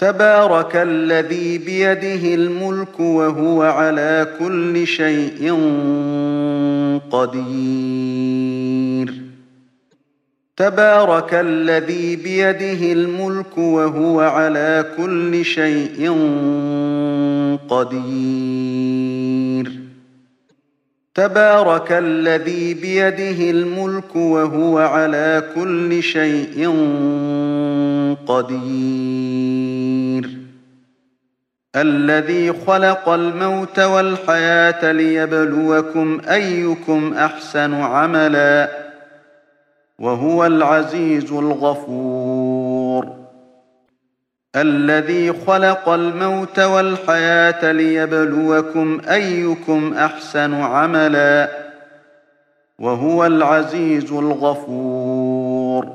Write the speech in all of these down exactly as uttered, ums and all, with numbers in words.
تبارك الذي بيده الملك وهو على كل شيء قدير تبارك الذي بيده الملك وهو على كل شيء قدير تبارك الذي بيده الملك وهو على كل شيء قدير الذي خلق الموت والحياة ليبلوكم أيكم أحسن عملا وهو العزيز الغفور الذي خلق الموت والحياة ليبلوكم أيكم أحسن عملا وهو العزيز الغفور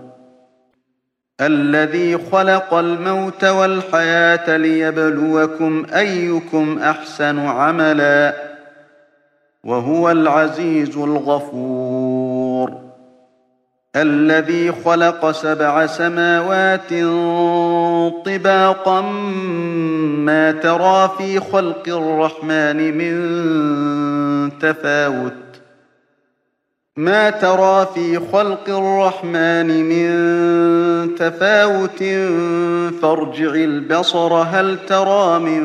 الذي خلق الموت والحياة ليبلوكم أيكم أحسن عملا وهو العزيز الغفور الذي خلق سبع سماوات طباقا ما ترى في خلق الرحمن من تفاوت ما ترى في خلق الرحمن من تفاوت فارجع البصر هل ترى من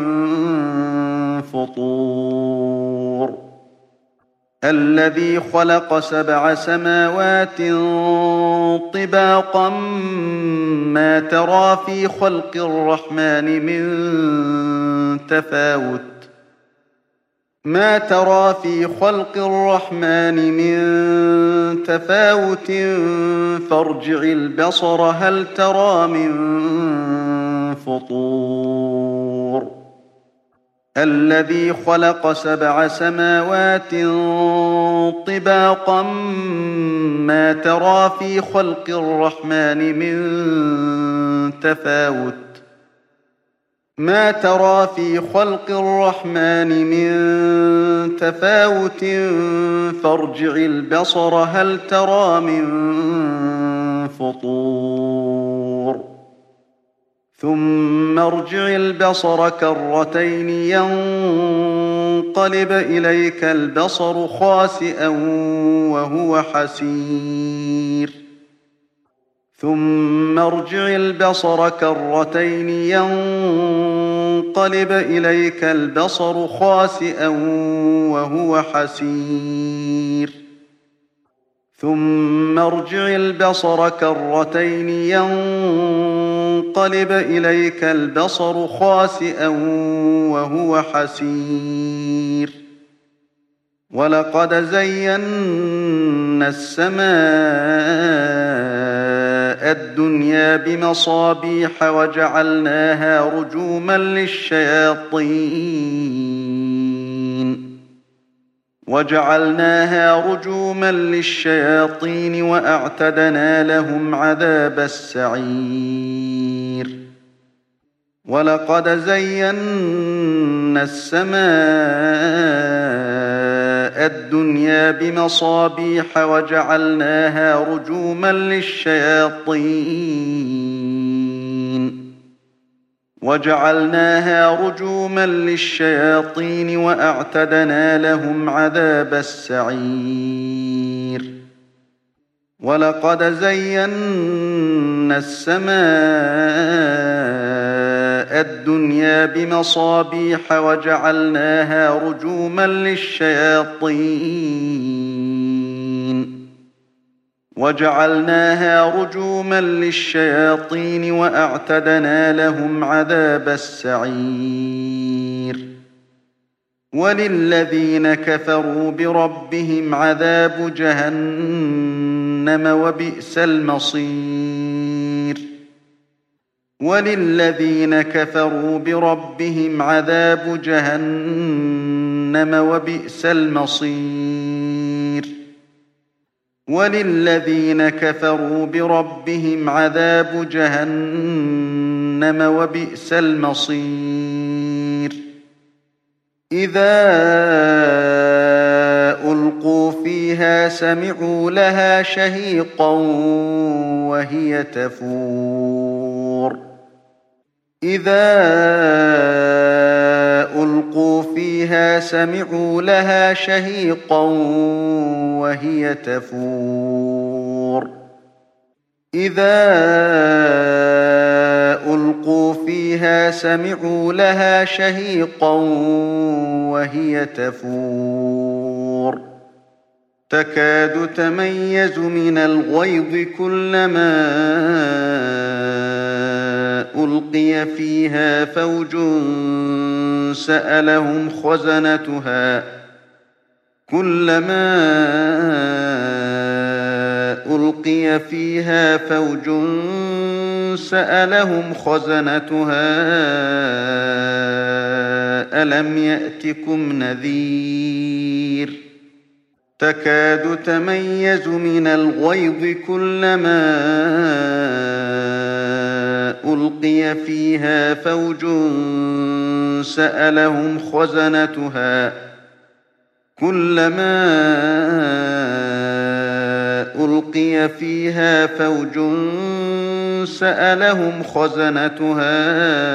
فطور الذي خلق سبع سماوات طباقا ما ترى في خلق الرحمن من تفاوت ما ترى في خلق الرحمن من تفاوت فارجع البصر هل ترى من فطور الذي خلق سبع سماوات طباقا ما ترى في خلق الرحمن من تفاوت ما ترى في خلق الرحمن من تفاوت فارجع البصر هل ترى من فطور ثم ارجع البصر كرتين ينقلب إليك البصر خاسئا وهو حسير ثم ارجع البصر كرتين ينقلب إليك البصر خاسئا وهو حسير ثم ارجع البصر كرتين ينقلب إليك البصر خاسئا وهو حسير ولقد زينا السماء الدنيا بمصابيح وجعلناها رجوما للشياطين وجعلناها رجوما للشياطين وأعتدنا لهم عذاب السعير ولقد زينا السماء الدنيا بمصابيح وجعلناها رجوما للشياطين وجعلناها رجوما للشياطين وأعتدنا لهم عذاب السعير ولقد زينا السماء الدنيا بمصابيح وجعلناها رجوما للشياطين وجعلناها رجوما للشياطين وأعتدنا لهم عذاب السعير وللذين كفروا بربهم عذاب جهنم وبئس المصير وللذين كفروا بربهم عذاب جهنم وبئس المصير وللذين كفروا بربهم عذاب جهنم وبئس المصير إذا ألقوا فيها سمعوا لها شهيقا وهي تفور إذا ألقوا فيها سمعوا لها شهيقا وهي تفور إذا ألقوا فيها سمعوا لها شهيقا وهي تفور تكاد تميز من الغيظ كلما ألقي فيها فوج سألهم خزنتها كلما ألقي فيها فوج سألهم خزنتها ألم يأتكم نذير تكاد تميز من الغيظ كلما ألقي فيها فوج سألهم خزنتها كلما ألقي فيها فوج سألهم خزنتها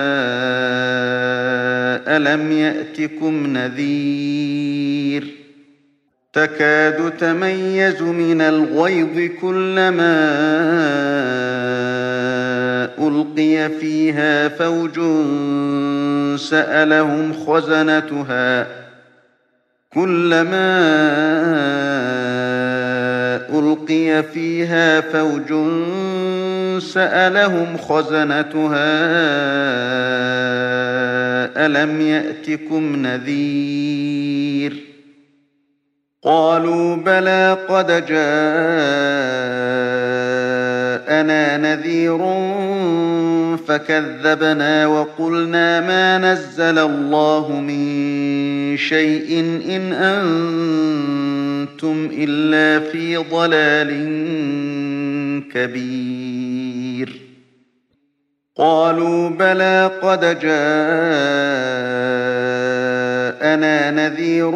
ألم يأتكم نذير تكاد تميز من الغيظ كلما ألقي فيها فوج سألهم خزنتها كلما ألقي فيها فوج سألهم خزنتها ألم يأتكم نذير قالوا بلى قد جاءنا نذير فكذبنا وقلنا ما نزل الله من شيء إن أنتم إلا في ضلال كبير قالوا بلى قد جاءنا نذير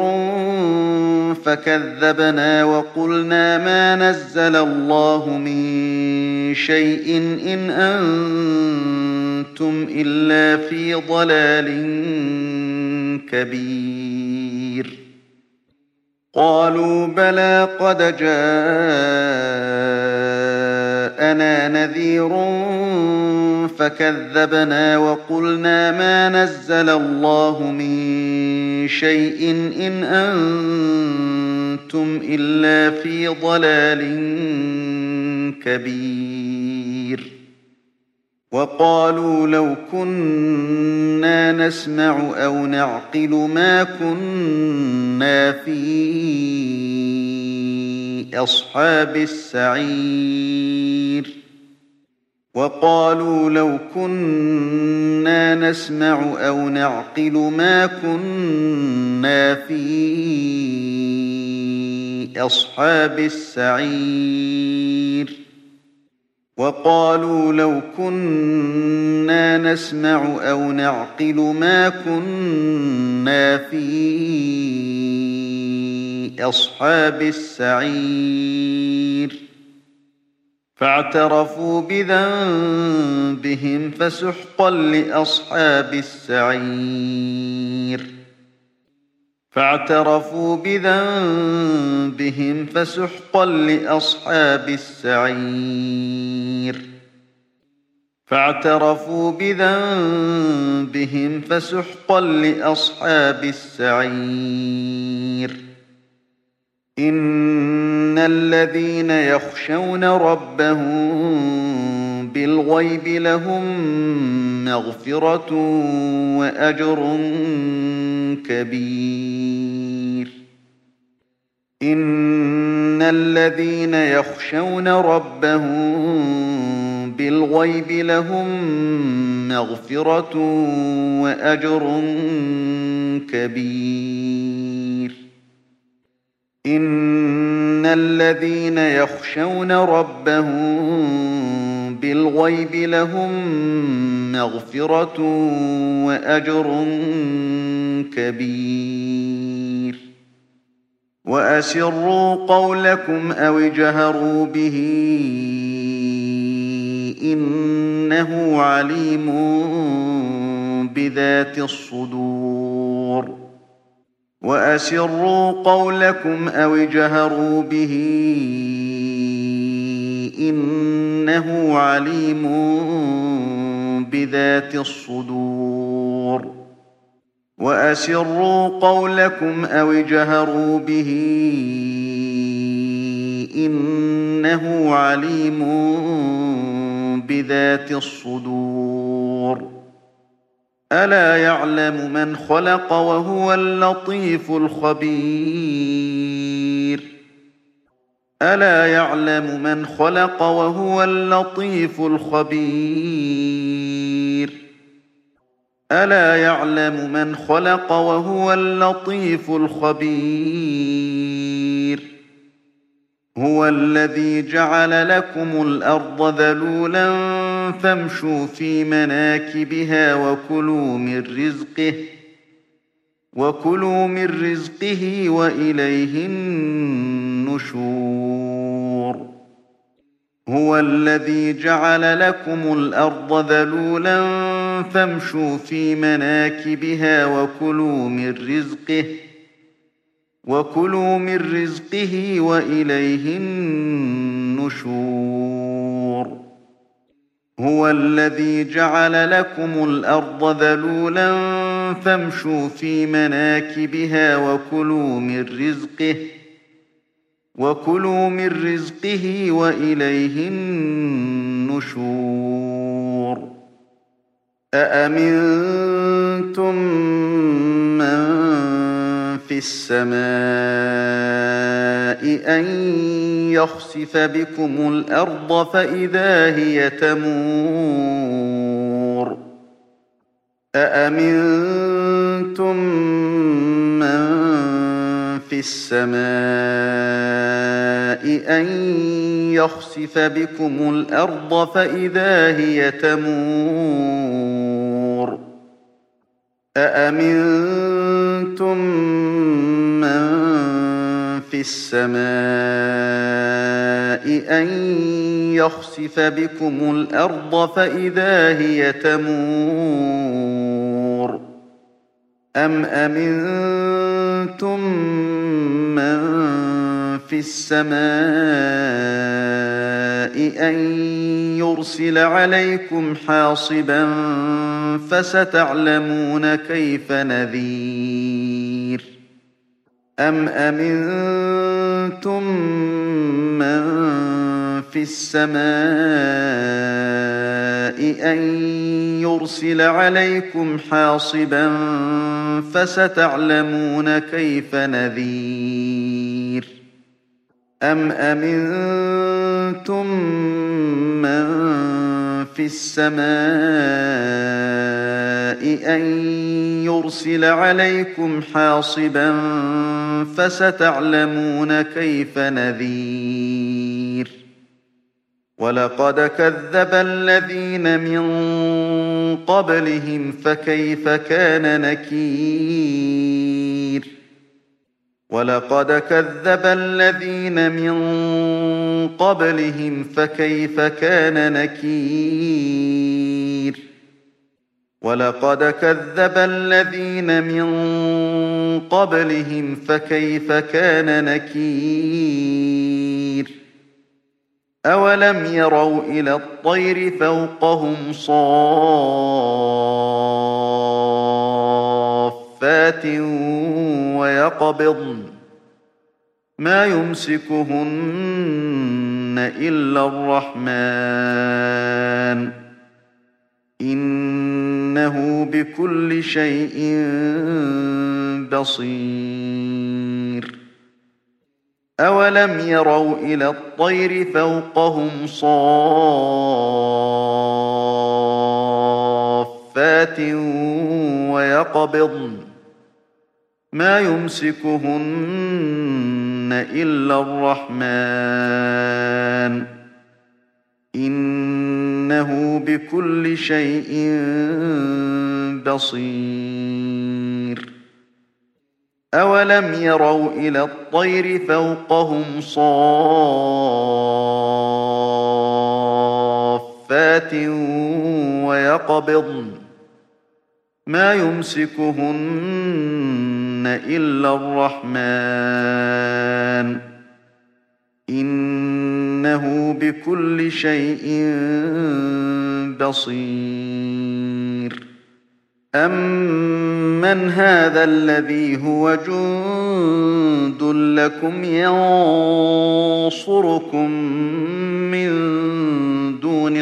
فكذبنا وقلنا ما نزل الله من شيء إن أنتم إلا في ضلال كبير قالوا بلى قد جاءنا نذير فكذبنا وقلنا ما نزل الله من شيء إن أنتم إلا في ضلال كبير وقالوا لو كنا نسمع أو نعقل ما كنا في أصحاب السعير وقالوا لو كنا نسمع أو نعقل ما كنا في أصحاب السعير وقالوا لو كنا نسمع أو نعقل ما كنا في أصحاب السعير فاعترفوا بذنبهم فسحقا لأصحاب السعير فاعترفوا بذنبهم فسحقا لأصحاب السعير فاعترفوا بذنبهم فسحقا لأصحاب السعير إن الذين يخشون ربهم بالغيب لهم مغفرة وأجر كبير إن الذين يخشون ربهم بالغيب لهم مغفرة وأجر كبير إن الذين يخشون ربهم بالغيب لهم مغفرة وأجر كبير وأسروا قولكم أو اجهروا به إنه عليم بذات الصدور وأسروا قولكم أو اجهروا به إنه عليم بذات الصدور وأسروا قولكم أو اجهروا به إنه عليم بذات الصدور ألا يعلم من خلق وهو اللطيف الخبير ألا يعلم من خلق وهو اللطيف الخبير ألا يعلم من خلق وهو اللطيف الخبير هو الذي جعل لكم الأرض ذلولا فامشوا في مناكبها وكلوا من رزقه وكلوا من رزقه وإليه النشور هو الذي جعل لكم الأرض ذلولا فامشوا في مناكبها وكلوا من رزقه وكلوا من رزقه وإليه النشور هو الذي جعل لكم الأرض ذلولا فامشوا في مناكبها وكلوا من رزقه وكلوا من رزقه وإليه النشور أأمنتم من في السماء أن يخسف بكم الأرض فإذا هي تمور أأمنتم من في السماء أن يخسف بكم الأرض فإذا هي تمور أأمنتم من في السماء أن يخسف بكم الأرض فإذا هي تمور أم أمنتم من في السماء أن يرسل عليكم حاصبا فستعلمون كيف نذير أم أمنتم من في السماء أن يرسل عليكم حاصبا فستعلمون كيف نذير أم أمنتم من في السماء أن يرسل عليكم حاصبا فستعلمون كيف نذير ولقد كذب الذين من قبلهم فكيف كان نكير ولقد كذب الذين من قبلهم فكيف كان نكير ولقد كذب الذين من قبلهم فكيف كان نكير أولم يروا إلى الطير فوقهم صافات ويقبضن ما يمسكهن إلا الرحمن إنه بكل شيء بصير أولم يروا إلى الطير فوقهم صافات ويقبضن ما يمسكهن إلا الرحمن إنه بكل شيء بصير أولم يروا إلى الطير فوقهم صافات ويقبضن ما يمسكهن إلا الرحمن إنه بكل شيء بصير أمن هذا الذي هو جند لكم ينصركم من دون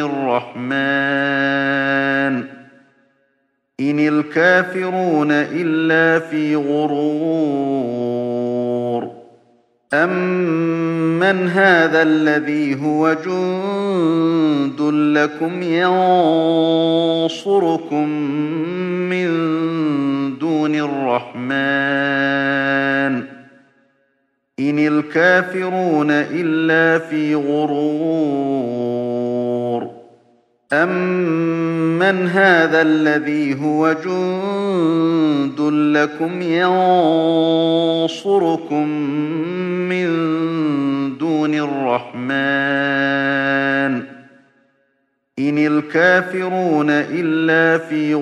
الرحمن إن الكافرون إلا في غرور أمن هذا الذي هو جند لكم ينصركم من دون الرحمن إن الكافرون إلا في غرور أمن هذا الذي هو جند لكم ينصركم من دون الرحمن إن الكافرون إلا في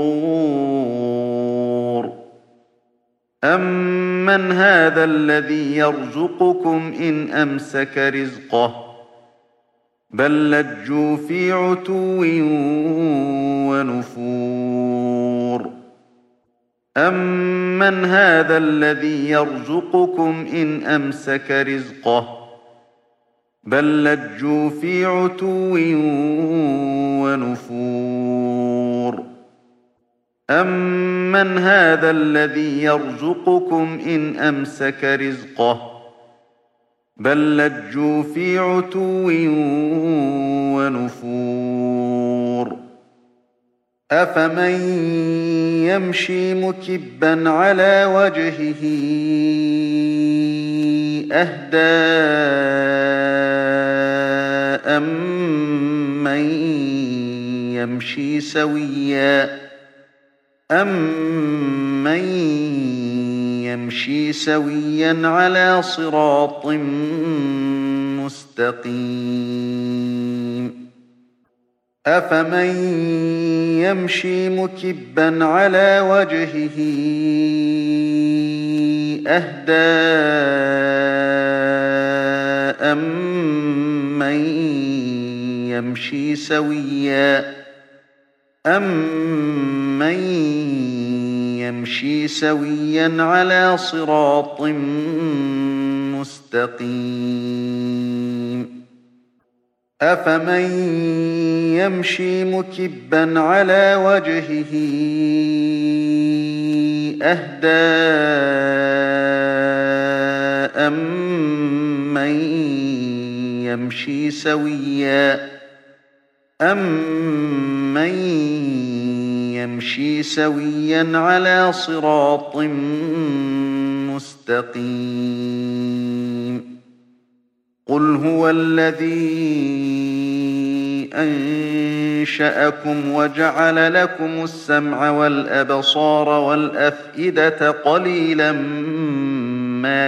غرور أمن هذا الذي يرزقكم إن أمسك رزقه بل لجوا في عتو ونفور أمن هذا الذي يرزقكم إن أمسك رزقه بل لجوا في عتو ونفور أمن هذا الذي يرزقكم إن أمسك رزقه بل لجوا في عتو ونفور أفمن يمشي مكبا على وجهه أهدى أمن يمشي سويا أمن يمشي سويا على صراط مستقيم أفمن يمشي مكبا على وجهه أهدى أمن يمشي سويا أمن يمشي سويا على صراط مستقيم أفمن يمشي مكبا على وجهه أهدى أمن يمشي سويا أمن يمشي سويا على صراط مستقيم قل هو الذي أنشأكم وجعل لكم السمع والأبصار والأفئدة قليلا ما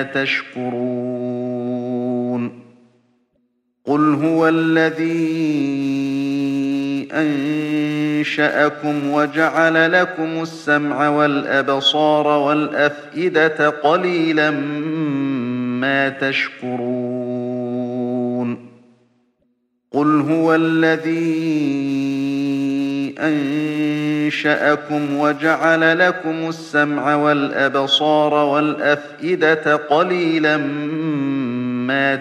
تشكرون قل هو الذي أنشأكم وجعل لكم السمع والأبصار والأفئدة قليلا ما تشكرون قل هو الذي أنشأكم وجعل لكم السمع والأبصار والأفئدة قليلا ما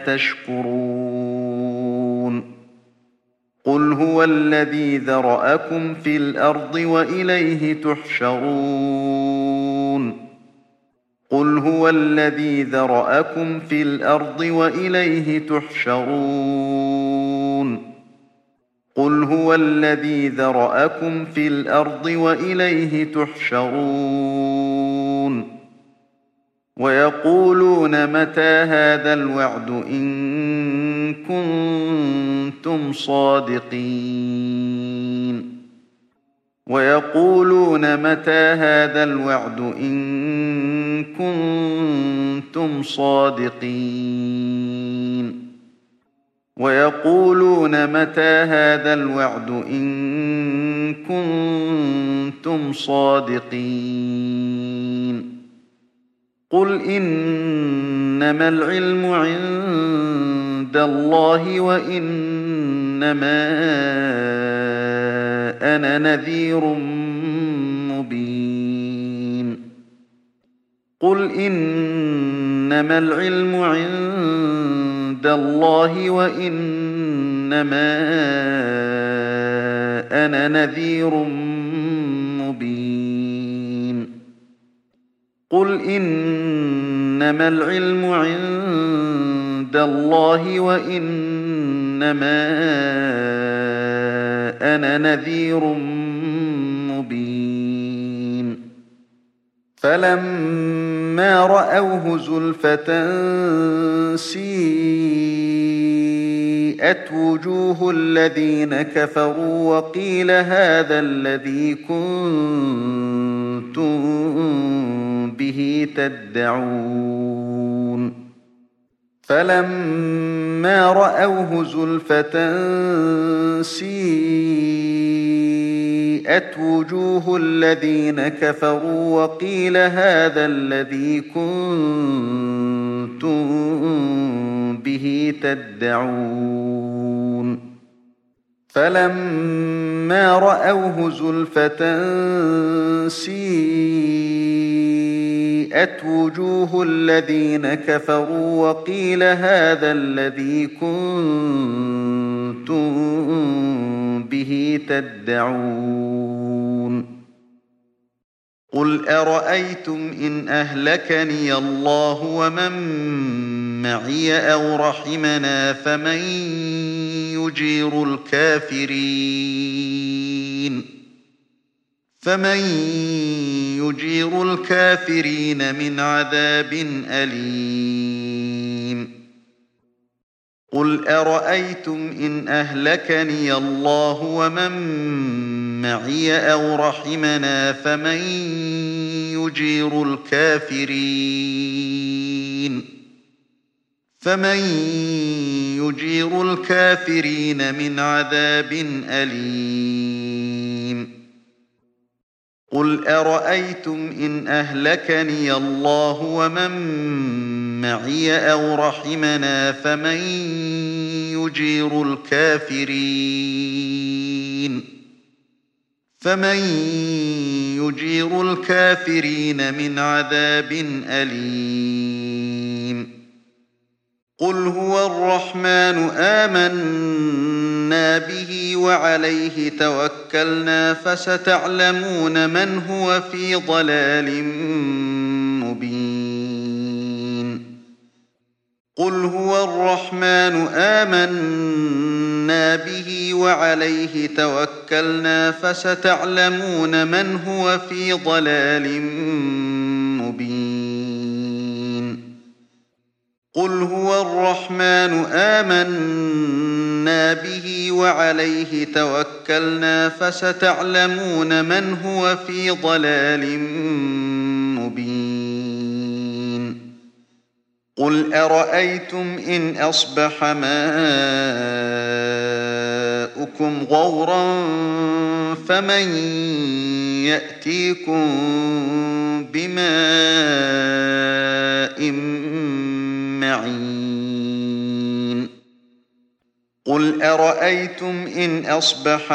تشكرون قل هو الذي ذرأكم في الأرض وإليه تحشرون قل هو الذي ذرأكم في الأرض وإليه تحشرون قل هو الذي ذرأكم في الأرض وإليه تحشرون ويقولون متى هذا الوعد إن كنتم صادقين ويقولون متى هذا الوعد إن كنتم صادقين ويقولون متى هذا الوعد إن كنتم صادقين قل إنما العلم عند الله وإنما أنا نذير مبين قل إنما العلم عند الله وإنما أنا نذير مبين قل إنما العلم عند الله وإنما أنا نذير مبين فلما رأوه زلفة سيئت وجوه الذين كفروا وقيل هذا الذي كنتم به تدعون فلما رأوه زلفة سيئت وجوه الذين كفروا وقيل هذا الذي كنتم به تدعون فلما رأوه زلفة سيئت وجوه الذين كفروا وقيل هذا الذي كنتم به تدعون قل أرأيتم إن أهلكني الله ومن معي أو رحمنا فمن يجير الكافرين فمن يجير الكافرين من عذاب أليم قل أرأيتم إن أهلكني الله ومن معي أو رحمنا فمن يجير الكافرين فمن يجير الكافرين من عذاب أليم قل أرأيتم إن أهلكني الله ومن معي أو رحمنا فمن يجير الكافرين فمن يجير الكافرين من عذاب أليم قل هو الرحمن آمنا به وعليه توكلنا فستعلمون من هو في ضلال مبين قل هو الرحمن آمنا به وعليه توكلنا فستعلمون من هو في ضلال مبين قل هو الرحمن آمنا به وعليه توكلنا فستعلمون من هو في ضلال مبين قل أرأيتم إن أصبح ماؤكم غورا فمن يأتيكم بماء معين قل أرأيتم إن أصبح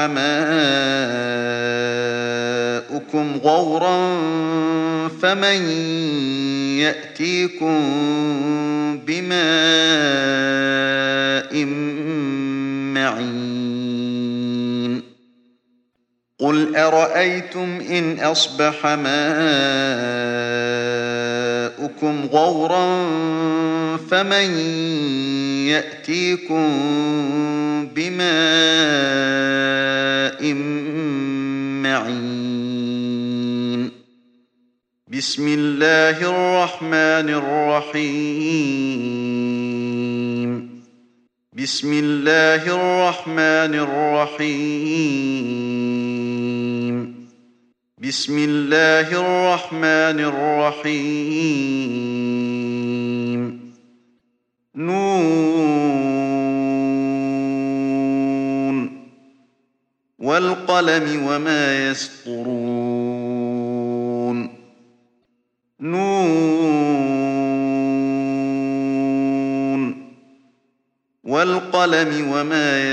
ماؤكم غورا فمن يأتيكم بماء معين قل أرأيتم إن أصبح ماؤكم غورا فمن يأتيكم بماء معين بسم الله الرحمن الرحيم بسم الله الرحمن الرحيم بسم الله الرحمن الرحيم نون والقلم وما يسطرون نون والقلم وما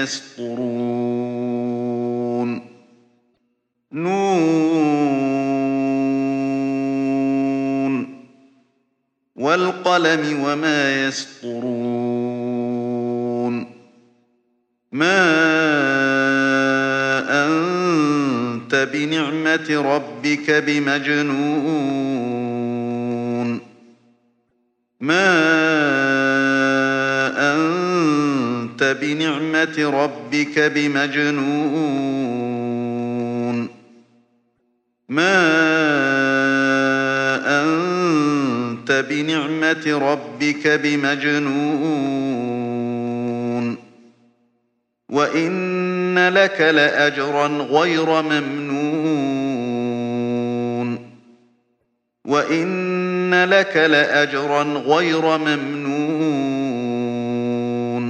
يسطرون نون والقلم وما يسطرون ما أنت بنعمة ربك بمجنون ما أنت بنعمة ربك بمجنون ما أنت بنعمة ربك بمجنون وإن لك لأجرا غير ممنون وإن لك لأجرا غير ممنون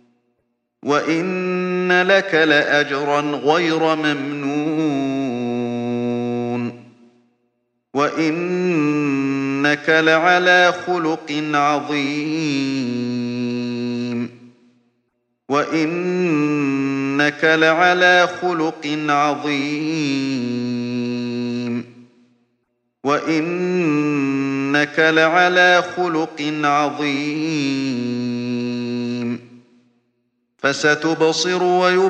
وإن لك لأجرا غير ممنون وإنك لعلى خلق عظيم وإنك لعلى خلق عظيم وإنك لعلى خلق عظيم فستبصر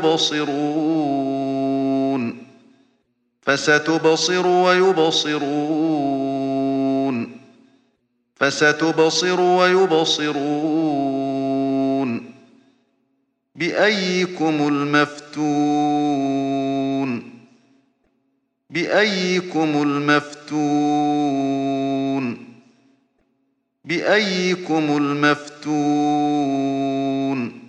ويبصرون فستبصر ويبصرون فستبصر ويبصرون بأيكم المفتون بأيكم المفتون بأيكم المفتون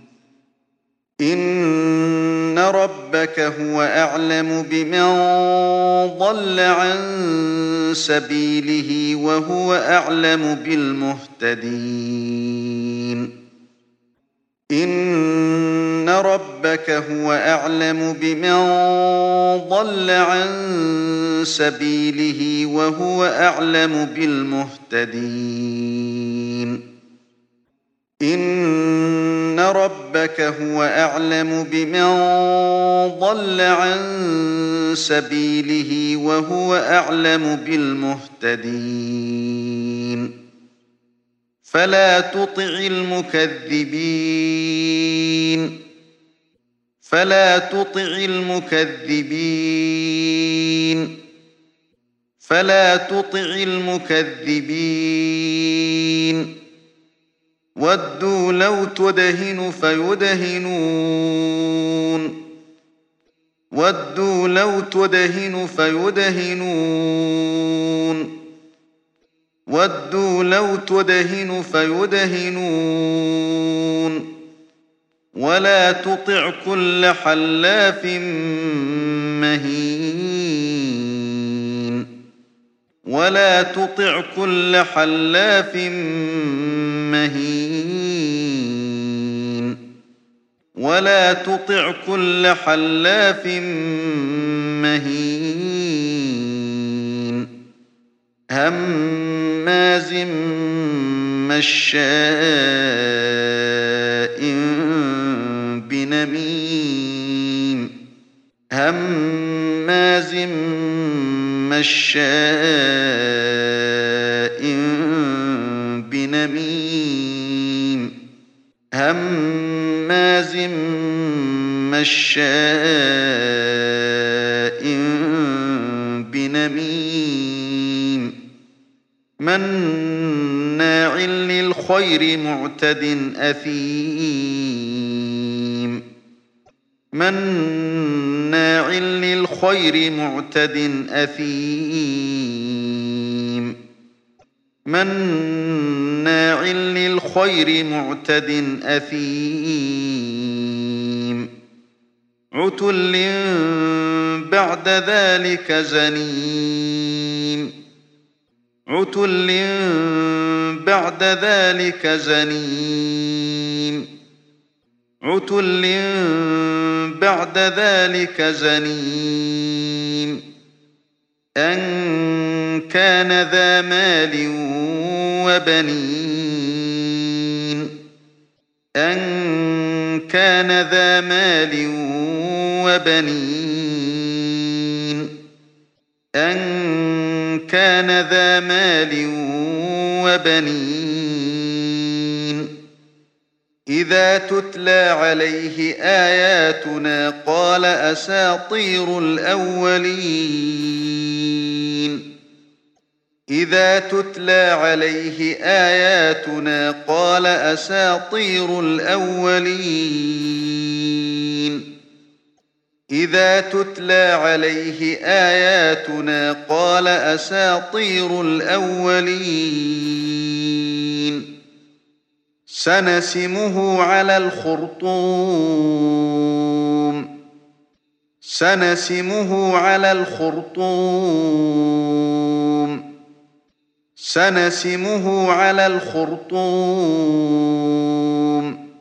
إن ربك هو أعلم بمن ضل عن سبيله وهو أعلم بالمهتدين إن ربك هو أعلم بمن ضل عن سبيله وهو أعلم بالمهتدين إن ربك هو أعلم بمن ضل عن سبيله وهو أعلم بالمهتدين فلا تطع المكذبين فلا تطع المكذبين فلا تطع المكذبين ودوا لو تدهن فيدهنون ودوا لو تدهن فيدهنون ودوا لو تدهن فيدهنون ولا تطع كل حلاف مهين ولا تطع كل حلاف مهين ولا تطع كل حلاف مهين هماز مشاء بنميم هماز مشاء بنميم هماز مشاء بنميم مناع للخير معتد أثيم مناع للخير معتد أثيم مناع للخير معتد أثيم عتل بعد ذلك زنيم عتل بعد ذلك زنيم عُتُلٍّ بَعْدَ ذَلِكَ زَنِيمٍ أَن كَانَ ذَا مَالٍ وَبَنِينَ أَن كَانَ ذَا مَالٍ وَبَنِينَ أَن كَانَ ذَا مَالٍ وَبَنِينَ إِذَا تُتْلَىٰ عَلَيْهِ آيَاتُنَا قَالَ أَسَاطِيرُ الْأَوَّلِينَ إِذَا تُتْلَىٰ عَلَيْهِ آيَاتُنَا قَالَ أَسَاطِيرُ الْأَوَّلِينَ إِذَا تُتْلَىٰ عَلَيْهِ آيَاتُنَا قَالَ أَسَاطِيرُ الْأَوَّلِينَ سَنَسِمُهُ عَلَى الْخُرْطُومِ سَنَسِمُهُ عَلَى الْخُرْطُومِ سَنَسِمُهُ عَلَى الْخُرْطُومِ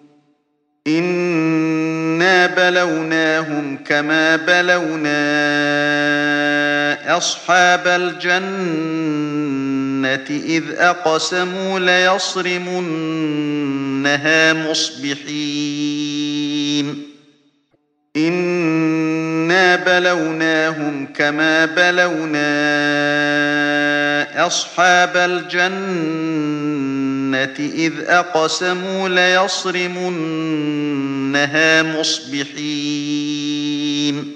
إِنَّا بَلَوْنَاهُمْ كَمَا بَلَوْنَا أَصْحَابَ الْجَنَّةِ إِذْ أَقْسَمُوا لَيَصْرِمُنَّهَا مُصْبِحِينَ إِنَّا بَلَوْنَاهُمْ كَمَا بَلَوْنَا أَصْحَابَ الْجَنَّةِ إِذْ أَقْسَمُوا لَيَصْرِمُنَّهَا مُصْبِحِينَ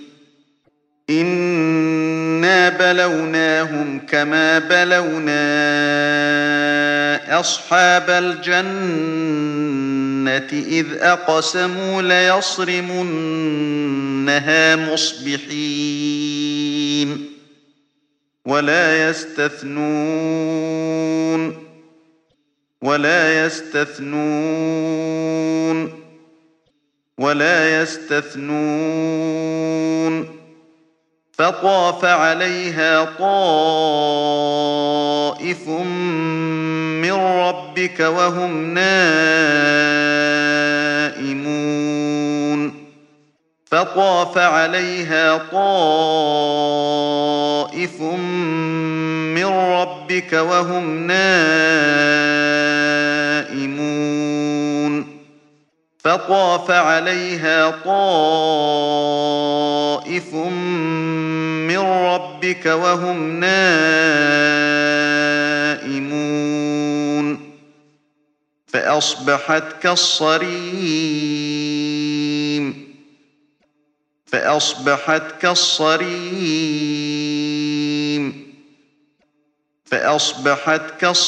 إِنَّا بَلَوْنَاهُمْ كَمَا بَلَوْنَا أَصْحَابَ الْجَنَّةِ إِذْ أَقْسَمُوا لَيَصْرِمُنَّهَا مُصْبِحِينَ وَلَا يَسْتَثْنُونَ وَلَا يَسْتَثْنُونَ وَلَا يَسْتَثْنُونَ فَطَافَ عَلَيْهَا طَائِفٌ مِّن رَّبِّكَ وَهُمْ نَائِمُونَ فَطَافَ عَلَيْهَا طَائِفٌ مِّن رَّبِّكَ وَهُمْ نَائِمُونَ فَطَافَ عَلَيْهَا طَائِفٌ مِّن رَّبِّكَ وَهُمْ نَائِمُونَ فَأَصْبَحَتْ كَالصَّرِيمِ فَأَصْبَحَتْ كَالصَّرِيمِ فَأَصْبَحَتْ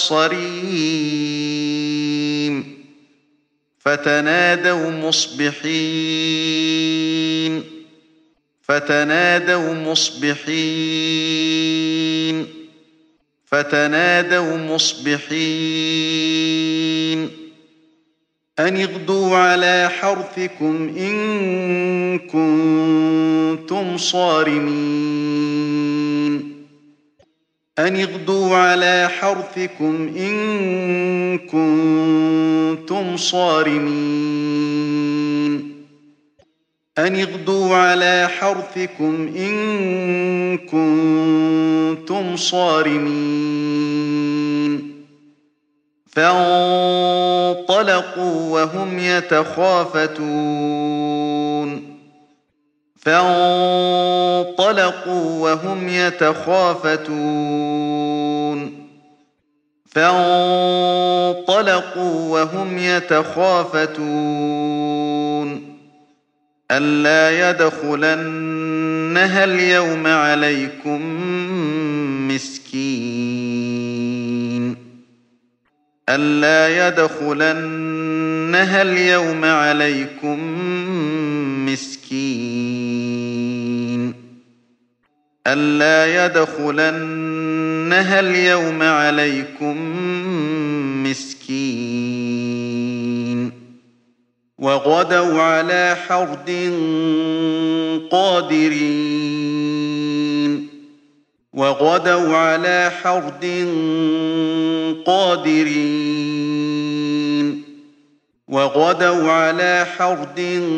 كَالصَّرِيمِ فتنادوا مصبحين فتنادوا مصبحين فتنادوا مصبحين أن اغدوا على حرثكم إن كنتم صارمين أن اغدوا على حرثكم إن كنتم صارمين أن اغدوا على حرثكم إن كنتم صارمين فانطلقوا وهم يتخافتون فانطلقوا وهم يتخافتون فانطلقوا وهم يتخافتون ألا يدخلنها اليوم عليكم مسكين ألا يدخلنها اليوم عليكم مسكين ألا يدخلنها اليوم عليكم مسكين وغدوا على حرد قادرين وغدوا على حرد قادرين وغدوا على حرد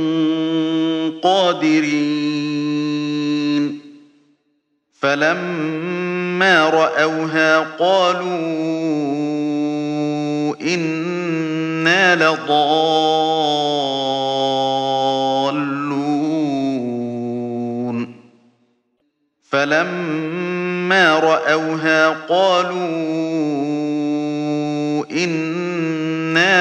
قادرين فلما رأوها قالوا إنا لضالون فلما رأوها قالوا إنا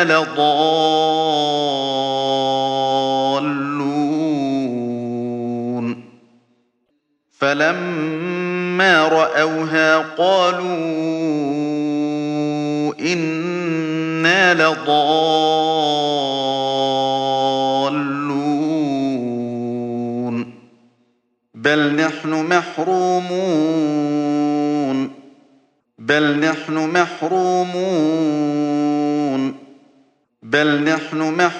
لضالون فلما رأوها قالوا إنا لضالون بل نحن محرومون بل نحن محرومون بل نحن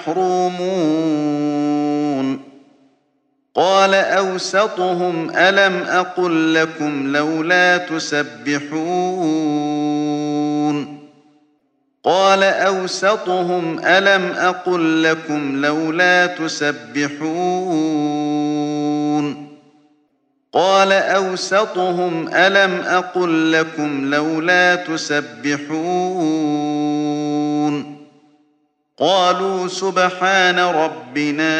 محرومون قال أوسطهم ألم أقل لكم لولا تسبحون قال أوسطهم ألم أقل لكم لولا تسبحون قال أوسطهم ألم أقل لكم لولا تسبحون قالوا سبحان ربنا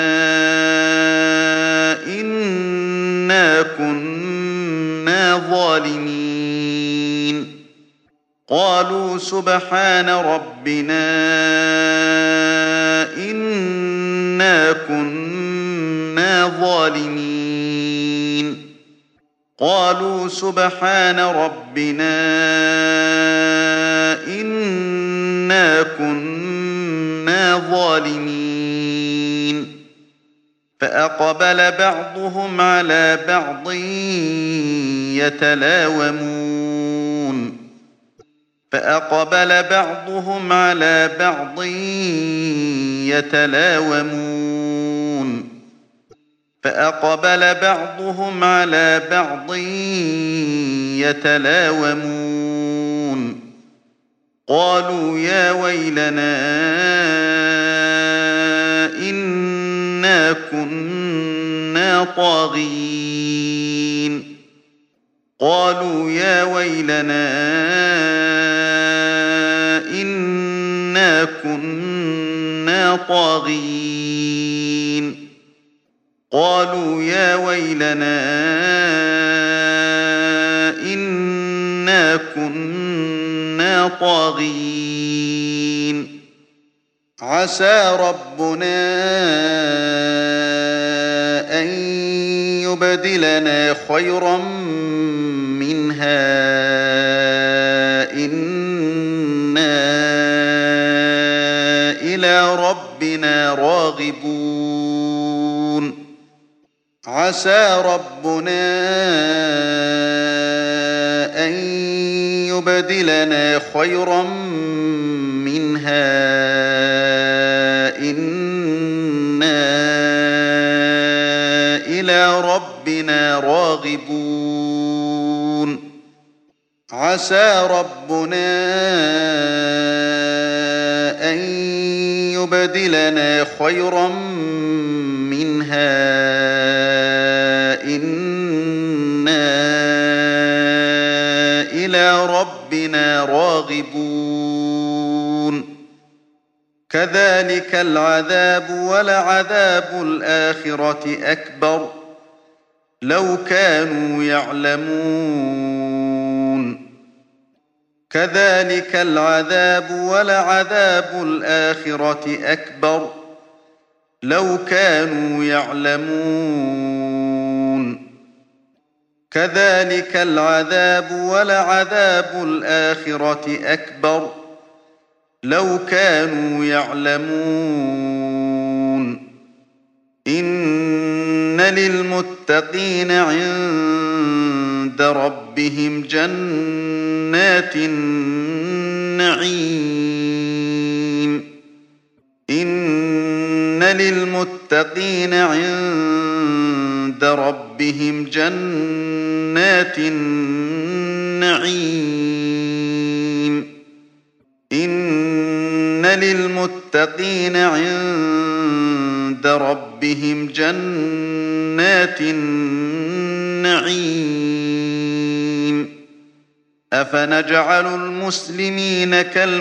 إنا كنا ظالمين قالوا سبحان ربنا إنا كنا ظالمين قالوا سبحان ربنا إنا كنا ظالمين فأقبل بعضهم على بعض يتلاومون فأقبل بعضهم على بعض يتلاومون فأقبل بعضهم على بعض يتلاومون قالوا يا ويلنا إنا كنا طاغين قالوا يا ويلنا إنا كنا طاغين قالوا يا ويلنا إنا كنا طاغين عسى ربنا أن يبدلنا خيرا منها إنا إلى ربنا راغبون عسى ربنا أن يبدلنا خيرا منها إنا إلى ربنا راغبون عسى ربنا أن يبدلنا خيرا منها إنا إلى ربنا راغبون كذلك العذاب ولعذاب الآخرة أكبر لو كانوا يعلمون كذلك العذاب ولعذاب الآخرة أكبر لو كانوا يعلمون كذلك العذاب ولعذاب الآخرة أكبر لو كانوا يعلمون إن للمتقين عند ربهم جنات النعيم إن للمتقين عند ربهم جنات النعيم إن للمتقين للمتقين عند ربهم جنات النعيم أفنجعل المسلمين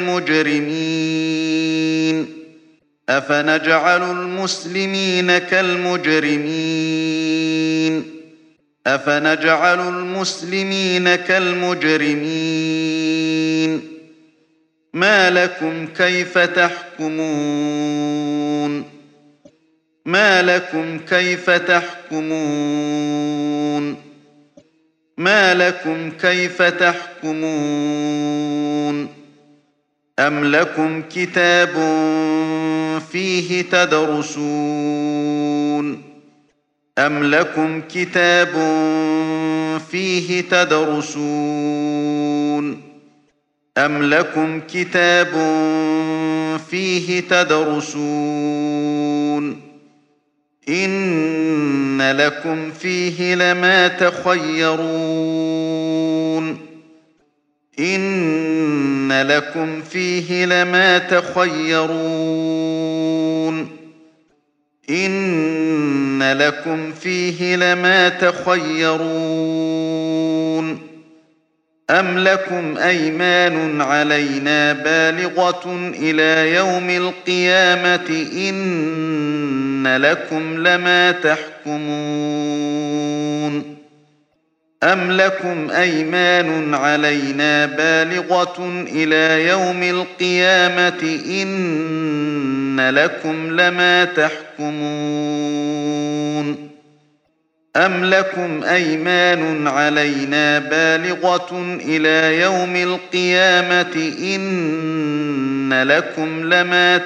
كالمجرمين أفنجعل المسلمين كالمجرمين أفنجعل المسلمين كالمجرمين ما لكم كيف تحكمون ما لكم كيف تحكمون ما لكم كيف تحكمون أم لكم كتاب فيه تدرسون أم لكم كتاب فيه تدرسون أم لكم كتاب فيه تدرسون إن لكم فيه لما تخيرون إن لكم فيه لما تخيرون إن لكم فيه لما تخيرون أم لكم أيمان علينا بالغة إلى يوم القيامة إن لكم لما تحكمون أم لكم أيمان علينا بالغة إلى يوم القيامة إن لكم لما تحكمون أم لكم أيمان علينا بالغة إلى يوم القيامة إن لكم لما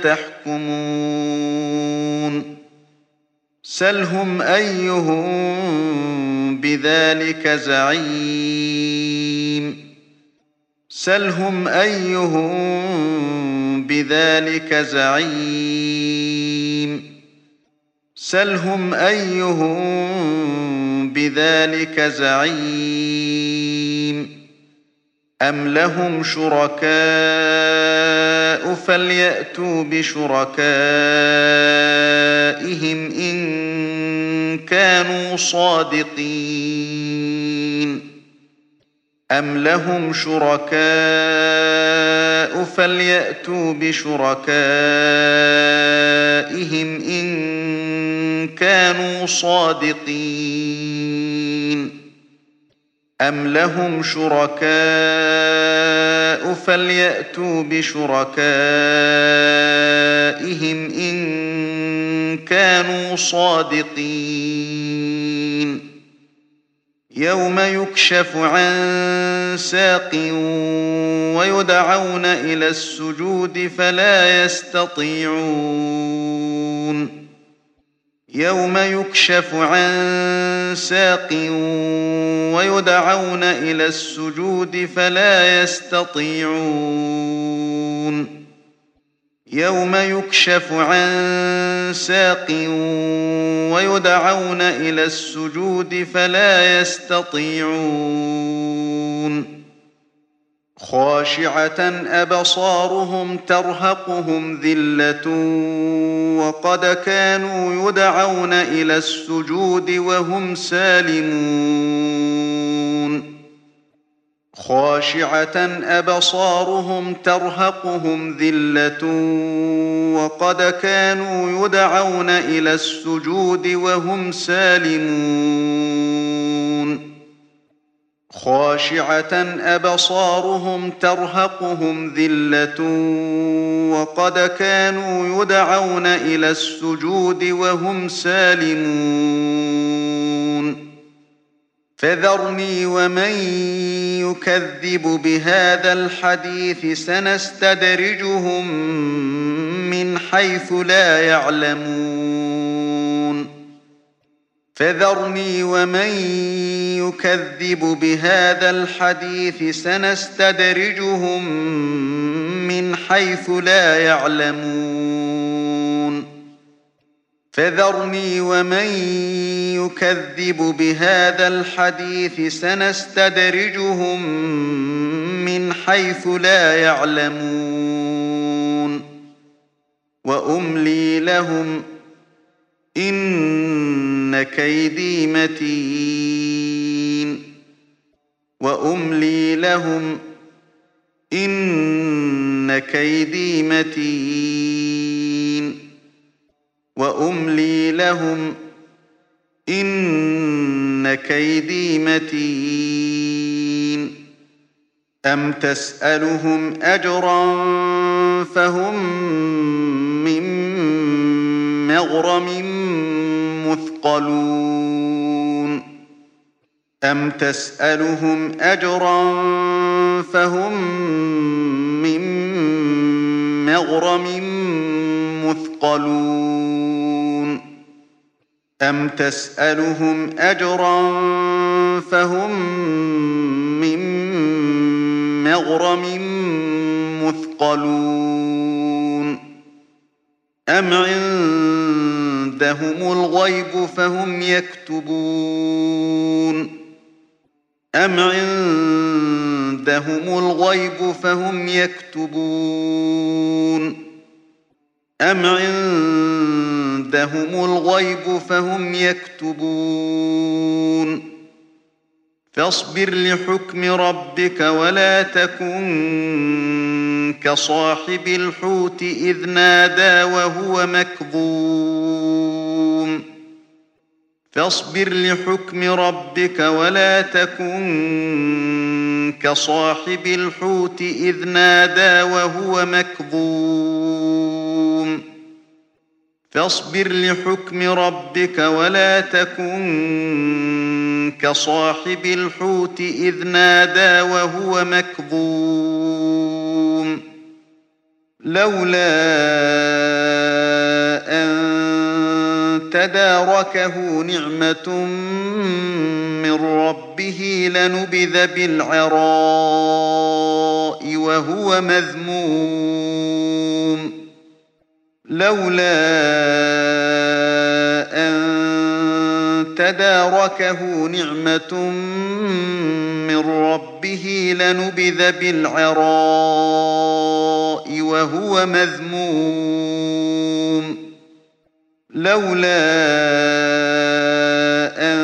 تحكمون سلهم أيهم بذلك زعيم سلهم أيهم بذلك زعيم سلهم أيهم بذلك زعيم أم لهم شركاء فليأتوا بشركائهم إن كانوا صادقين أم لهم شركاء فليأتوا بشركائهم إن كانوا صادقين أم لهم شركاء فليأتوا بشركائهم إن كانوا صادقين يوم يكشف عن ساق ويدعون إلى السجود فلا يستطيعون يوم يكشف عن ساق ويدعون إلى السجود فلا يستطيعون يوم يكشف عن ساق ويدعون إلى السجود فلا يستطيعون خاشعة أبصارهم ترهقهم ذلة وقد كانوا يدعون إلى السجود وهم سالمون خاشعة أبصارهم ترهقهم ذلة وقد كانوا يدعون إلى السجود وهم سالمون خاشعة أبصارهم ترهقهم ذلة وقد كانوا يدعون إلى السجود وهم سالمون فذرني ومن يكذب بهذا الحديث سنستدرجهم من حيث لا يعلمون فذرني ومن يكذب بهذا الحديث سنستدرجهم من حيث لا يعلمون فذرني ومن يكذب بهذا الحديث سنستدرجهم من حيث لا يعلمون وأملي لهم إن كيدي متين وأملي لهم إن كيدي متين وأملي لهم إن كيدي متين أم تسألهم أجرا فهم من مغرم مثقلون أم تسألهم أجرا فهم من مغرم مثقلون أم تسألهم أجرا فهم من مغرم مثقلون أم عندهم الغيب فهم يكتبون أم عندهم الغيب فهم يكتبون أم عندهم الغيب فهم يكتبون فاصبر لحكم ربك ولا تكن كصاحب الحوت إذ نادى وهو مكظوم فاصبر لحكم ربك ولا تكن كصاحب الحوت إذ نادى وهو مكظوم فاصبر لحكم ربك ولا تكن كصاحب الحوت إذ نادى وهو مكظوم لولا أن تداركه نعمة من ربه لنبذ بالعراء وهو مذموم لولا أن تداركه نعمة من ربه لنبذ بالعراء وهو مذموم لولا أن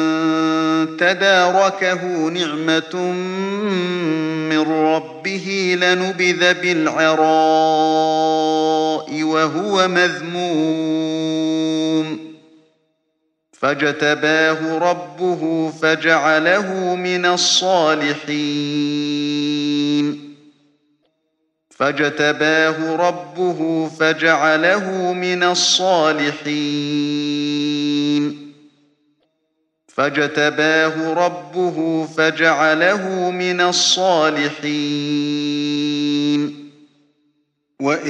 تداركه نعمة من ربه لنبذ بالعراء وهو مذموم فاجتباه ربه فجعله من الصالحين فاجتباه ربه فجعله من الصالحين فاجتباه ربه فجعله من الصالحين وإن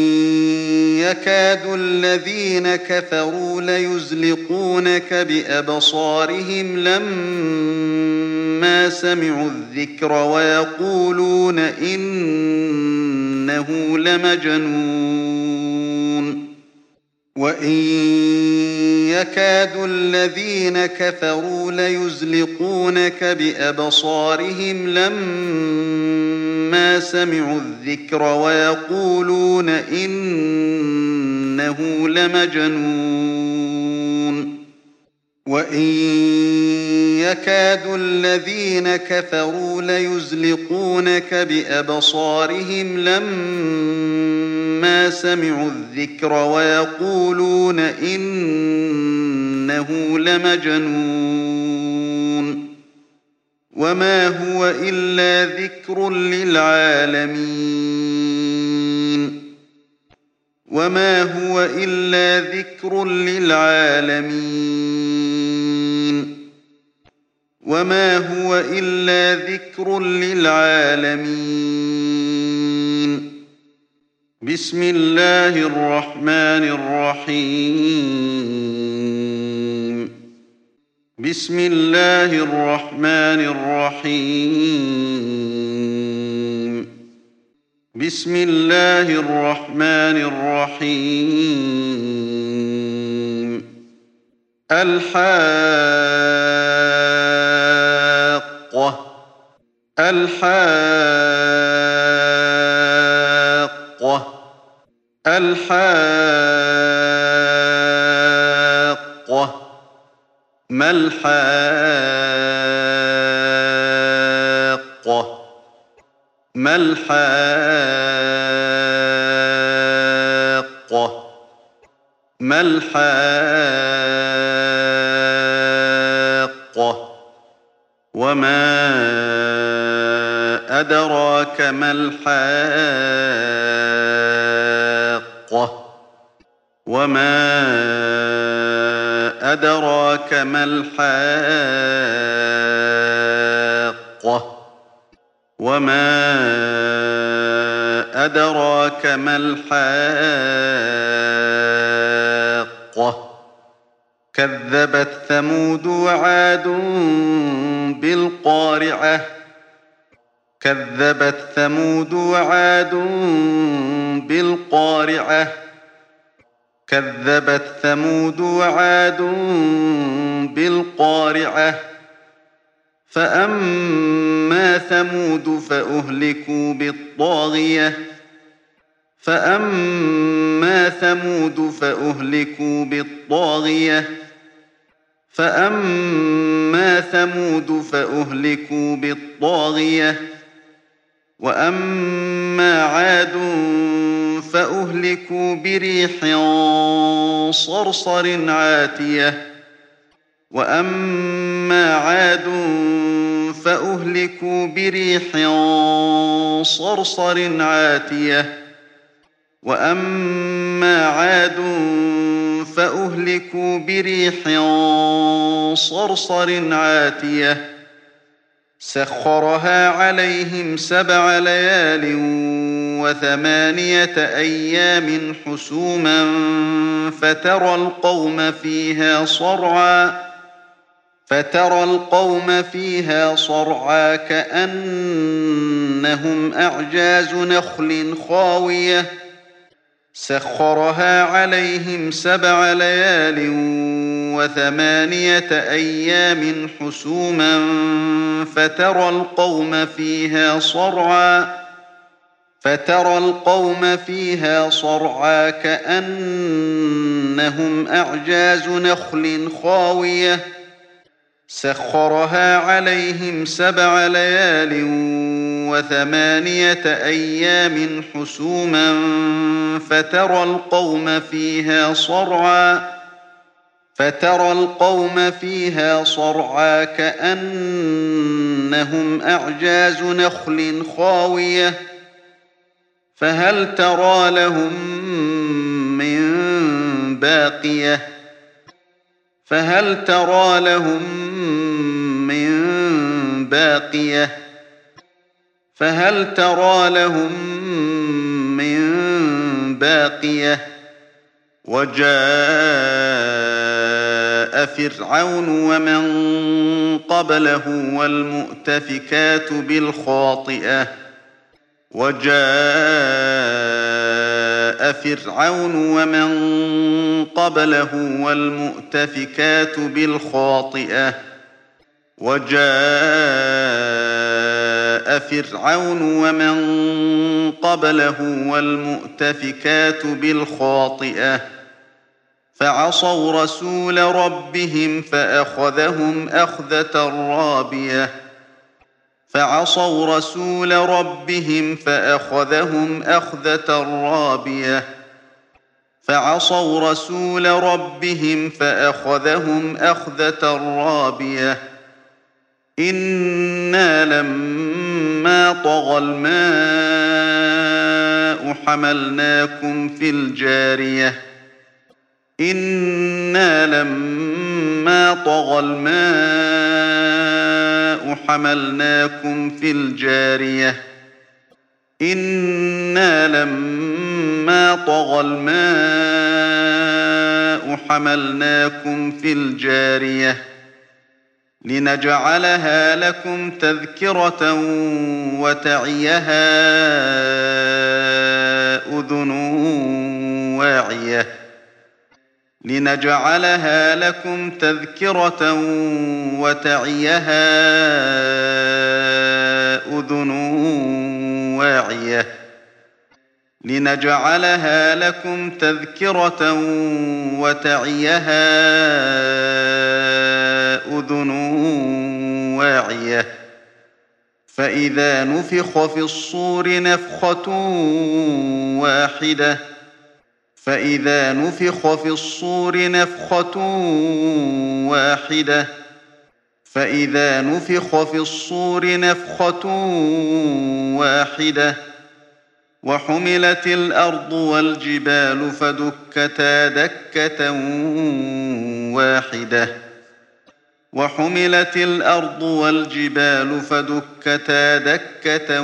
يكاد الذين كفروا ليزلقونك بأبصارهم لما سمعوا الذكر ويقولون إنه لمجنون وإن يكاد الذين كفروا ليزلقونك بأبصارهم لما سمعوا الذكر ويقولون إنه لمجنون وإن يكاد الذين كفروا ليزلقونك بأبصارهم لما سمعوا الذكر ويقولون إنه لمجنون وما هو إلا ذكر للعالمين وما هو إلا ذكر للعالمين وما هو إلا ذكر للعالمين بسم الله الرحمن الرحيم بسم الله الرحمن الرحيم بسم الله الرحمن الرحيم الحاقة الحاقة الحاقة ما الحاقة ما الحاقة ما الحاقة وما أدراك ما الحاقة وما أدراك ما الحاقة وما أدراك ما الحاقة كذبت ثمود وعاد بالقارعة كذبت ثمود وعاد بالقارعة كذبت ثمود وعاد بالقارعة فأما ثمود فأهلكوا بالطاغية فأما ثمود فأهلكوا بالطاغية فأما ثمود فأهلكوا بالطاغية وأما عاد فأهلكوا بريح صرصر عاتية وأما عاد فأهلكوا بريح صرصر عاتية وأما عاد فأهلكوا بريح صرصر عاتية سخرها عليهم سبع ليال وثمانية أيام حسوما فترى القوم فيها صرعا فترى القوم فيها صرعا كأنهم أعجاز نخل خاوية سخرها عليهم سبع ليال وثمانية أيام حسوما فترى القوم فيها صرعا فترى القوم فيها صرعا كأنهم أعجاز نخل خاوية سخرها عليهم سبع ليال وثمانية أيام حسوما فترى القوم فيها صرعا فترى القوم فيها صرعا كأنهم أعجاز نخل خاوية فهل ترى لهم من باقية فهل ترى لهم من باقية فهل ترى لهم من باقية وجاء فرعون ومن قبله والمؤتفكات بالخاطئة وجاء فرعون ومن قبله والمؤتفكات بالخاطئة وجاء فرعون ومن قبله والمؤتفكات بالخاطئة فعصوا رسول ربهم فأخذهم أخذة رابية فعصوا رسول ربهم فأخذهم أخذة رابية فعصوا رسول ربهم فأخذهم أخذة رابية إنا لما طغى الماء حملناكم في الجارية إنا لما طغى الماء حملناكم في الجارية إنا لما طغى الماء حملناكم في الجارية لنجعلها لكم تذكرة وتعيها أذن واعية لنجعلها لكم تذكرة وتعيها أذن واعية لنجعلها لكم تذكرة وتعيها أذن واعية فإذا نفخ في الصور نفخة واحدة فإذا نفخ في الصور نفخة واحدة فإذا نفخ في الصور نفخة واحدة وحملت الأرض والجبال فدكتا دكة واحدة وحملت الأرض والجبال فدكتا دكة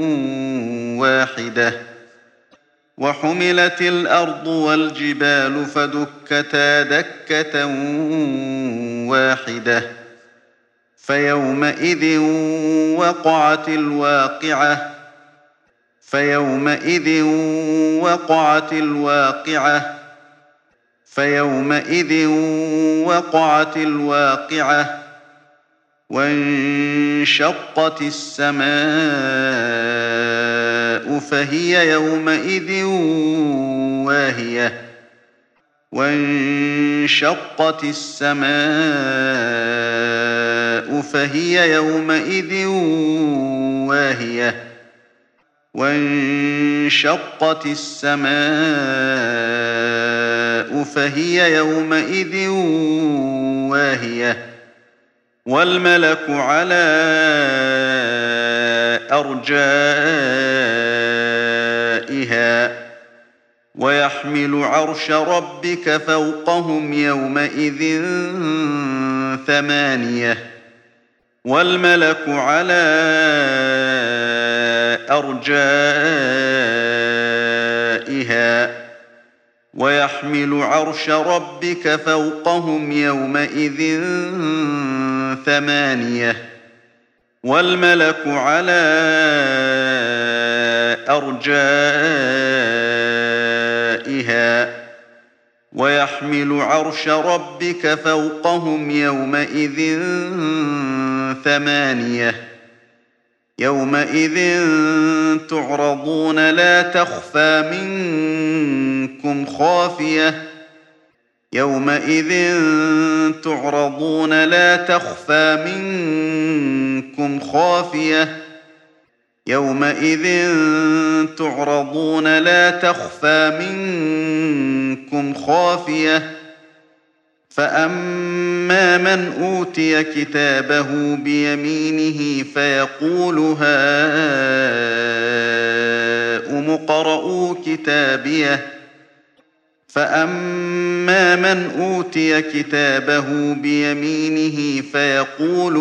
واحدة وحملت الأرض والجبال فدكتا دكة واحدة فيومئذ وقعت الواقعة فيومئذ وقعت الواقعة فيومئذ وقعت الواقعة وانشقت السماء فهي يومئذ واهية وانشقت السماء فهي يومئذ واهية وانشقت السماء فهي يومئذ واهية والملك على أرجائها ويحمل عرش ربك فوقهم يومئذ ثمانية والملك على أرجائها ويحمل عرش ربك فوقهم يومئذ ثمانية والملك على أرجائها ويحمل عرش ربك فوقهم يومئذ ثمانية يومئذ تعرضون لا تخفى منكم خافية يومئذ تعرضون لا تخفى منكم خافية يومئذ تعرضون لا تخفى منكم خافية فأما من أوتي كتابه بيمينه فيقول هاؤم اقرءوا كتابيه فأما من أوتي كتابه بيمينه فيقول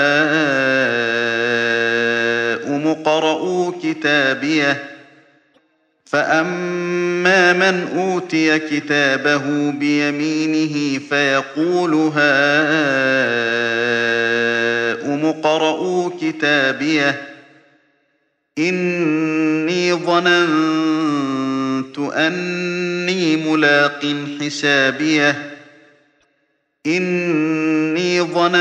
هاؤم اقرءوا كتابيه فأما من أوتي كتابه بيمينه فيقول هاؤم اقرءوا كتابيه إني ظننت أني ملاق حسابيه إني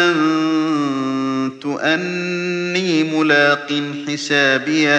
ظننت أني ملاق حسابيه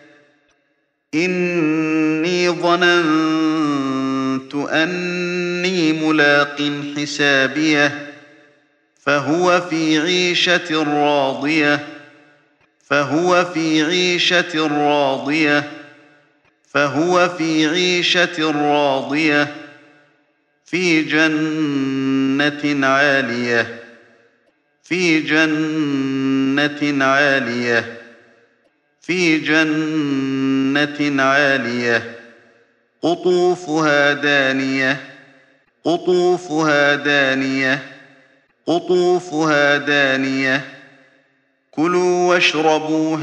إني ظننت أني ملاق حسابيه فهو في عيشة راضية فهو في عيشة راضية فهو في عيشة راضية في جنة عالية في جنة عالية في جنة عالية قطوفها دانية قطوفها دانية قطوفها دانية كلوا واشربوا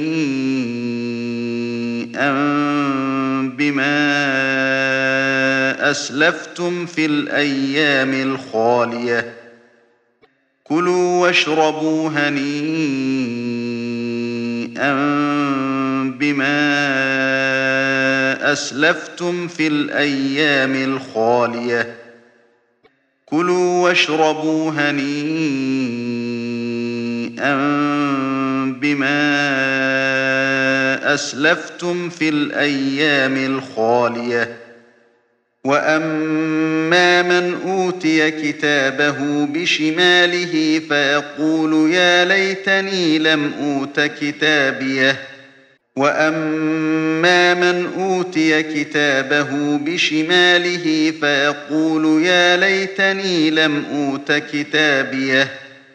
هنيئا بما أسلفتم في الأيام الخالية كلوا واشربوا هنيئا بما أسلفتم في الأيام الخالية كلوا واشربوا هنيئا بما أسلفتم في الأيام الخالية وأما من أوتي كتابه بشماله فيقول يا ليتني لم أوت كتابيه وأما من أوتي كتابه بشماله فيقول يا ليتني لم أوت كتابيه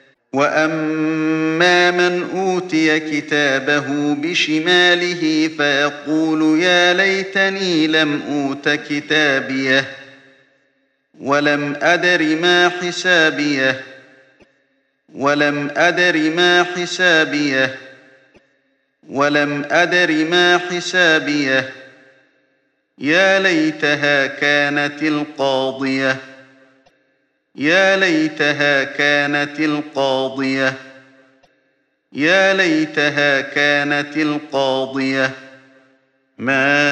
وأما من أوتي كتابه بشماله فيقول يا ليتني لم أوت كتابيه ولم أدر ما حسابيه ولم أدر ما حسابيه ولم أدر ما حسابيه يا ليتها كانت القاضية يا ليتها كانت القاضية يا ليتها كانت القاضية ما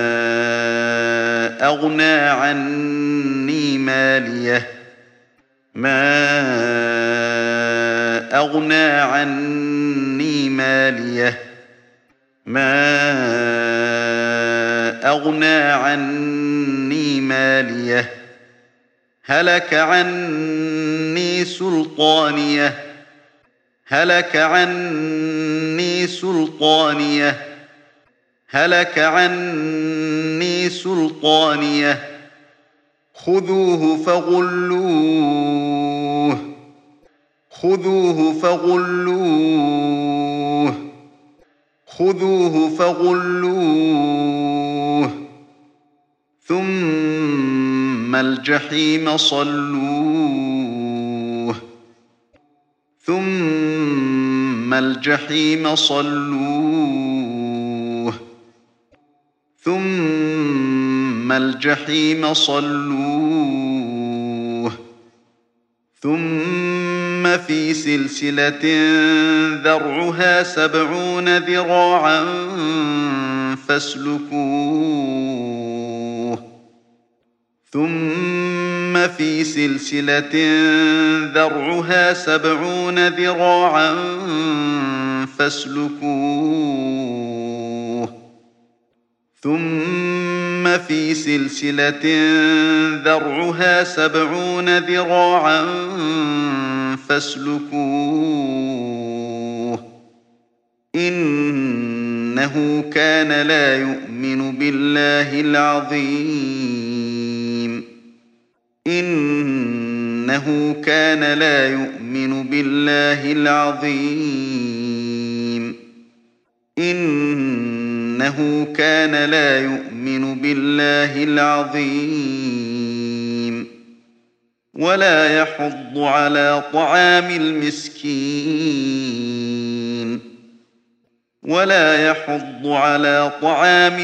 أغنى عني ماليه ما أغنى عني ماليه ما أغنى عني ماليه هلك عني سلطانيه هلك عني سلطانيه هلك عني سلطانيه خذوه فغلوه خذوه فغلوه خذوه فغلوه ثم الجحيم صلوه ثم الجحيم صلوه ثم الجحيم صلوه ثم في سلسلة ذرعها سبعون ذراعا فاسلكوه ثم في سلسلة ذرعها سبعون ذراعا فاسلكوه ثم في سلسلة ذرعها سبعون ذراعا فاسلكوه إنه كان لا يؤمن بالله العظيم إنه كان لا يؤمن بالله العظيم إنه كان لا يؤمن بالله العظيم ولا يحض على طعام المسكين ولا يحض على طعام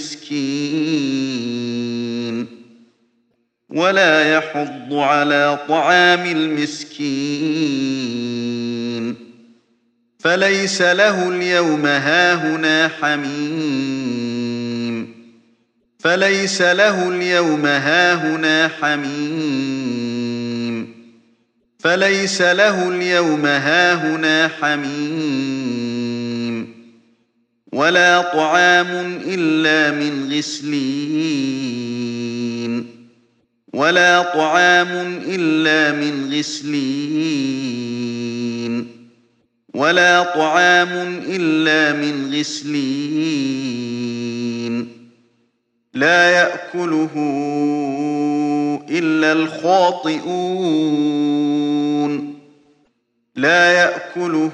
المسكين ولا يحض على طعام المسكين فليس له اليوم هاهنا حميم فليس له اليوم هاهنا حميم فليس له اليوم هاهنا حميم ولا طعام إلا من غسلين ولا طعام إلا من غسلين ولا طعام إلا من غسلين لا يأكله إلا الخاطئون لا يأكله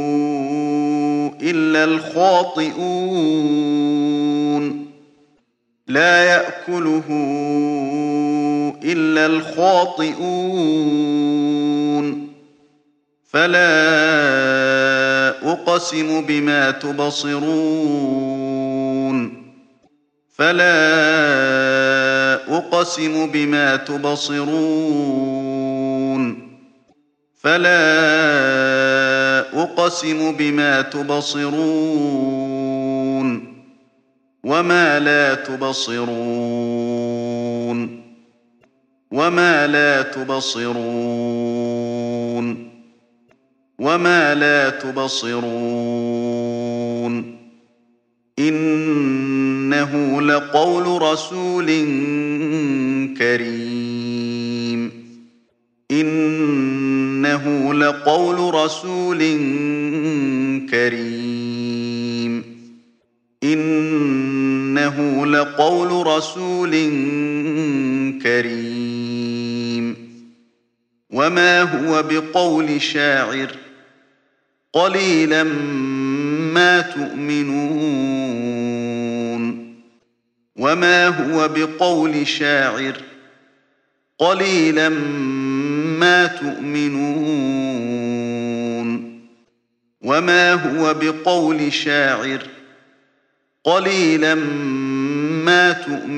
إلا الخاطئون لا يأكله إلا الخاطئون فلا أقسم بما تبصرون فلا أقسم بما تبصرون فلا أقسم بما تبصرون وما لا تبصرون وما لا تبصرون وما لا تبصرون إنه لقول رسول كريم إنه لقول رسول كريم إنه لقول رسول كريم وما هو بقول شاعر قليلا ما تؤمنون وما هو بقول شاعر قليلا ما تؤمنون وما هو بقول شاعر قليلا ما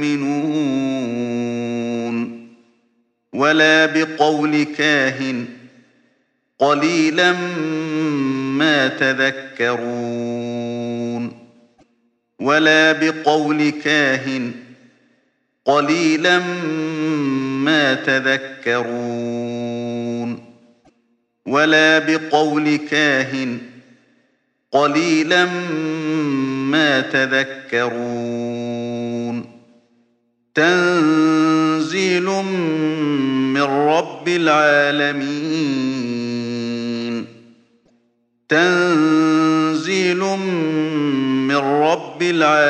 تؤمنون ولا بقول كاهن قليلا ما تذكرون ولا بقول كاهن قليلا ما تذكرون ولا بقول كاهن قليلا ما تذكرون تنزيل من رب العالمين تنزيل من رب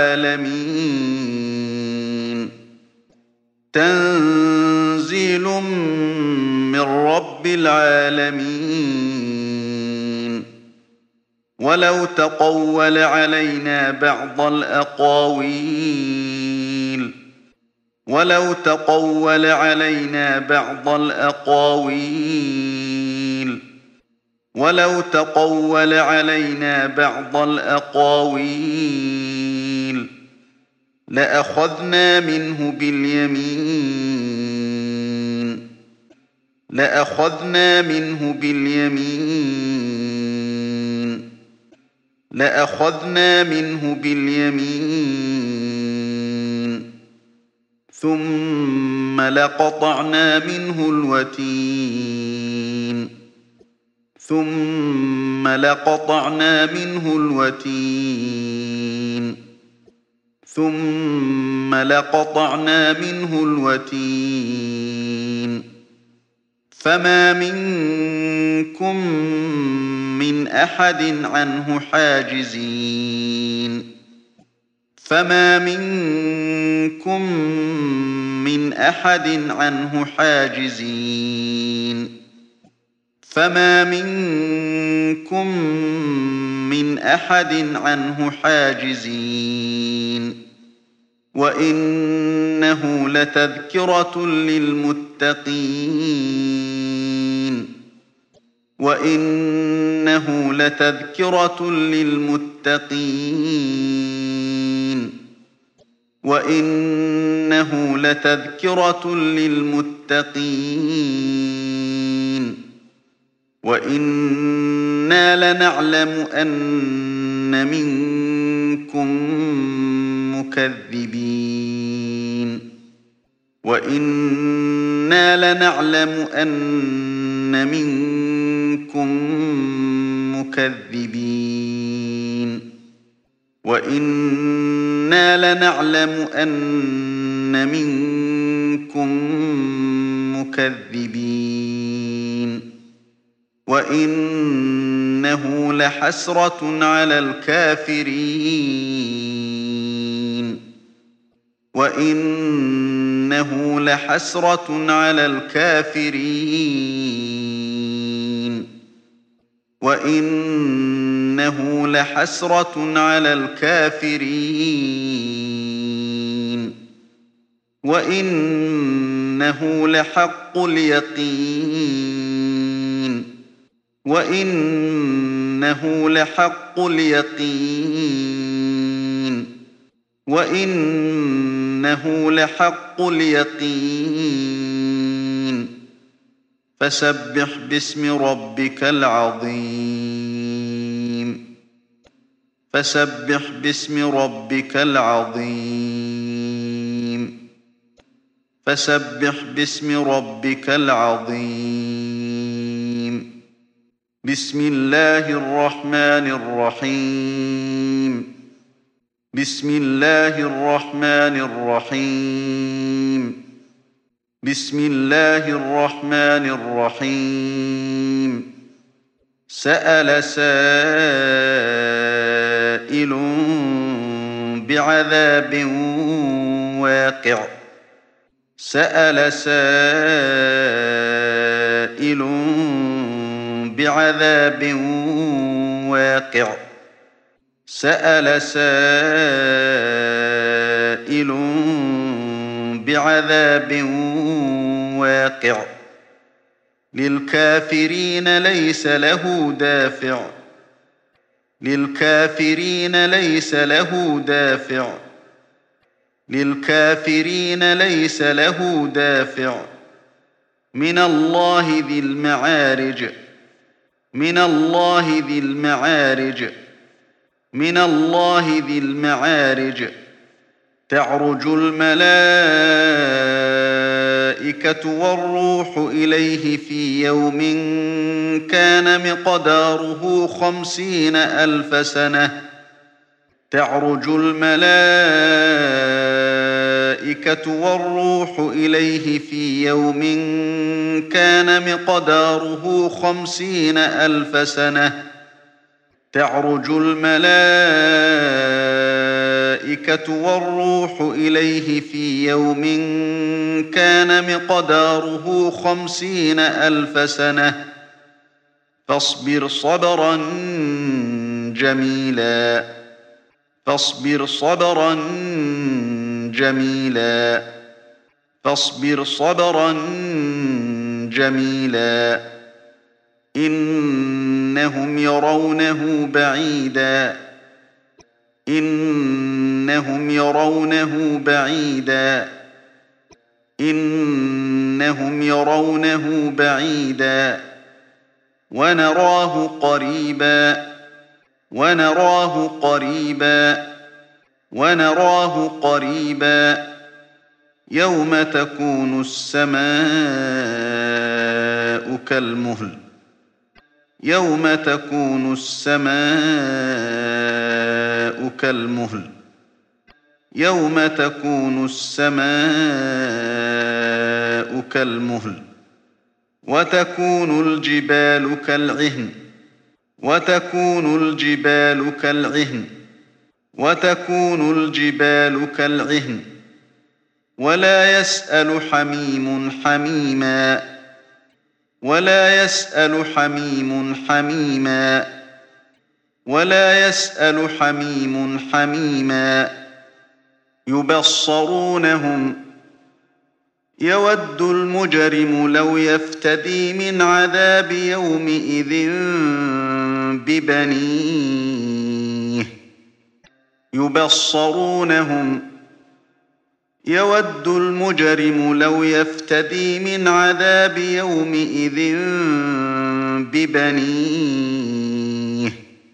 العالمين تنزيل من رب العالمين ولو تقول علينا بعض الأقاويل ولو تقول علينا بعض الأقاويل ولو تقول علينا بعض الأقاويل لأخذنا منه باليمين لأخذنا منه باليمين لأخذنا منه باليمين ثم لقطعنا منه الوتين ثم لقطعنا منه الوتين ثم لقطعنا منه الوتين فما منكم من أحد عنه حاجزين فما منكم من أحد عنه حاجزين فما منكم من أحد عنه حاجزين وإنه لتذكرة للمتقين وإنه لتذكرة للمتقين وإنه لتذكرة للمتقين وإنا لنعلم أن منكم مكذبين وإنا لنعلم أن منكم مكذبين وإنا لنعلم أن منكم مكذبين وإنه لحسرة على الكافرين وإنه لحسرة على الكافرين وإنه لحسرة على الكافرين وإنه لحق اليقين وإنه لحق اليقين وإنه لحق اليقين فسبح باسم ربك العظيم فسبح باسم ربك العظيم فسبح باسم ربك العظيم بسم الله الرحمن الرحيم بسم الله الرحمن الرحيم بسم الله الرحمن الرحيم سأل سائل بعذاب واقع سأل سائل بعذاب واقع سأل سائل بعذاب واقع للكافرين ليس له دافع للكافرين ليس له دافع للكافرين ليس له دافع من الله ذي المعارج من الله ذي المعارج من الله ذي المعارج تعرج الملائكة والروح إليه في يوم كان مقداره خمسين ألف سنة تعرج الملائكة والروح إليه في يوم كان مقداره خمسين ألف سنة تعرج الملائكة والروح إليه في يوم كان مقداره خمسين ألف سنة فاصبر صبرا جميلا فاصبر صبرا جميلا فاصبر صبرا جميلا إنهم يرونه بعيدا إنهم يرونه بعيدا إنهم يرونه بعيدا ونراه قريبا ونراه قريبا ونراه قريبا يوم تكون السماء كالمهل يوم تكون السماء كالمهل يوم تكون السماء كالمهل وتكون الجبال كالعهن وتكون الجبال كالعهن وتكون الجبال كالعهن ولا يسأل حميم حميما ولا يسأل حميم حميما ولا يسأل حميم حميما يبصرونهم يود المجرم لو يفتدي من عذاب يومئذ ببنيه يبصرونهم يود المجرم لو يفتدي من عذاب يومئذ ببنيه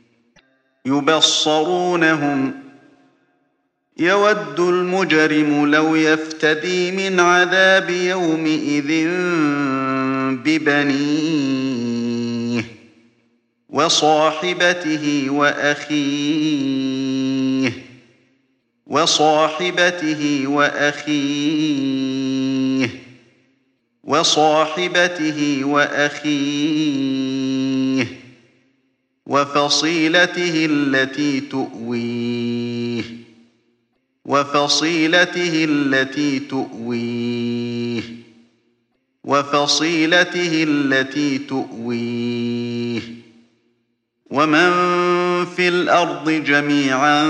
يبصرونهم يود المجرم لو يفتدي من عذاب يومئذ ببنيه وصاحبته وأخيه وصاحبته وأخيه وصاحبته وأخيه وفصيلته التي تؤويه وفصيلته التي تؤويه وفصيلته التي تؤويه ومن في الأرض جميعا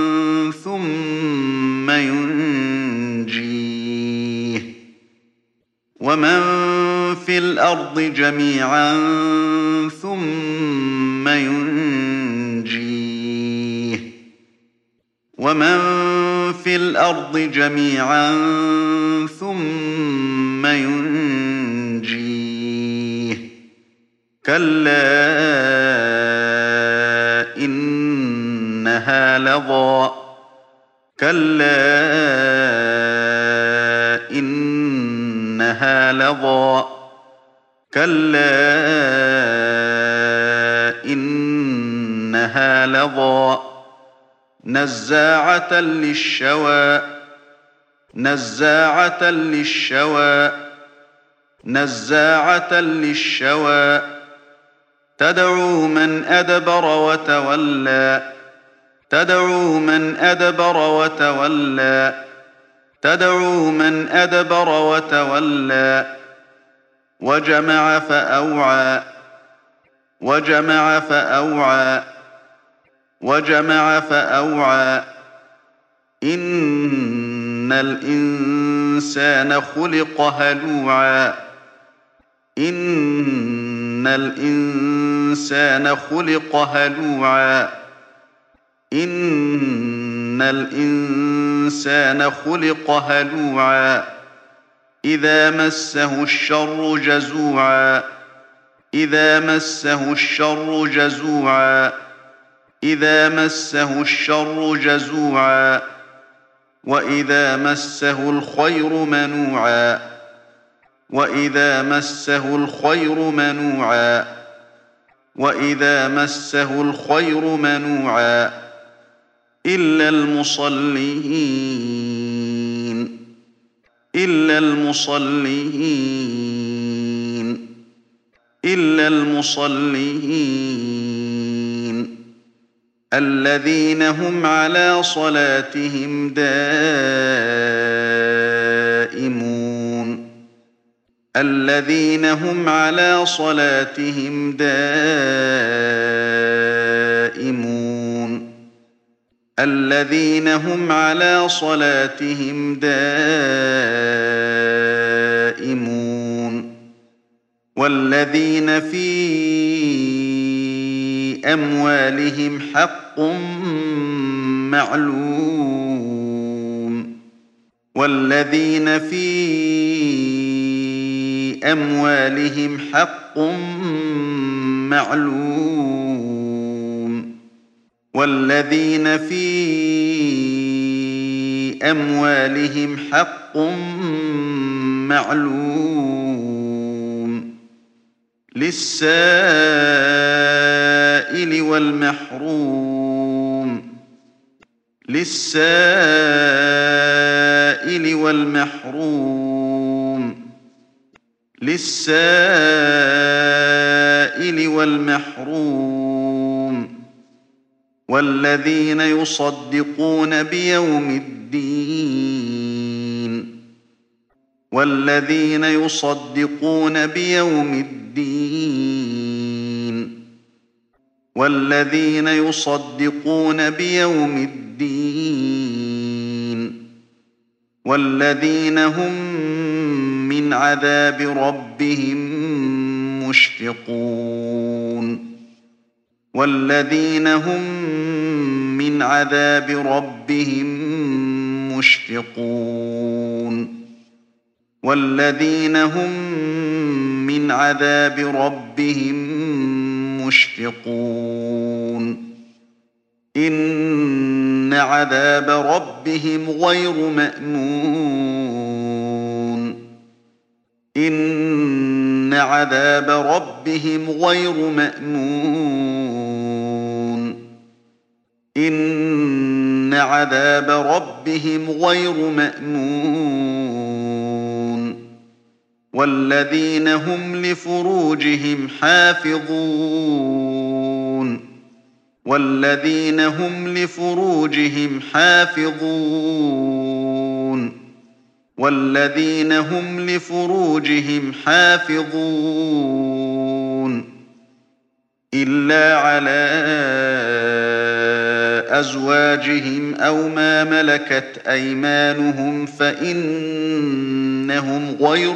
ثم ينجيه ومن في الأرض جميعا ثم ينجيه ومن في الأرض جميعا ثم ينجيه كلا إنها لظى كلا إنها لظى كلا إنها لظى نزاعة للشوى نزاعة للشوى نزاعة للشوى تدعو من أدبر وتولى تدعو من أدبر وتولى تدعو من أدبر وتولى وجمع فأوعى وجمع فأوعى وجمع فأوعى إن الإنسان خلق هلوعا إن الإنسان خلق هلوعا إن الإنسان خلق هلوعا إذا مسه الشر جزوعا إذا مسه الشر جزوعا إذا مسه الشر جزوعا وإذا مسه الخير منوعا وإذا مسه الخير منوعا وإذا مسه الخير منوعا إلا المصلين إلا المصلين إلا المصلين الذين هم على صلاتهم دائمون الذين هم على صلاتهم دائمون الذين هم على صلاتهم دائمون والذين في أموالهم حق معلوم والذين في أموالهم حق معلوم والذين في أموالهم حق معلوم للسائل والمحروم للسائل والمحروم للسائل والمحروم والذين يصدقون بيوم الدين والذين يصدقون بيوم الدين والذين يصدقون بيوم الدين والذين هم من عذاب ربهم مشفقون والذين هم من عذاب ربهم مشفقون والذين هم من عذاب ربهم مشفقون إن عذاب ربهم غير مأمون إن عذاب ربهم غير مأمون إن عذاب ربهم غير مأمون والذين هم لفروجهم حافظون والذين هم لفروجهم حافظون والذين هم لفروجهم حافظون إلا على أزواجهم أو ما ملكت أيمانهم فإنهم غير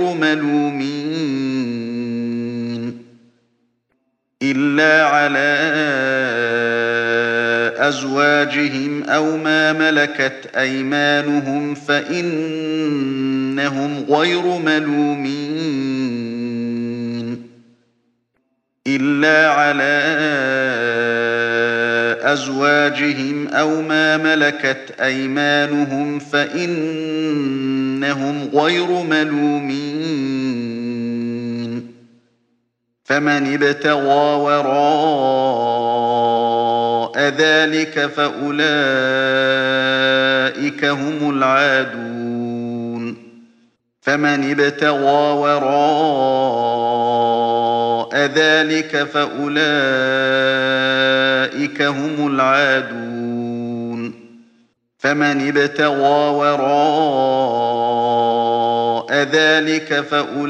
ملومين إلا على أزواجهم أو ما ملكت أيمانهم فإنهم غير ملومين إلا على أزواجهم أو ما ملكت أيمانهم فإنهم غير ملومين فمن ابتغى وراء ذَلِكَ فَأُولَئِكَ هُمُ الْعَادُونَ فَمَنِ ابْتَغَىٰ وَرَاءَ ذَلِكَ فَأُولَئِكَ هُمُ الْعَادُونَ فَمَنِ ابْتَغَىٰ وَرَاءَ ذَلِكَ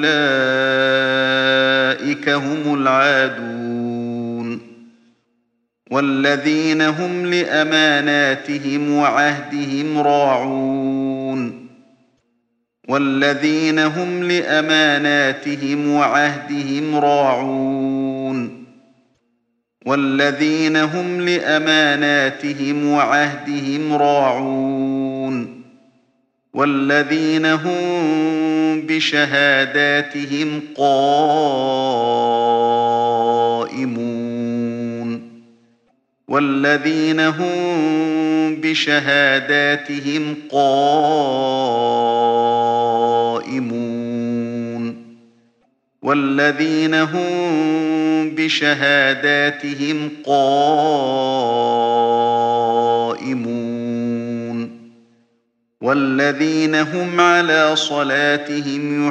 فَأُولَئِكَ هُمُ الْعَادُونَ وَالَّذِينَ هُمْ لِأَمَانَاتِهِمْ وَعَهْدِهِمْ راعون والذين هم لأماناتهم وعهدهم راعون والذين هم لأماناتهم وعهدهم راعون والذين هم بشهاداتهم قائمون والذين هم بشهاداتهم قائمون والذين هم بشهاداتهم قائمون والذين هم على صلاتهم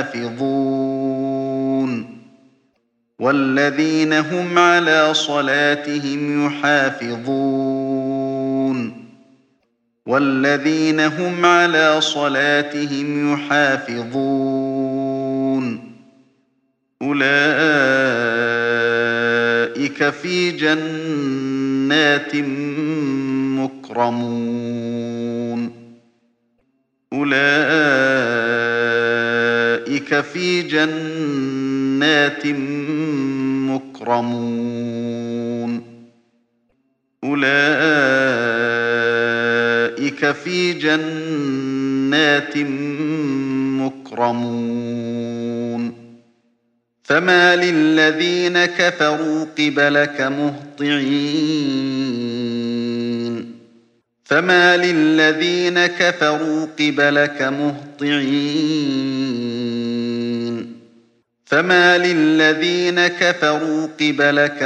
يحافظون والذين هم على صلاتهم يحافظون والذين هم على صلاتهم يحافظون أولئك في جنات مكرمون أولئك في جنات مكرمون أولئك في جنات مكرمون فما للذين كفروا قبلك مهطعين فما للذين كفروا قبلك مهطعين فما للذين كفروا قبلك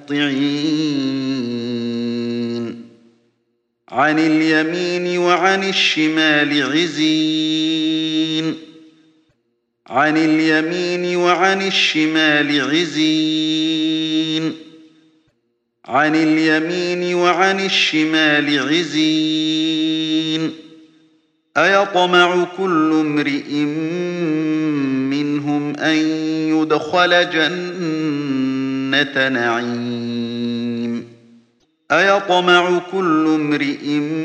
مهطعين عن اليمين وعن الشمال عزين عن اليمين وعن الشمال عزين عن اليمين وعن الشمال عزين أيطمع كل امرئ منهم أن يدخل جنة نعيم أيطمع كل امرئ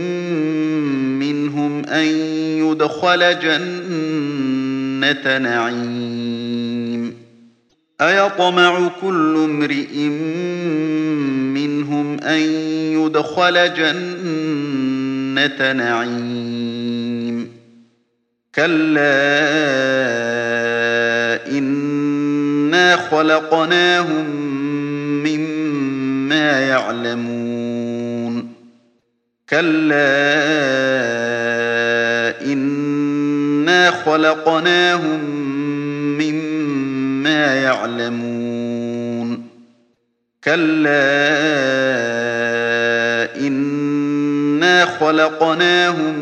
منهم أن يدخل جنة نعيم أيطمع كل امرئ منهم أن يدخل جنة نعيم كلا إنا خلقناهم مما يعلمون كلا إنا خلقناهم مما يعلمون كلا إنا خلقناهم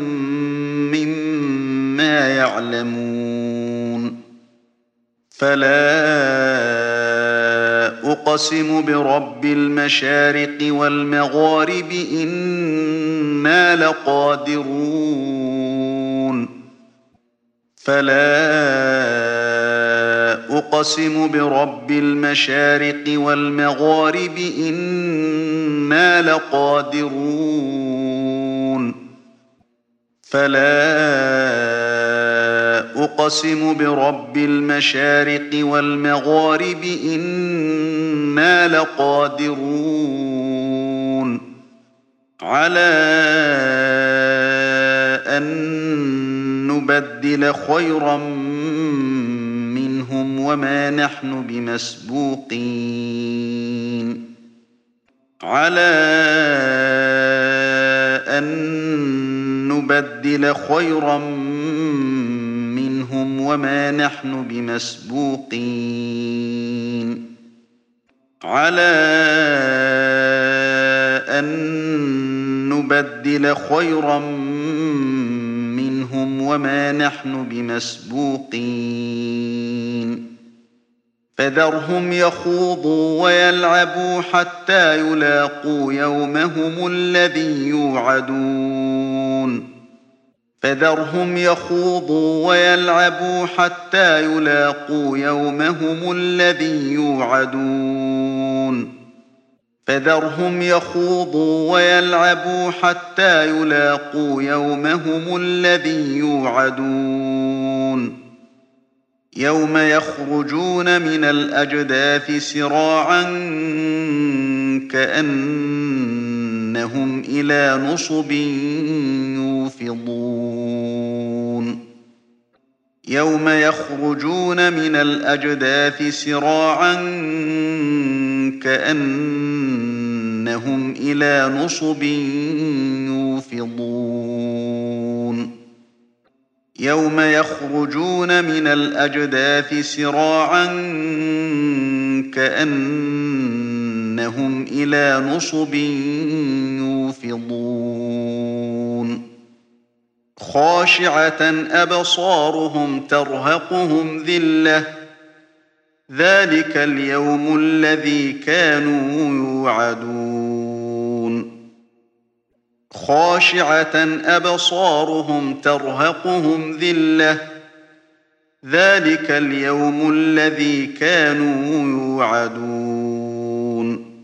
مما يعلمون فلا أقسم برب المشارق والمغارب إنا لقادرون فلا أقسم برب المشارق والمغارب إنا لقادرون فلا أقسم برب المشارق والمغارب إنا لقادرون على أن نبدل خيرا منهم وما نحن بمسبوقين على أن نبدل خيرا منهم وما نحن بمسبوقين على أن نبدل خيرا منهم وما نحن بمسبوقين فذرهم يخوضوا ويلعبوا حتى يلاقوا يومهم الذي يوعدون فذرهم يخوضوا ويلعبوا حتى يلاقوا يومهم الذي يوعدون فذرهم يخوضوا ويلعبوا حتى يلاقوا يومهم الذي يوعدون يوم يخرجون من الأجداث سراعا كأنهم إلى نصب يوفضون يوم يخرجون من الأجداث سراعا كأنهم إلى نصب يوفضون يوم يخرجون من الأجداث سراعا كأنهم إلى نصب يوفضون خاشعة أبصارهم ترهقهم ذلة ذلك اليوم الذي كانوا يوعدون خاشعة أبصارهم ترهقهم ذلة ذلك اليوم الذي كانوا يوعدون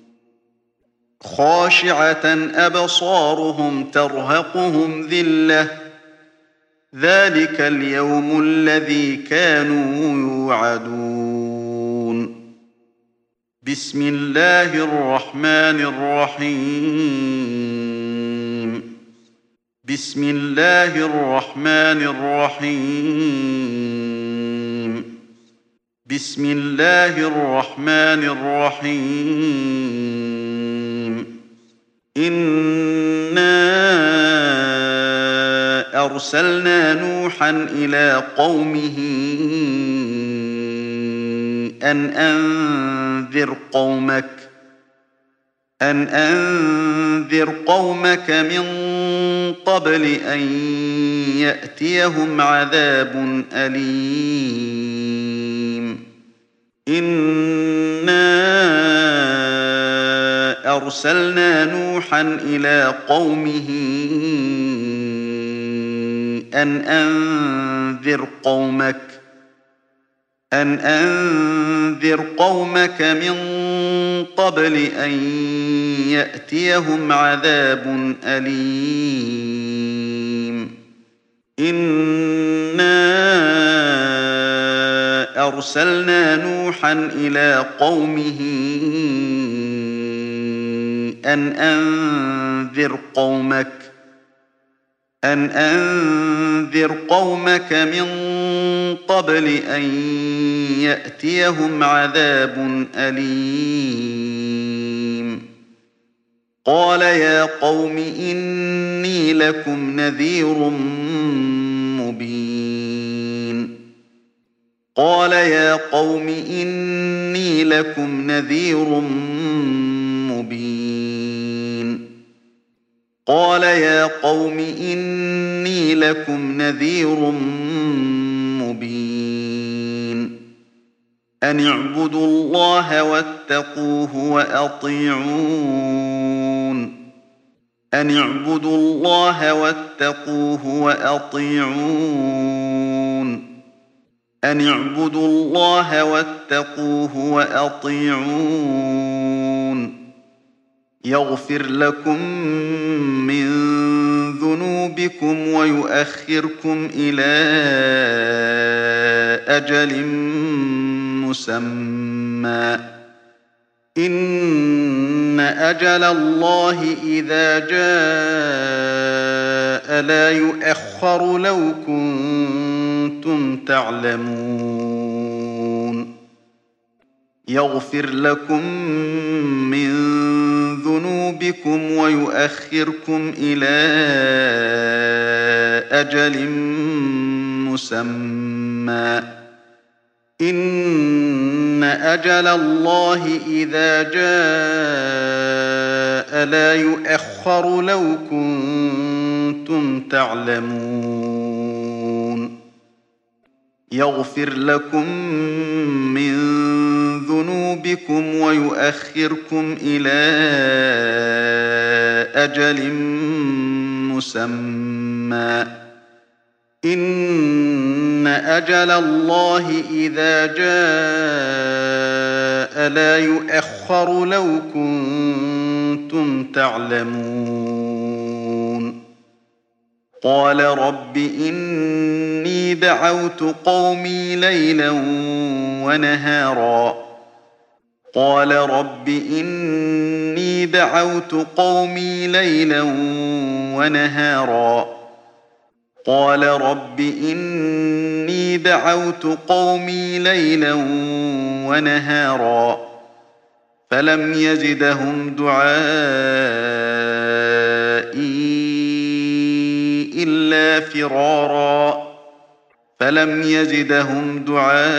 خاشعة أبصارهم ترهقهم ذلة ذلك اليوم الذي كانوا يوعدون بسم الله الرحمن الرحيم بسم الله الرحمن الرحيم بسم الله الرحمن الرحيم إنا أرسلنا نوحا إلى قومه أن أنذر قومك أن أنذر قومك من قبل أن يأتيهم عذاب أليم إنا أرسلنا نوحا إلى قومه أن أنذر قومك أن أنذر قومك من قبل أن يأتيهم عذاب أليم إنا أرسلنا نوحا إلى قومه أن أنذر قومك أن أنذر قومك من قبل أن يأتيهم عذاب أليم قال يا قوم إني لكم نذير مبين قال يا قوم إني لكم نذير مبين قال يا قوم إني لكم نذير مبين أن اعبدوا الله واتقوه وأطيعون أن اعبدوا الله واتقوه وأطيعون أن اعبدوا الله واتقوه وأطيعون يغفر لكم من ذنوبكم ويؤخركم إلى أجل مسمى إن أجل الله إذا جاء لا يؤخر لو كنتم تعلمون يغفر لكم من ذنوبكم ويؤخركم إلى أجل مسمى إن أجل الله إذا جاء لا يؤخر لو كنتم تعلمون يغفر لكم من ذنوبكم ويؤخركم إلى أجل مسمى إن أجل الله إذا جاء لا يؤخر لو كنتم تعلمون قال رب إني دعوت قومي ليلا ونهارا قال رب إني دعوت قومي ليلا ونهارا قال رب إني دعوت قومي ليلا ونهارا فلم يزدهم دعائي إلا فرارا فلم يزدهم دعائي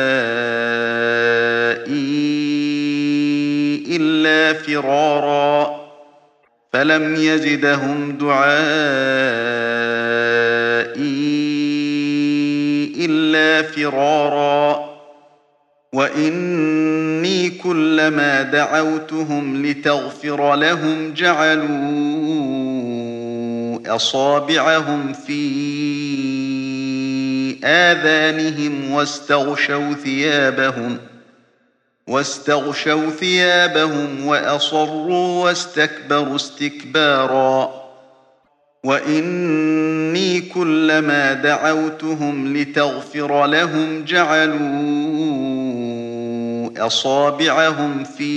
إلا فرارا فلم يزدهم دعائي إلا فرارا وإني كلما دعوتهم لتغفر لهم جعلوا أصابعهم في آذانهم واستغشوا ثيابهم واستغشوا ثيابهم وأصروا واستكبروا استكبارا وإني كلما دعوتهم لتغفر لهم جعلوا أصابعهم في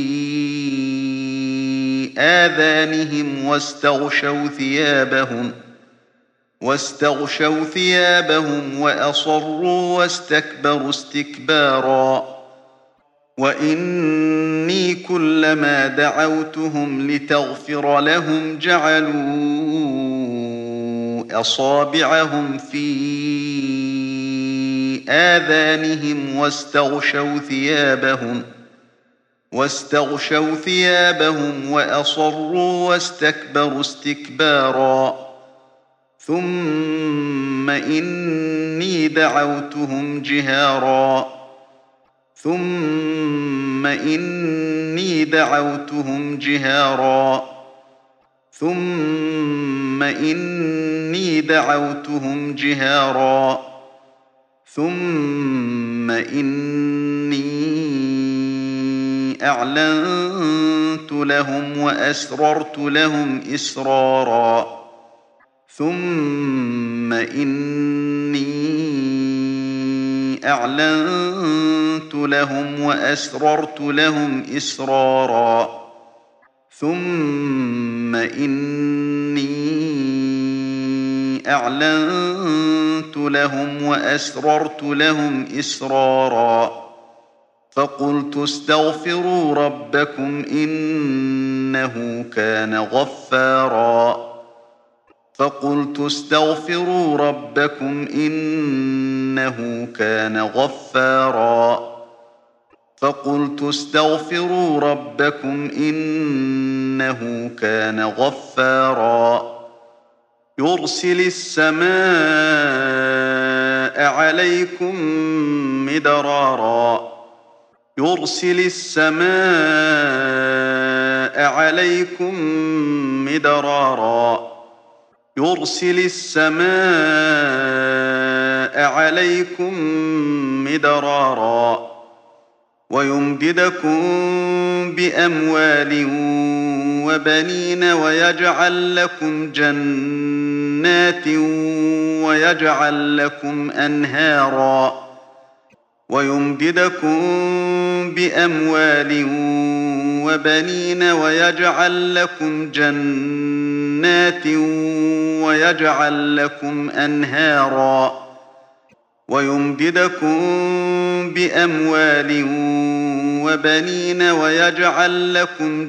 آذانهم واستغشوا ثيابهم واستغشوا ثيابهم وأصروا واستكبروا استكبارا وإني كلما دعوتهم لتغفر لهم جعلوا أصابعهم في آذانهم واستغشوا ثيابهم واستغشوا ثيابهم وأصروا واستكبروا استكبارا ثم إني دعوتهم جهارا ثم إني دعوتهم جهارا ثم إني دعوتهم جهارا ثم إني أعلنت لهم وأسررت لهم إسرارا ثم إني أعلنت لهم وأسررت لهم إسرارا ثم إني أعلنت لهم وأسررت لهم إسرارا فقلت استغفروا ربكم إنه كان غفارا فقلت استغفروا ربكم إنه كان غفارا فقلت استغفروا ربكم إنه كان غفارا يرسل السماء عليكم مدرارا يرسل السماء عليكم مدرارا يرسل السماء عليكم مدرارا ويمددكم بأموال وبنين ويجعل لكم جنات ويجعل لكم أنهارا ويمددكم بأموال وبنين ويجعل لكم جنات ويجعل لكم أنهارا ويمددكم بأموال وبنين ويجعل لكم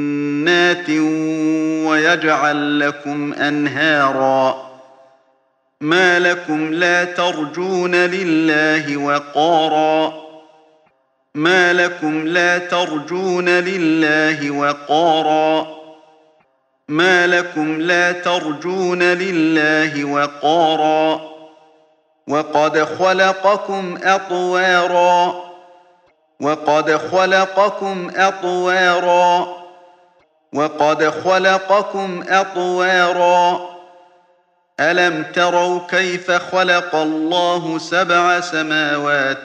جنات ويجعل لكم أنهارا ما لكم لا ترجون لله وقارا ما لكم لا ترجون لله وقارا ما لكم لا ترجون لله وقارا وقد خلقكم أطوارا وقد خلقكم أطوارا وقد خلقكم أطوارا ألم تروا كيف خلق الله سبع سماوات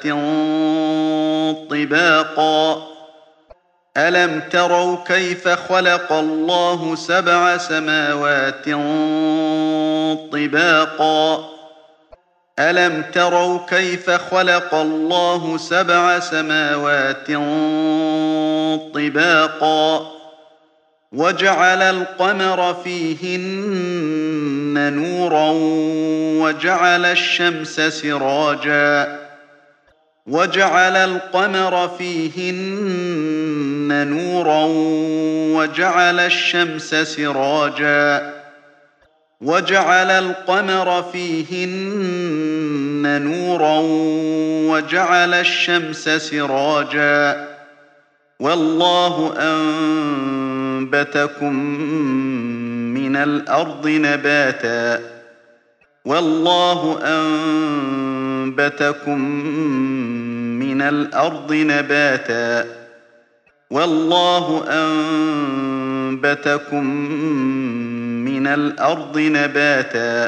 طباقا ألم تروا كيف خلق الله سبع سماوات طباقا ألم تروا كيف خلق الله سبع سماوات طباقا وجعل القمر فيهن نورا وجعل الشمس سراجا وجعل القمر فيهن نورا وجعل الشمس سراجا وجعل القمر فيهن نورا وجعل الشمس سراجا والله أنبتكم من الأرض نباتا والله أنبتكم من الأرض نباتا والله أنبتكم من الأرض نباتا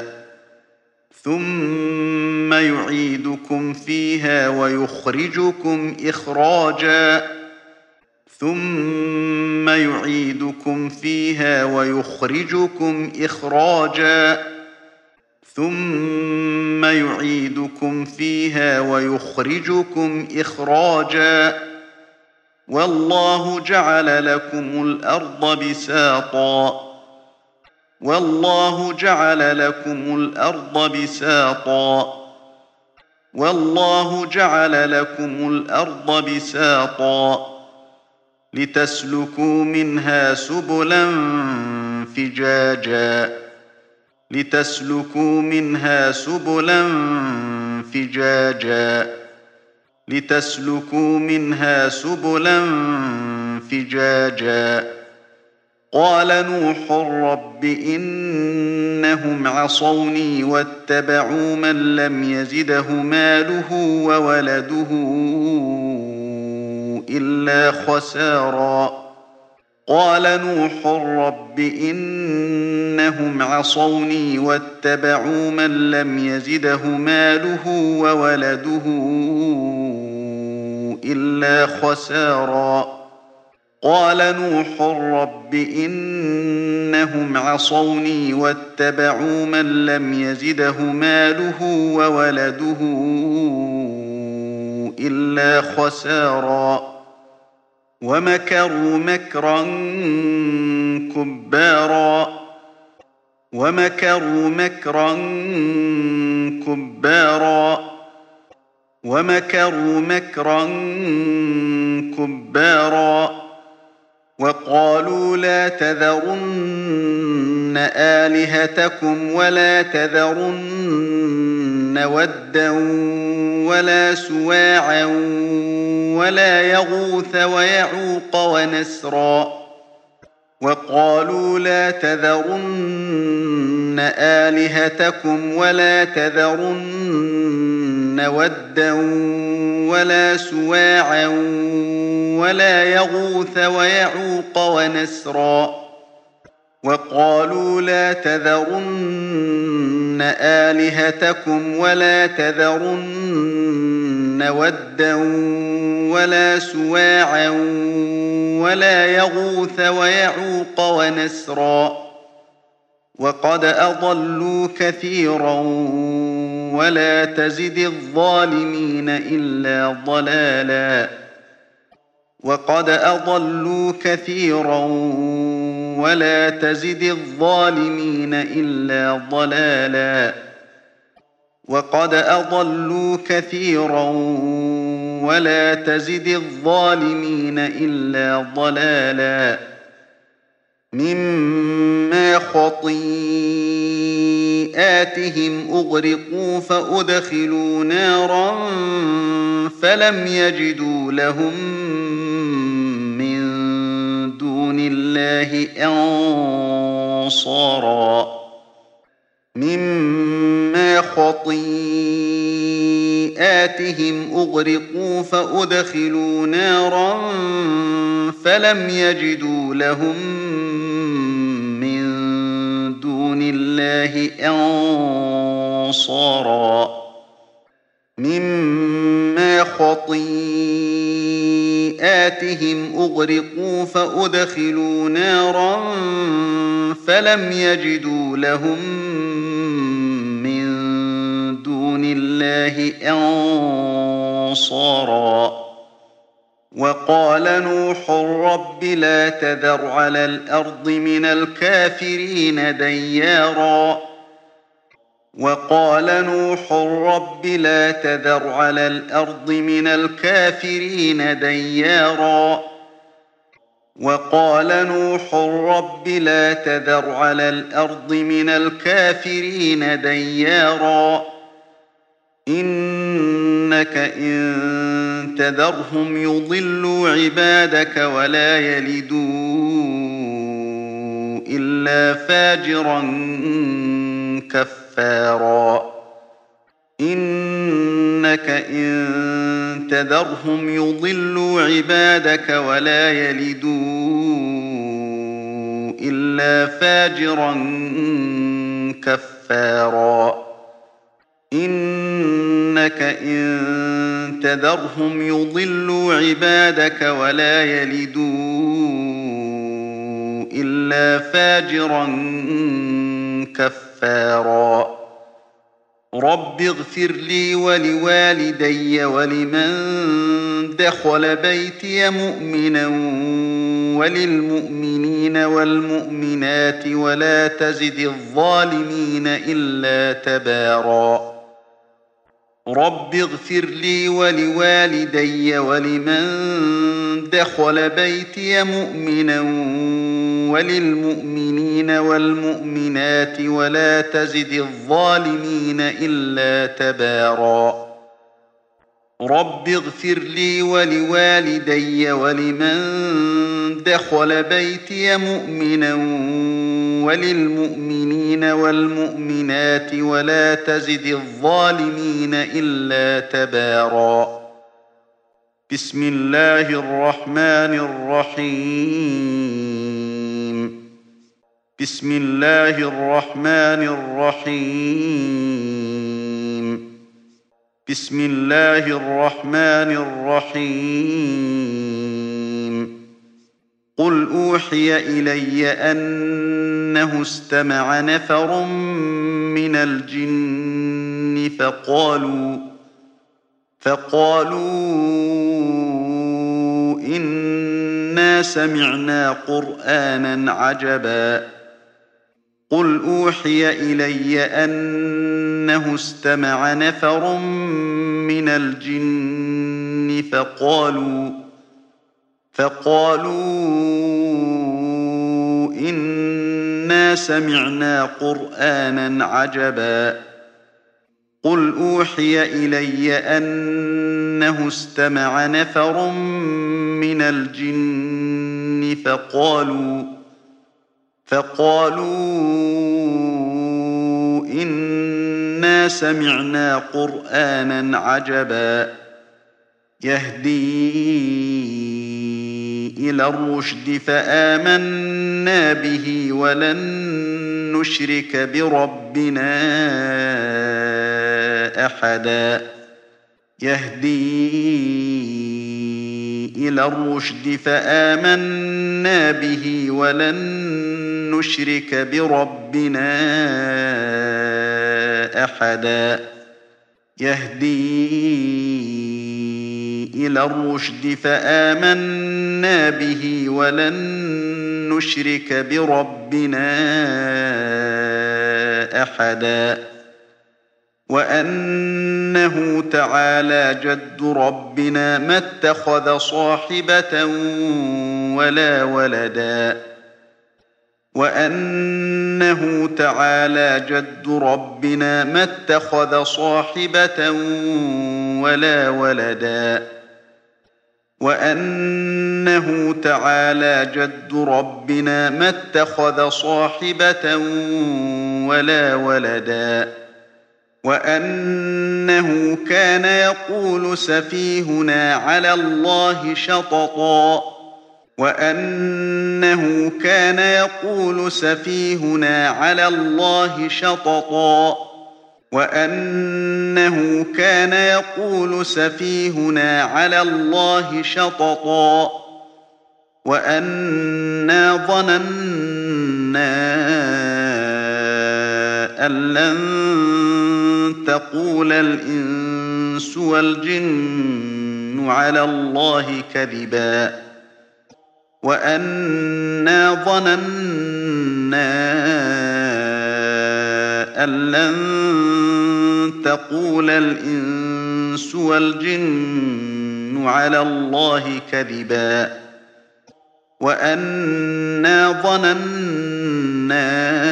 ثم يعيدكم فيها ويخرجكم إخراجا ثم يعيدكم فيها ويخرجكم إخراجا ثم يعيدكم فيها ويخرجكم إخراجا والله جعل لكم الأرض بساطا والله جعل لكم الأرض بساطا والله جعل لكم الأرض بساطا لتسلكوا منها سبلا فجاجا لتسلكوا منها سبلا فجاجا لتسلكوا منها سبلا فجاجا قال نوح رب إنهم عصوني واتبعوا من لم يزده ماله وولده إلا خسارا قال نوح رب إنهم عصوني واتبعوا من لم يزده ماله وولده إلا خسارا قال نوح رب إنهم عصوني واتبعوا من لم يزده ماله وولده إلا خسارا ومكروا مكرا كبارا ومكروا مكرا كبارا ومكروا مكرا كبارا وقالوا لا تذرن آلهتكم ولا تذرن ودا ولا سواعا ولا يغوث ويعوق ونسرا وقالوا لا تذرن آلهتكم ولا تذرن ودا ولا سواعا ولا يغوث ويعوق ونسرا وقالوا لا تذرن آلهتكم ولا تذرن ودا ولا سواعا ولا يغوث ويعوق ونسرا وقد أضلوا كثيرا ولا تزد الظالمين إلا ضلالا وقد أضلوا كثيرا ولا تزد الظالمين إلا ضلالا وقد أضلوا كثيرا ولا تزد الظالمين إلا ضلالا مما خطيئاتهم آتهم أغرقوا فأدخلوا نارا فلم يجدوا لهم من دون الله أنصارا مما خطيئاتهم أغرقوا فأدخلوا نارا فلم يجدوا لهم من دون الله أنصارا مما خطيئاتهم أغرقوا فأدخلوا نارا فلم يجدوا لهم من دون الله أنصارا وقال نوح رب لا تذر على الأرض من الكافرين ديارا وقال نوح رب لا تذر على الأرض من الكافرين ديارا وقال نوح رب لا تذر على الأرض من الكافرين ديارا إنك إن تذرهم يضلوا عبادك ولا يلدوا إلا فاجرا كفارا إنك إن تذرهم يضلوا عبادك ولا يلدوا إلا فاجرا كفارا إنك إن تذرهم يضلوا عبادك ولا يلدوا إلا فاجرا كفارا رب اغفر لي ولوالدي ولمن دخل بيتي مؤمنا وللمؤمنين والمؤمنات ولا تزد الظالمين إلا تبارا رب اغفر لي ولوالدي ولمن دخل بيتي مؤمنا وللمؤمنين والمؤمنات ولا تزد الظالمين إلا تبارا رب اغفر لي ولوالدي ولمن دخل بيتي مؤمنا وللمؤمنين والمؤمنات ولا تزد الظالمين إلا تبارا بسم الله الرحمن الرحيم بسم الله الرحمن الرحيم بسم الله الرحمن الرحيم قل أوحي إلي أنه استمع نفر من الجن فقالوا فقالوا إنا سمعنا قرآنا عجبا قل أوحي إلي أنه استمع نفر من الجن فقالوا فقالوا إنا سمعنا قرآنا عجبا قل أوحي إلي أنه استمع نفر من الجن فقالوا فقالوا إنا سمعنا قرآنا عجبا يهدي إلى الرشد فآمنا به ولن نشرك بربنا أحدا يهدي إلى الرشد فآمنا به ولن نشرك بربنا أحدا يهدي إلى الرشد فآمنا به ولن نشرك بربنا أحدا وأنه تعالى جد ربنا ما اتخذ صاحبة ولا ولدا وأنه تعالى جد ربنا ما اتخذ صاحبة ولا ولدا وأنه تعالى جد ربنا ما اتخذ صاحبة ولا ولدا وأنه كان يقول سفيهنا على الله شططا وأنه كان يقول سفيهنا على الله شططا وأنه كان يقول سفيهنا على الله شططا وأنا ظننا أن لن تقول الإنس والجن على الله كذبا وأنا ظننا أن لن تقول الإنس والجن على الله كذبا وأنا ظننا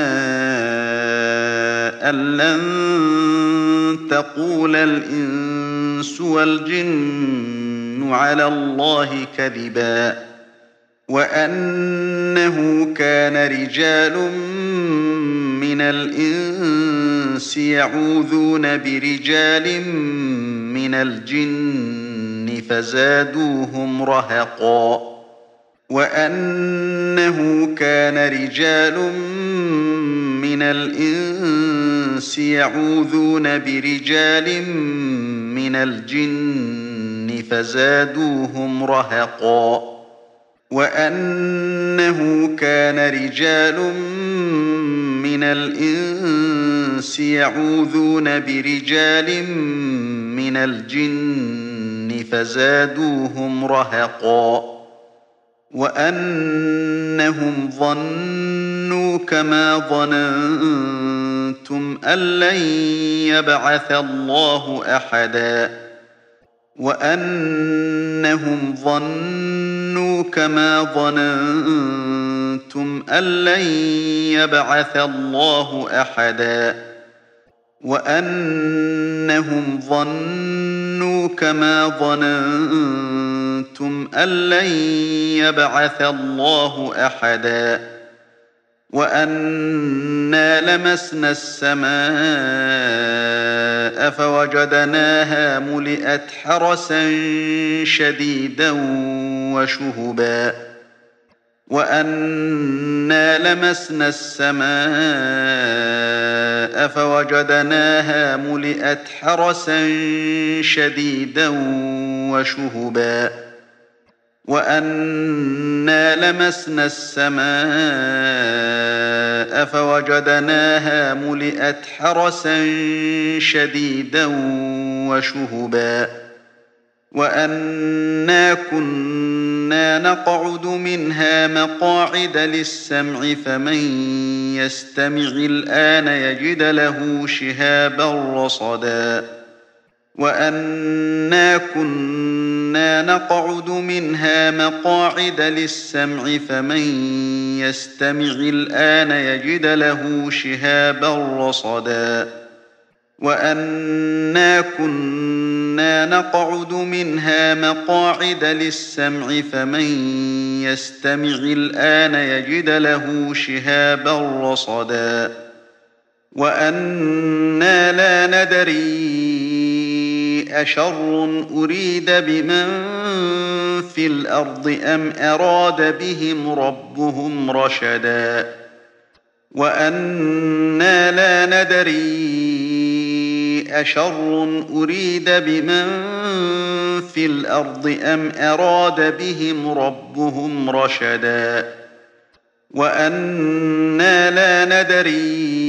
أن لن تقول الإنس والجن على الله كذبا وأنه كان رجال من الإنس يعوذون برجال من الجن فزادوهم رهقا وأنه كان رجال من الإنس يعوذون برجال من الجن فزادوهم رهقا وأنه كان رجال من الإنس يعوذون برجال من الجن فزادوهم رهقا وأنهم ظنوا كما ظننتم أن لن يبعث الله أحدا وأنهم ظنوا كما ظننتم أن لن يبعث الله أحدا وأنهم ظنوا كما ظننتم أن لن يبعث الله أحدا وأنا لمسنا السماء فوجدناها ملئت حرسا شديدا وشهبا وأنا لمسنا السماء فوجدناها ملئت حرسا شديدا وشهبا وأنا لمسنا السماء فوجدناها ملئت حرسا شديدا وشهبا وأنا كنا نقعد منها مقاعد للسمع فمن يستمع الآن يجد له شهابا رصدا وأنا كنا نقعد منها مقاعد للسمع فمن يستمع الآن يجد له شهابا رصدا وأنا كنا نقعد منها مقاعد للسمع فمن يستمع الآن يجد له شهابا رصدا وأنا لا ندري أشر أريد بمن في الأرض أم أراد بهم ربهم رشدا وأنا لا ندري أشر أريد بمن في الأرض أم أراد بهم ربهم رشدا وأنا لا ندري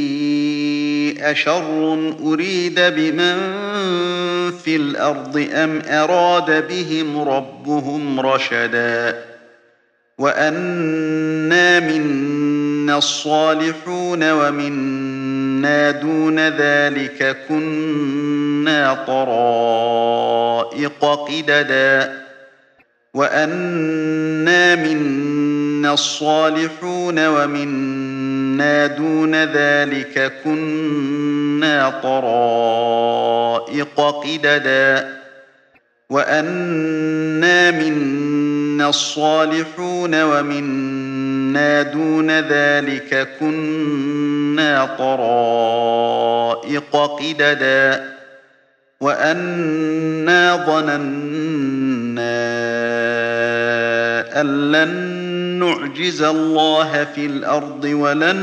أشر أريد بمن في الأرض أم أراد بهم ربهم رشدا وأنا منا الصالحون ومنا دون ذلك كنا طرائق قددا وأنا منا منا الصالحون ومنا دون ذلك كنا طرائق قددا وأنا منا الصالحون ومنا دون ذلك كنا طرائق قددا وأنا ظننا أن لن نعجز الله في الأرض ولن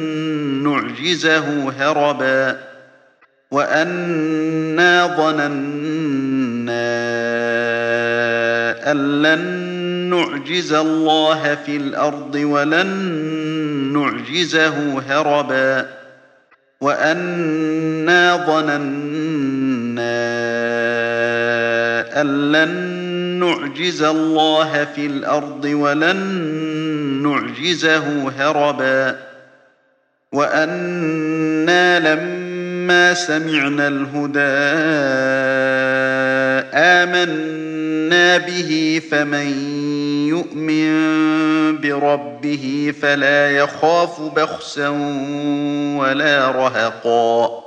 نعجزه هربا وأنا ظننا أن لن نعجز الله في الأرض ولن نعجزه هربا وأنا ظننا أن لن نعجز الله في الأرض ولن نعجزه هربا وأنا لما سمعنا الهدى آمنا به فمن يؤمن بربه فلا يخاف بخسا ولا رهقا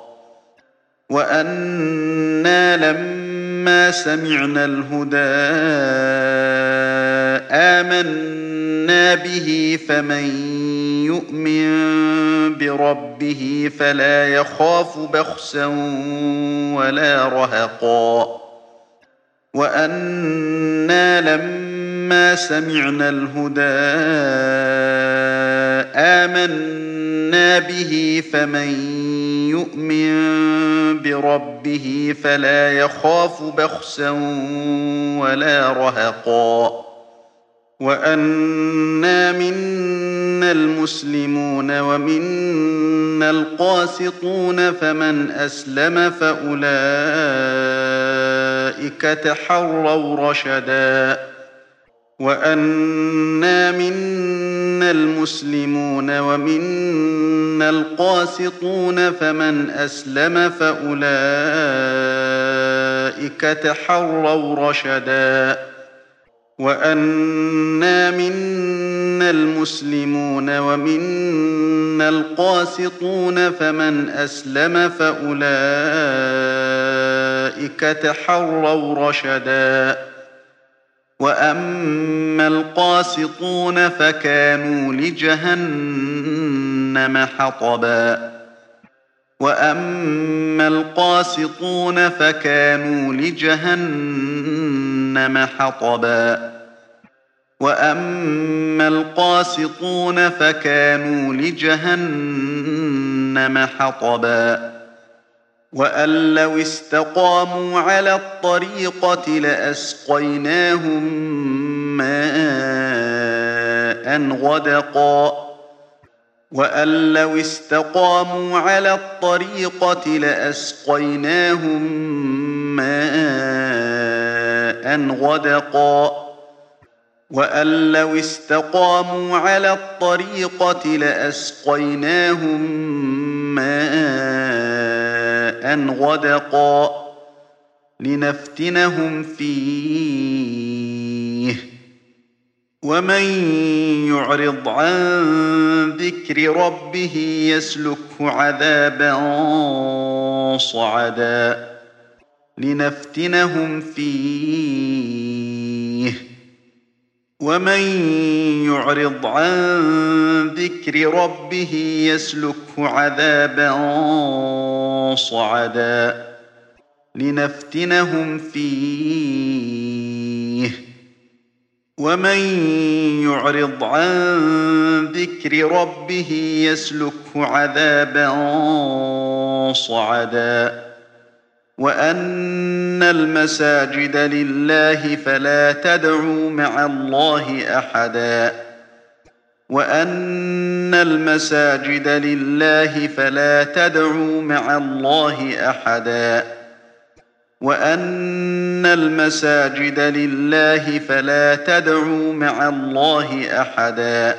وأنا لما سمعنا الهدى آمنا به فمن يؤمن بربه فلا يخاف بخسا ولا رهقا وأنا لما سمعنا الهدى آمنا به فمن يؤمن بربه فلا يخاف بخسا ولا رهقا وأنا منا المسلمون ومنا القاسطون فمن أسلم فأولئك تحروا رشدا وأنا منا المسلمون ومنا القاسطون فمن أسلم فأولئك تحروا رشدا وأنا منا المسلمون ومنا القاسطون فمن أسلم فأولئك تحروا رشدا وأما القاسطون فكانوا لجهنم حطبا وأما القاسطون فكانوا لجهنم حطبا وأما القاسطون فكانوا لجهنم حطبا وأن لو استقاموا على الطريقة لأسقيناهم ماء غدقا وأن لو استقاموا على الطريقة لأسقيناهم ماء غدقا وأن لو استقاموا على الطريقة لأسقيناهم ماء غدقا لنفتنهم فيه ومن يعرض عن ذكر ربه يسلكه عذابا صعدا لنفتنهم فيه ومن يعرض عن ذكر ربه يسلكه عذابا صعدا لنفتنهم فيه ومن يعرض عن ذكر ربه يسلكه عذابا صعدا وأن المساجد لله فلا تدعوا مع الله أحدا وأن المساجد لله فلا تدعوا مع الله أحدا وأن المساجد لله فلا تدعوا مع الله أحدا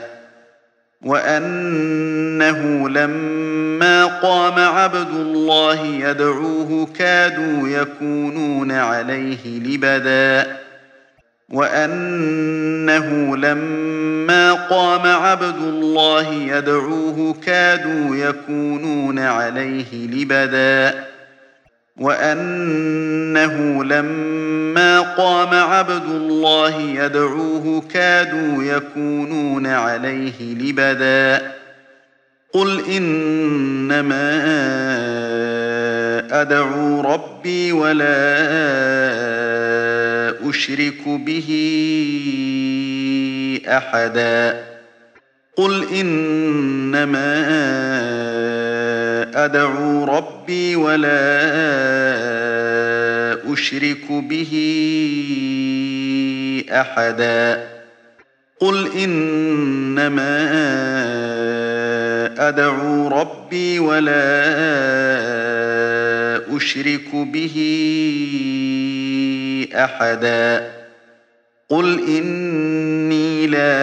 وأنه لما قام عبد الله يدعوه كادوا يكونون عليه لبدا وأنه لما قام عبد الله يدعوه كادوا يكونون عليه لبدا وأنه لما قام عبد الله يدعوه كادوا يكونون عليه لبدا قل إنما أدعو ربي ولا أشرك به أحدا قل إنما أدعو ربي ولا أشرك به أحدا قل إنما أدعو ربي ولا أشرك به أحدا قل إني لا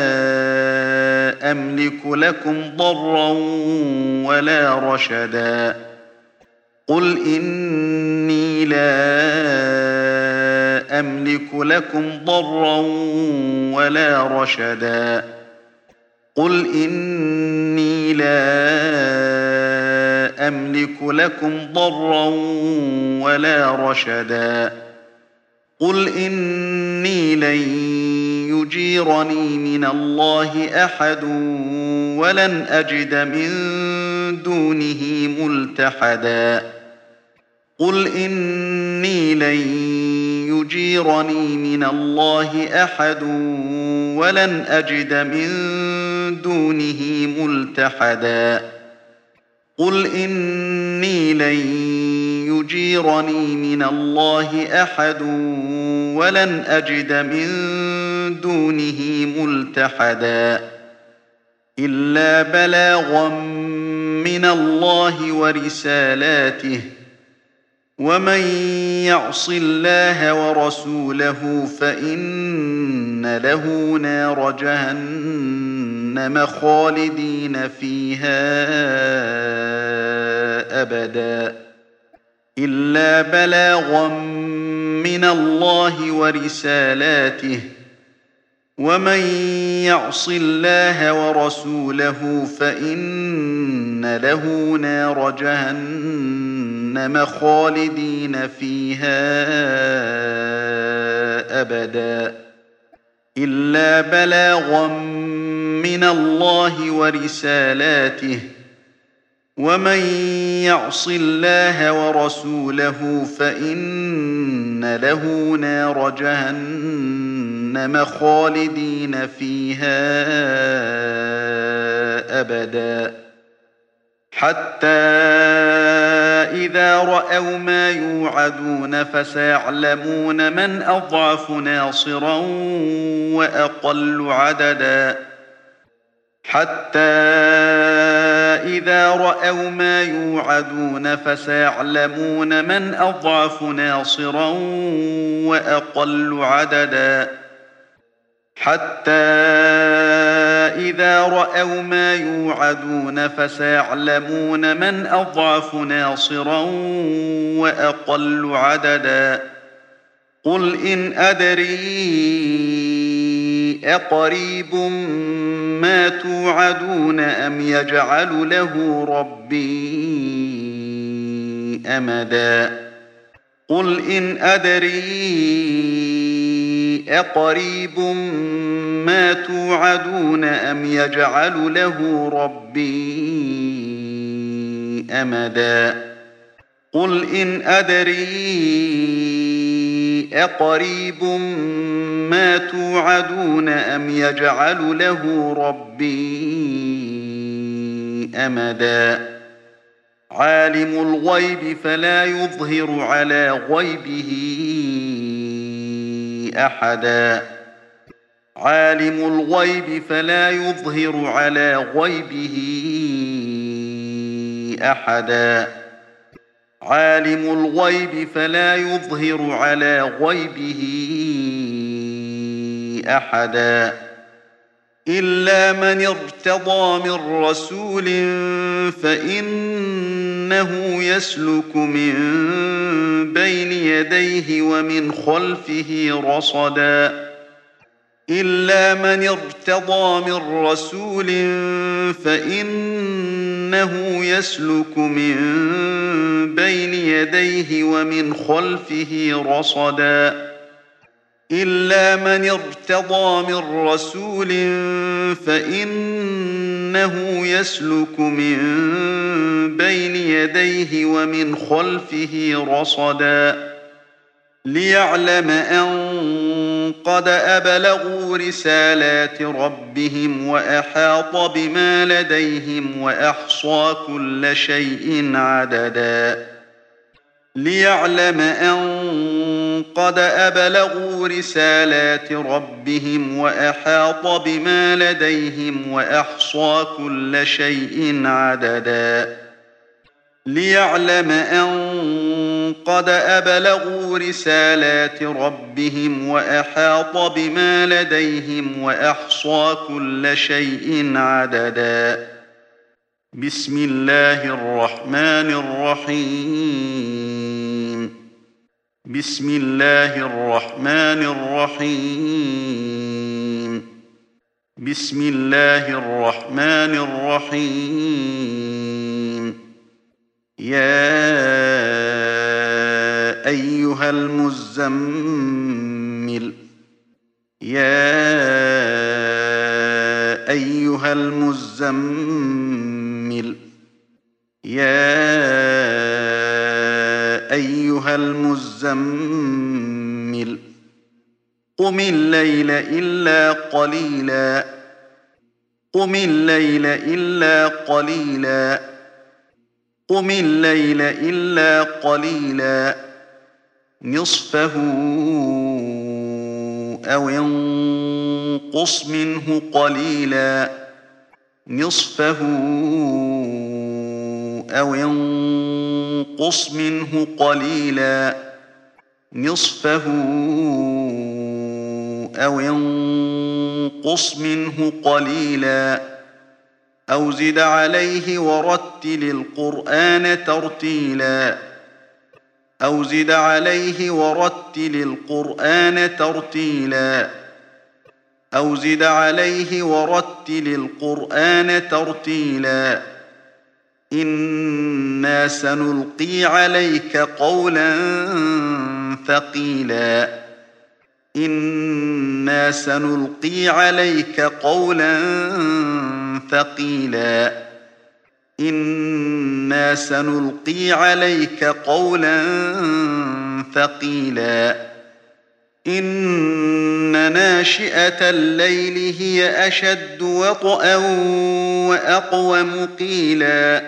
أملك لكم ضرا ولا رشدا قل إني لا أملك لكم ضرا ولا رشدا قل إني لا أملك لكم ضرا ولا رشدا قل إني لن يجيرني من الله أحد ولن أجد من دونه ملتحدا قل إني لن يجيرني من الله أحد ولن أجد من دونه ملتحدا قل إني لن يجيرني من الله أحد ولن أجد من دونه ملتحدا إلا بلاغا من الله ورسالاته ومن يعص الله ورسوله فإن له نار جهنم خالدين فيها أبدا إلا بلاغا من الله ورسالاته ومن يعص الله ورسوله فإن له نار جهنم خالدين فيها أبدا إلا بلاغا من الله ورسالاته ومن يعص الله ورسوله فإن له نار جهنم خالدين فيها أبدا حتى إذا رأوا ما يوعدون فسيعلمون من أضعف ناصرا وأقل عددا حتى إذا رأوا ما يوعدون فسيعلمون من أضعف ناصرا وأقل عددا حتى إذا رأوا ما يوعدون فسيعلمون من أضعف ناصرا وأقل عددا قل إن أدري أقريب ما توعدون أم يجعل له ربي أمدا قل إن أدري أقريب ما توعدون أم يجعل له ربي أمدا قل إن أدري أقريب ما توعدون أم يجعل له ربي أمدا عالم الغيب فلا يظهر على غيبه أحدا عالم الغيب فلا يظهر على غيبه أحدا عالم الغيب فلا يظهر على غيبه أحدا إلا من ارتضى من رسول فإن إنه يسلك من بين يديه ومن خلفه رصدا إلا من ارتضى من رسول فإنه يسلك من بين يديه ومن خلفه رصدا إلا من ارتضى من رسول فإنه يسلك من بين يديه ومن خلفه رصدا ليعلم أن قد أبلغوا رسالات ربهم وأحاط بما لديهم وأحصى كل شيء عددا ليعلم أن قد أبلغوا رسالات ربهم وأحاط بما لديهم وأحصى كل شيء عددا ليعلم أن قد أبلغوا رسالات ربهم وأحاط بما لديهم وأحصى كل شيء عددا بسم الله الرحمن الرحيم بسم الله الرحمن الرحيم بسم الله الرحمن الرحيم يا أيها المزمل يا أيها المزمل يا أيها المزمل قم الليل إلا قليلا قم الليل إلا قليلا قم الليل إلا قليلا نصفه أو انقص منه قليلا نصفه أو انقص منه قليلا نصفه أو انقص منه قليلا أو زد عليه ورتل القرآن ترتيلا أو زد عليه ورتل القرآن ترتيلا أو زد عليه ورتل القرآن ترتيلا إنا سنلقي عليك قولا ثقيلا إنا سنلقي عليك قولا ثقيلا إنا سنلقي عليك قولا ثقيلا إن ناشئة الليل هي أشد وطئا وأقوم قيلا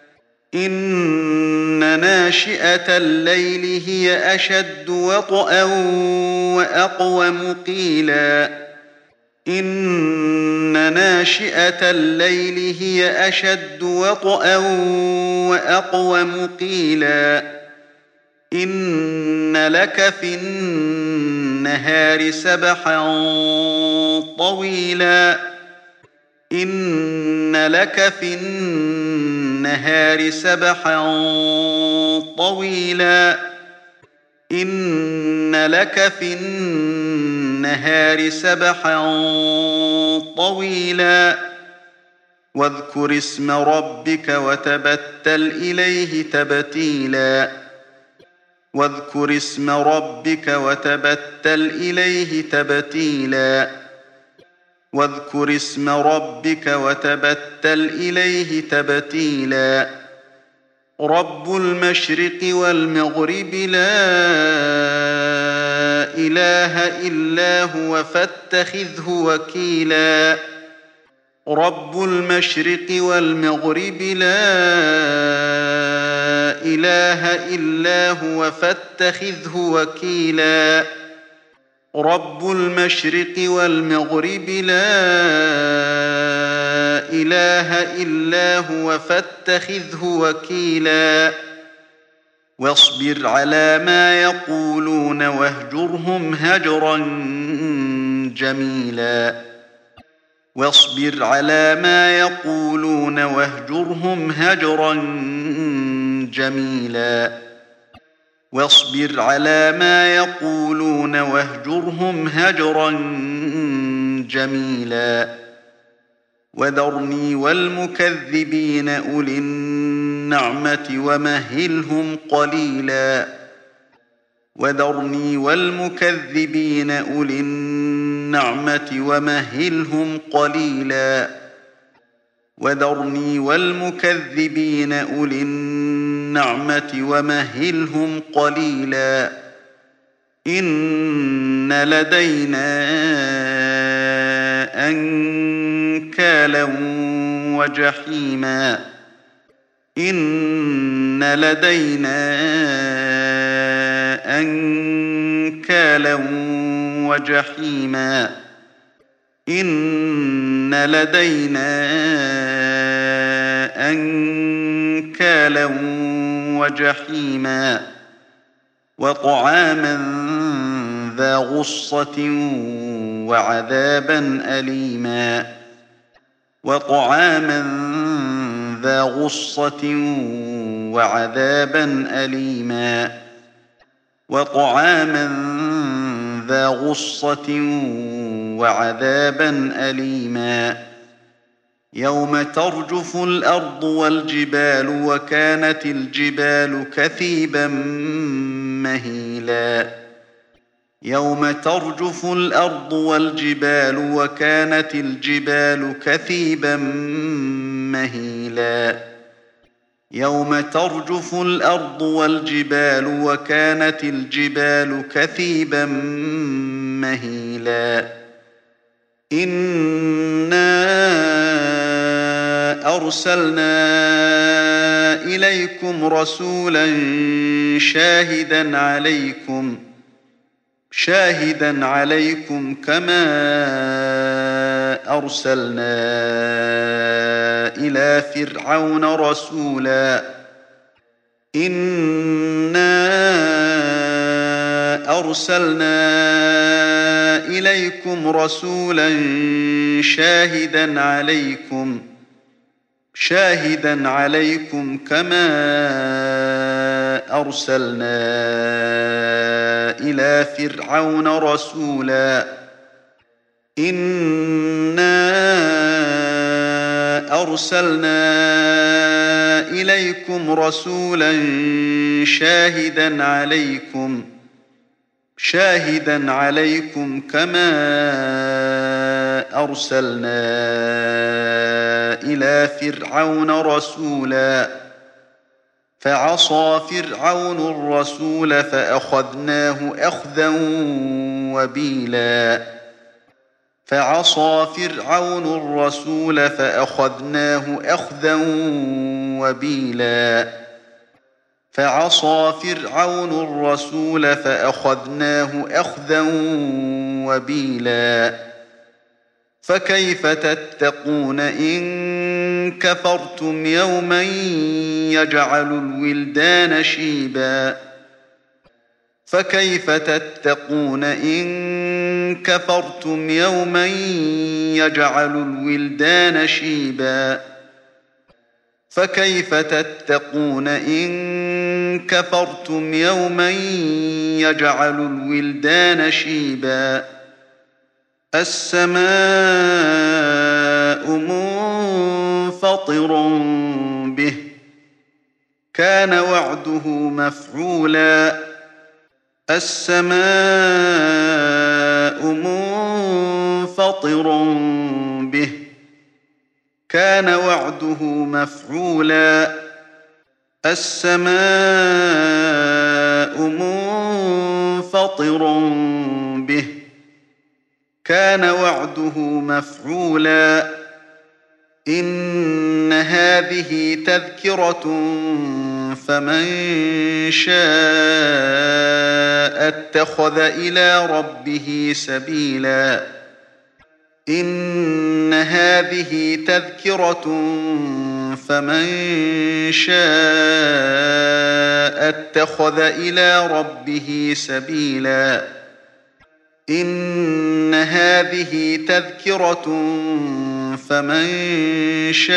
إن ناشئة الليل هي أشد وطئا وأقوم قيلا إن ناشئة الليل هي أشد وطئا وأقوم قيلا إن لك في النهار سبحا طويلا إن لك في النهار سبحا طويلا إن لك في النهار سبحا طويلا واذكر اسم ربك وتبتل إليه تبتيلا واذكر اسم ربك وتبتل إليه تبتيلا واذكر اسم ربك وتبتل إليه تبتيلا رب المشرق والمغرب لا إله إلا هو فاتخذه وكيلا رب المشرق والمغرب لا إله إلا هو فاتخذه وكيلا رب المشرق والمغرب لا إله إلا هو فاتخذه وكيلا واصبر على ما يقولون واهجرهم هجرا جميلا واصبر على ما يقولون واهجرهم هجرا جميلا واصبر على ما يقولون واهجرهم هجرا جميلا وذرني والمكذبين أولي النعمة ومهلهم قليلا وذرني والمكذبين أولي النعمة ومهلهم قليلا وذرني والمكذبين أولي النعمة ومهلهم قليلا إن لدينا أنكالا وجحيما إن لدينا أنكالا وجحيما إن لدينا أنكالا وجحيما وطعاما ذا غصة وعذابا أليما وطعاما ذا غصة وعذابا أليما وطعاما ذا غصة وعذابا أليما يوم ترجف الأرض والجبال وكانت الجبال كثيبا مهيلا يوم ترجف الأرض والجبال وكانت الجبال كثيبا مهيلا يوم ترجف الأرض والجبال وكانت الجبال كثيبا مهيلا إنا أرسلنا إليكم رسولا شاهدا عليكم شاهدا عليكم كما أرسلنا إلى فرعون رسولا إنا أرسلنا إليكم رسولا شاهدا عليكم شاهدا عليكم كما أرسلنا إلى فرعون رسولا إنا أرسلنا إليكم رسولا شاهدا عليكم شاهدا عليكم كما أرسلنا إلى فرعون رسولا فعصى فرعون الرسول فأخذناه أخذا وبيلا فعصى فرعون الرسول فأخذناه أخذا وبيلا فعصى فرعون الرسول فأخذناه أخذا وبيلا فكيف تتقون إن كفرتم يوما يجعل الولدان شيبا فكيف تتقون إن كفرتم يوما يجعل الولدان شيبا فكيف تتقون إن كفرتم يوما يجعل الولدان شيبا السماء منفطر به كان وعده مفعولا السماء منفطر به كان وعده مفعولا السماء منفطر به كان وعده مفعولا إن هذه تذكرة فمن شاء اتخذ إلى ربه سبيلا إن هذه تذكرة فمن شاء اتخذ إلى ربه سبيلا إن هذه تذكرة فمن شاء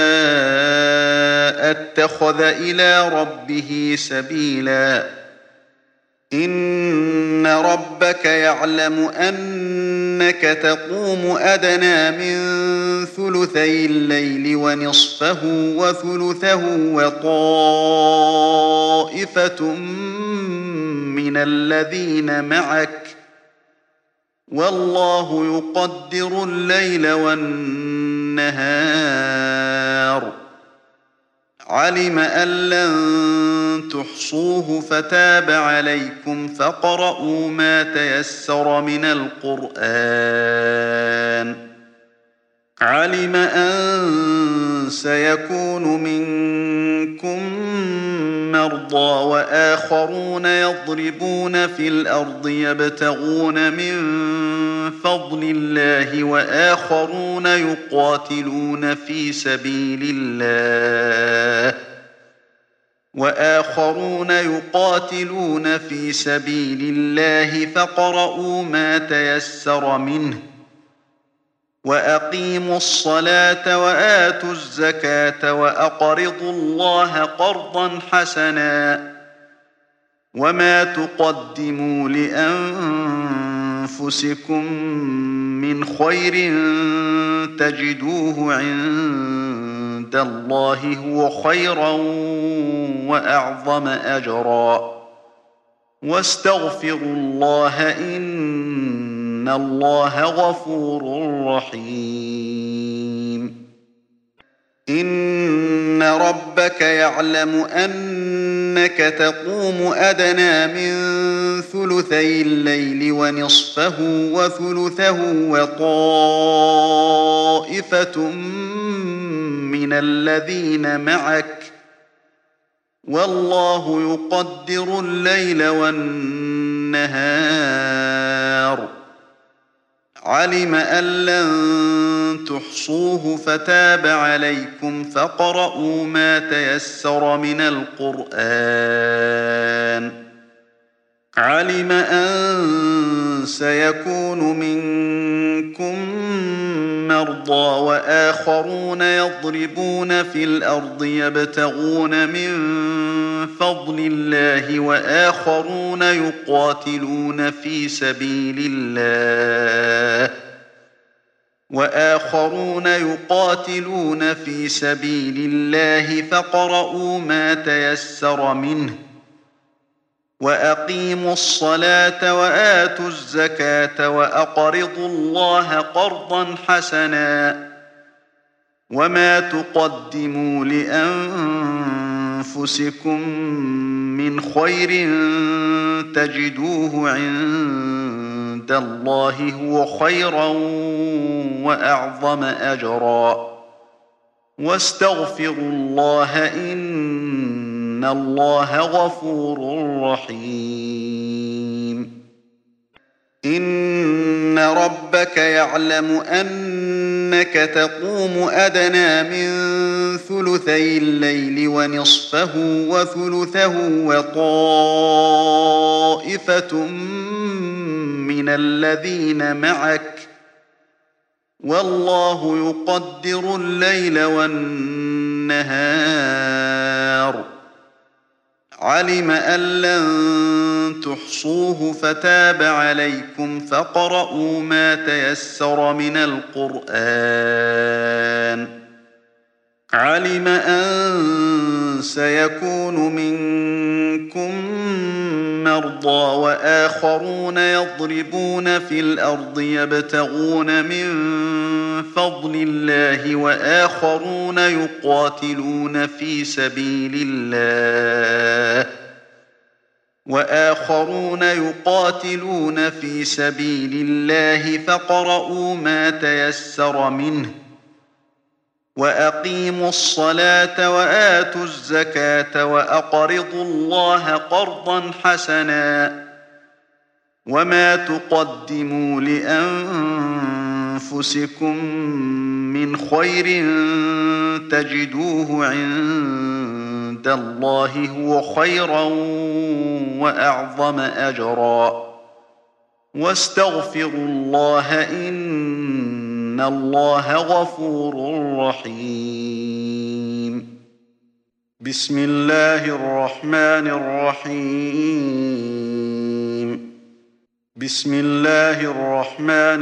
اتخذ إلى ربه سبيلا إن ربك يعلم أنك تقوم أدنى من ثلثي الليل ونصفه وثلثه وطائفة من الذين معك والله يقدر الليل والنهار علم أن لن تحصوه فتاب عليكم فاقرؤوا ما تيسر من القرآن علم أن سيكون منكم مرضى وآخرون يضربون في الأرض يبتغون من فضل الله وآخرون يقاتلون في سبيل الله وآخرون يقاتلون في سبيل الله فاقرؤوا ما تيسر منه وأقيموا الصلاة وآتوا الزكاة وأقرضوا الله قرضا حسنا وما تقدموا لأنفسكم من خير تجدوه عند الله هو خيرا وأعظم أجرا واستغفروا الله إن الله غفور رحيم إن ربك يعلم أنك تقوم أدنى من ثلثي الليل ونصفه وثلثه وطائفة من الذين معك والله يقدر الليل والنهار علم أن لن تحصوه فتاب عليكم فاقرؤوا ما تيسر من القرآن علم أن سيكون منكم مرضى وآخرون يضربون في الأرض يبتغون من فضل الله وآخرون يقاتلون في سبيل الله وآخرون يقاتلون في سبيل الله فاقرؤوا ما تيسر منه وأقيموا الصلاة وآتوا الزكاة وأقرضوا الله قرضا حسنا وما تقدموا لأنفسكم من خير تجدوه عند الله هو خيرا وأعظم أجرا واستغفروا الله إن الله غفور رحيم إن ربك يعلم أنك تقوم أدنى من ثلثي الليل ونصفه وثلثه وطائفة من الذين معك والله يقدر الليل والنهار علم أن لن تحصوه فتاب عليكم فاقرؤوا ما تيسر من القرآن علم أن سيكون منكم مرضى وآخرون يضربون في الأرض يبتغون من فضل الله وآخرون يقاتلون في سبيل الله وآخرون يقاتلون في سبيل الله فاقرؤوا ما تيسر منه وأقيموا الصلاة وآتوا الزكاة وأقرضوا الله قرضا حسنا وما تقدموا لأنفسكم من خير تجدوه عند الله هو خيرا وأعظم أجرا واستغفروا الله إن إن الله غفور رحيم. بسم الله الرحمن الرحيم. بسم الله الرحمن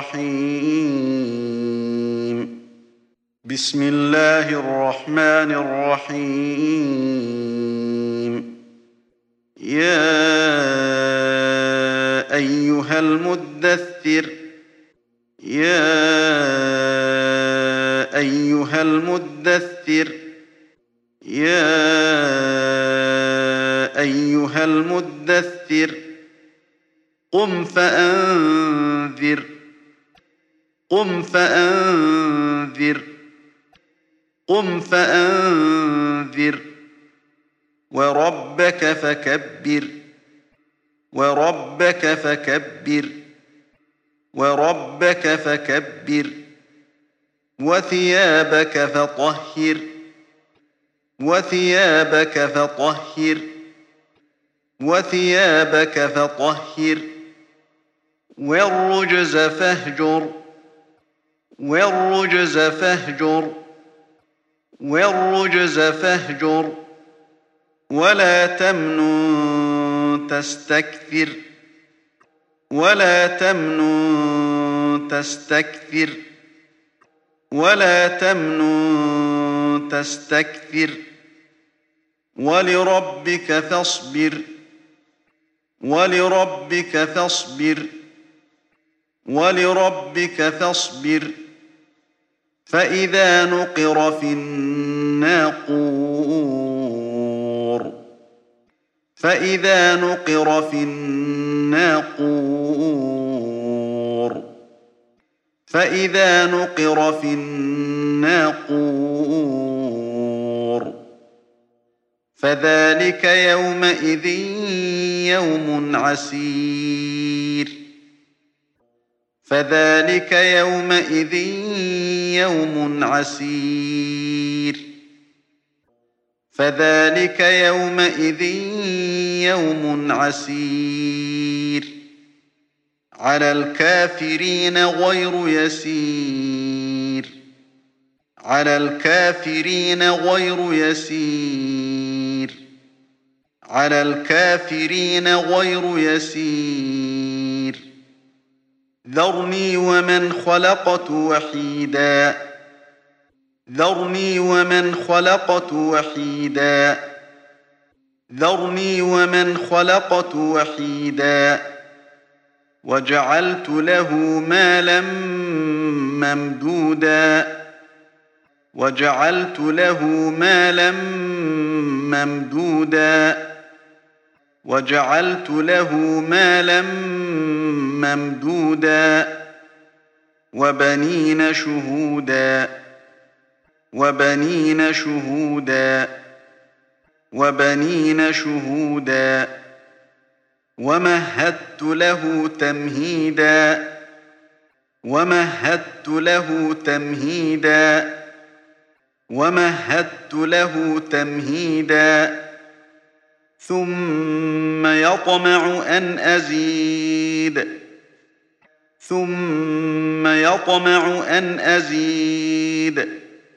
الرحيم. بسم الله الرحمن الرحيم. يا أيها المدثر يا أيها المدثر يا أيها المدثر قم فأنذر قم فأنذر قم فأنذر وربك فكبر وربك فكبر وربك فكبر وثيابك فطهر وثيابك فطهر وثيابك فطهر والرجز فاهجر والرجز فاهجر والرجز فاهجر ولا تمنن تستكثر ولا تمنن تستكثر ولا تمنن تستكثر ولربك فاصبر ولربك فاصبر ولربك فاصبر فإذا نقر في الناقور فإذا نقر في الناقور فإذا نقر في الناقور فذلك يومئذ يوم عسير فذلك يومئذ يوم عسير فذلك يومئذ يوم عسير على الكافرين غير يسير على الكافرين غير يسير على الكافرين غير يسير ذرني ومن خلقت وحيدا ذرني ومن خلقت وحيدا ذرني ومن خلقت وحيدا وجعلت له مالا ممدودا وجعلت له مالا ممدودا وجعلت له مالا ممدودا وبنين شهودا وبنين شهودا وبنين شهودا ومهدت له تمهيدا ومهدت له تمهيدا ومهدت له تمهيدا ثم يطمع أن أزيد ثم يطمع أن أزيد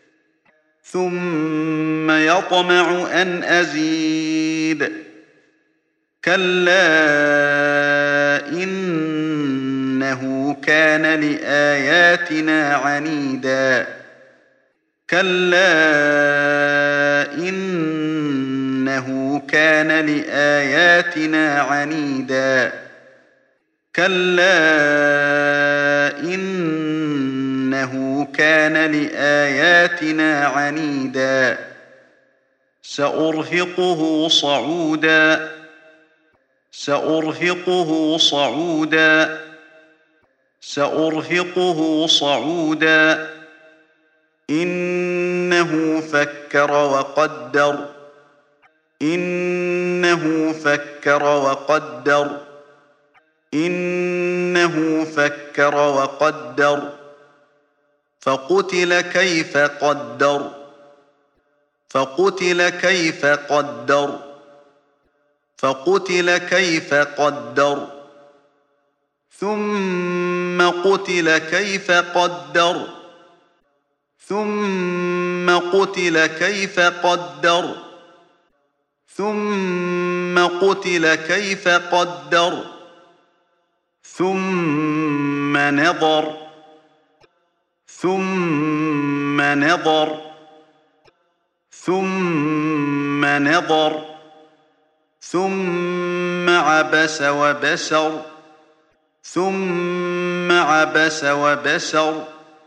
ثم يطمع أن أزيد كلا إنه كان لآياتنا عنيدا كلا إنه كان لآياتنا عنيدا كلا إنه كان لآياتنا عنيدا سأرهقه صعودا سأرهقه صعودا سأرهقه صعودا إنه فكر وقدر إنه فكر وقدر إنه فكر وقدر فقتل كيف قدر فقتل كيف قدر فقتل كيف قدر ثم قتل كيف قدر ثم قتل كيف قدر ثم قتل كيف قدر ثم نظر ثم نظر ثم نظر ثم عبس وبسر ثم عبس وبسر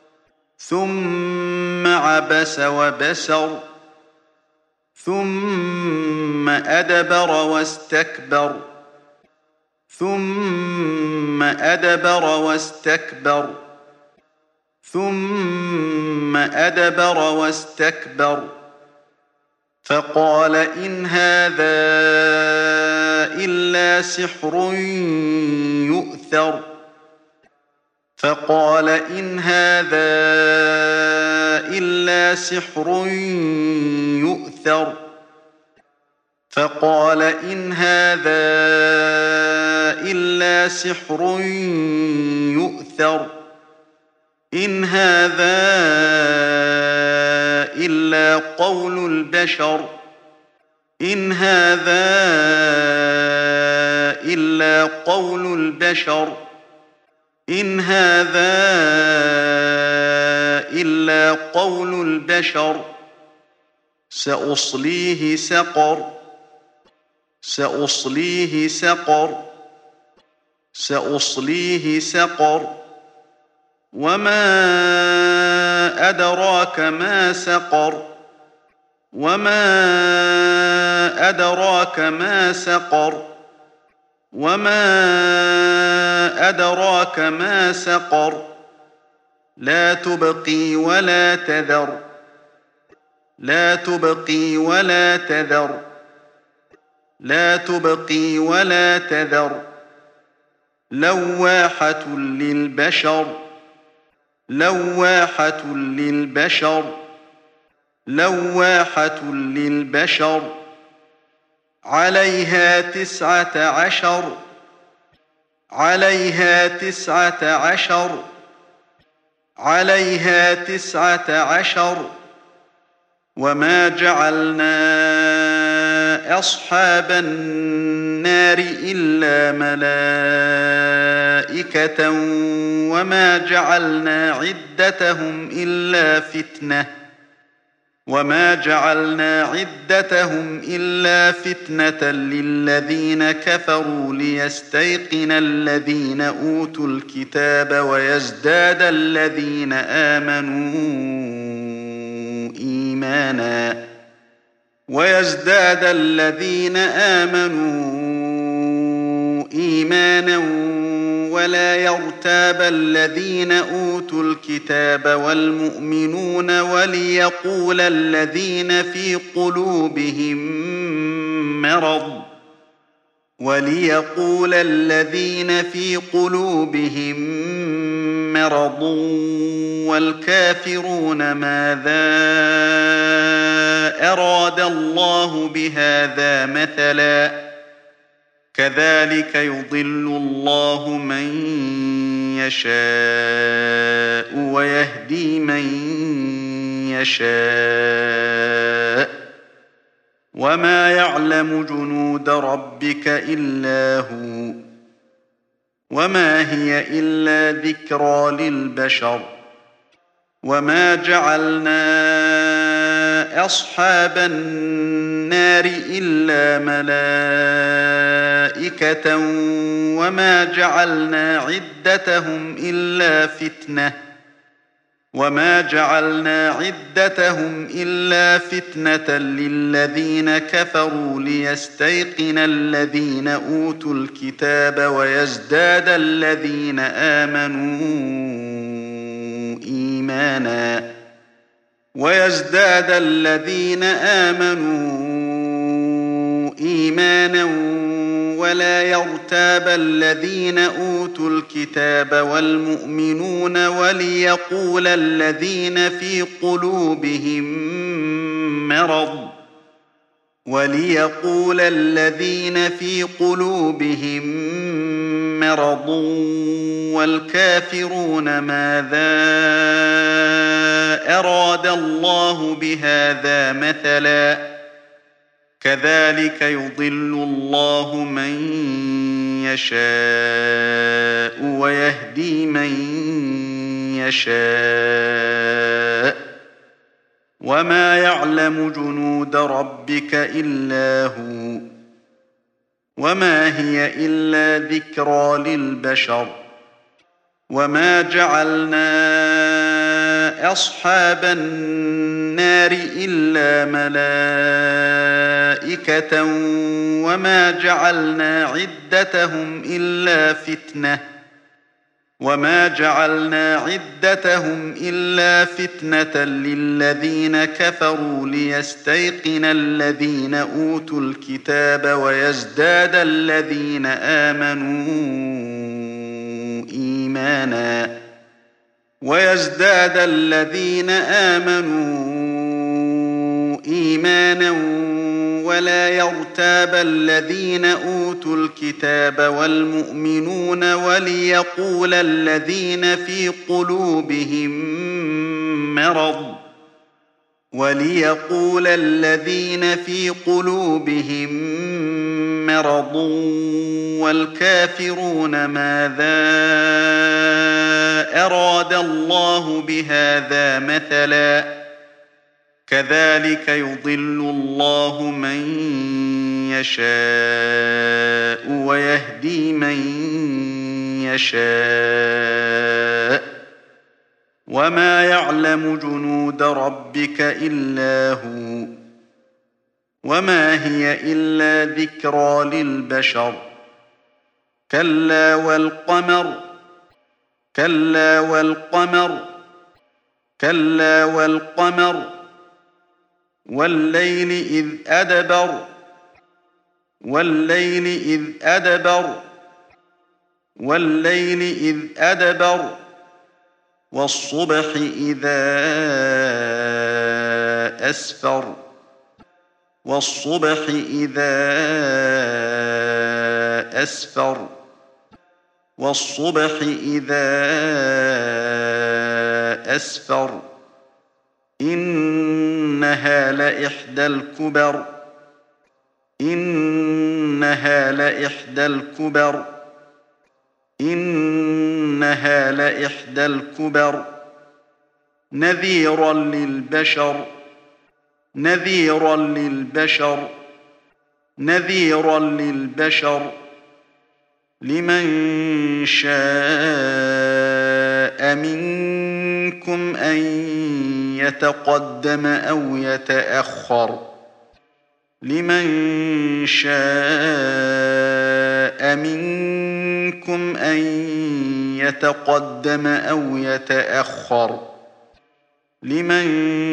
ثم عبس وبسر ثم أدبر واستكبر ثم أدبر واستكبر ثم أدبر واستكبر فقال إن هذا إلا سحر يؤثر فقال إن هذا إلا سحر يؤثر فقال إن هذا إلا سحر يؤثر إن هذا إلا قول البشر إن هذا إلا قول البشر إن هذا إلا قول البشر سأصليه سقر سأصليه سقر سأصليه سقر وما أدراك ما سقر وما أدراك ما سقر وما أدراك ما سقر لا تبقي ولا تذر لا تبقي ولا تذر لا تبقي ولا تذر لواحة للبشر لواحة للبشر لواحة للبشر عليها تسعة عشر عليها تسعة عشر عليها تسعة عشر وما جعلنا أصحاب النار إلا ملائكة وما جعلنا عدتهم إلا فتنة وما جعلنا عدتهم إلا فتنة للذين كفروا ليستيقن الذين أوتوا الكتاب ويزداد الذين آمنوا إيمانا ويزداد الذين آمنوا إيمانا ولا يرتاب الذين أوتوا الكتاب والمؤمنون وليقول الذين في قلوبهم مرض وليقول الذين في قلوبهم مرض والكافرون ماذا أراد الله بهذا مثلا كذلك يضل الله من يشاء ويهدي من يشاء وما يعلم جنود ربك إلا هو وما هي إلا ذكرى للبشر وما جعلنا أصحاب النار إلا ملائكة وما جعلنا عدتهم إلا فتنة وما جعلنا عدتهم إلا فتنة للذين كفروا ليستيقن الذين أوتوا الكتاب ويزداد الذين آمنوا إيمانا ويزداد الذين آمنوا إيمانا ولا يرتاب الذين أوتوا الكتاب والمؤمنون وليقول الذين في قلوبهم مرض وليقول الذين في قلوبهم مرض والكافرون ماذا أراد الله بهذا مثلا كذلك يضل الله من يشاء ويهدي من يشاء وما يعلم جنود ربك إلا هو وما هي إلا ذكرى للبشر وما جعلنا أصحاب النار إلا ملائكة وما جعلنا عدتهم إلا فتنة وما جعلنا عدتهم إلا فتنة للذين كفروا ليستيقن الذين أوتوا الكتاب ويزداد الذين آمنوا إيمانا ويزداد الذين آمنوا إيمانا ولا يرتاب الذين أوتوا الكتاب والمؤمنون وليقول الذين في قلوبهم مرض وليقول الذين في قلوبهم مرض والكافرون ماذا أراد الله بهذا مثلا كذلك يضل الله من يشاء ويهدي من يشاء وما يعلم جنود ربك إلا هو وما هي إلا ذكرى للبشر كلا والقمر كلا والقمر كلا والقمر والليل إذ أدبر والليل إذ أدبر والليل إذ أدبر والصبح إذا أسفر والصبح إذا أسفر والصبح إذا أسفر إنها لإحدى الكبر إنها لإحدى الكبر إنها لإحدى الكبر نذيرا للبشر نذيرا للبشر نذيرا للبشر لمن شاء منكم أن يتقدم أو يتأخر لمن شاء منكم أن يتقدم أو يتأخر لمن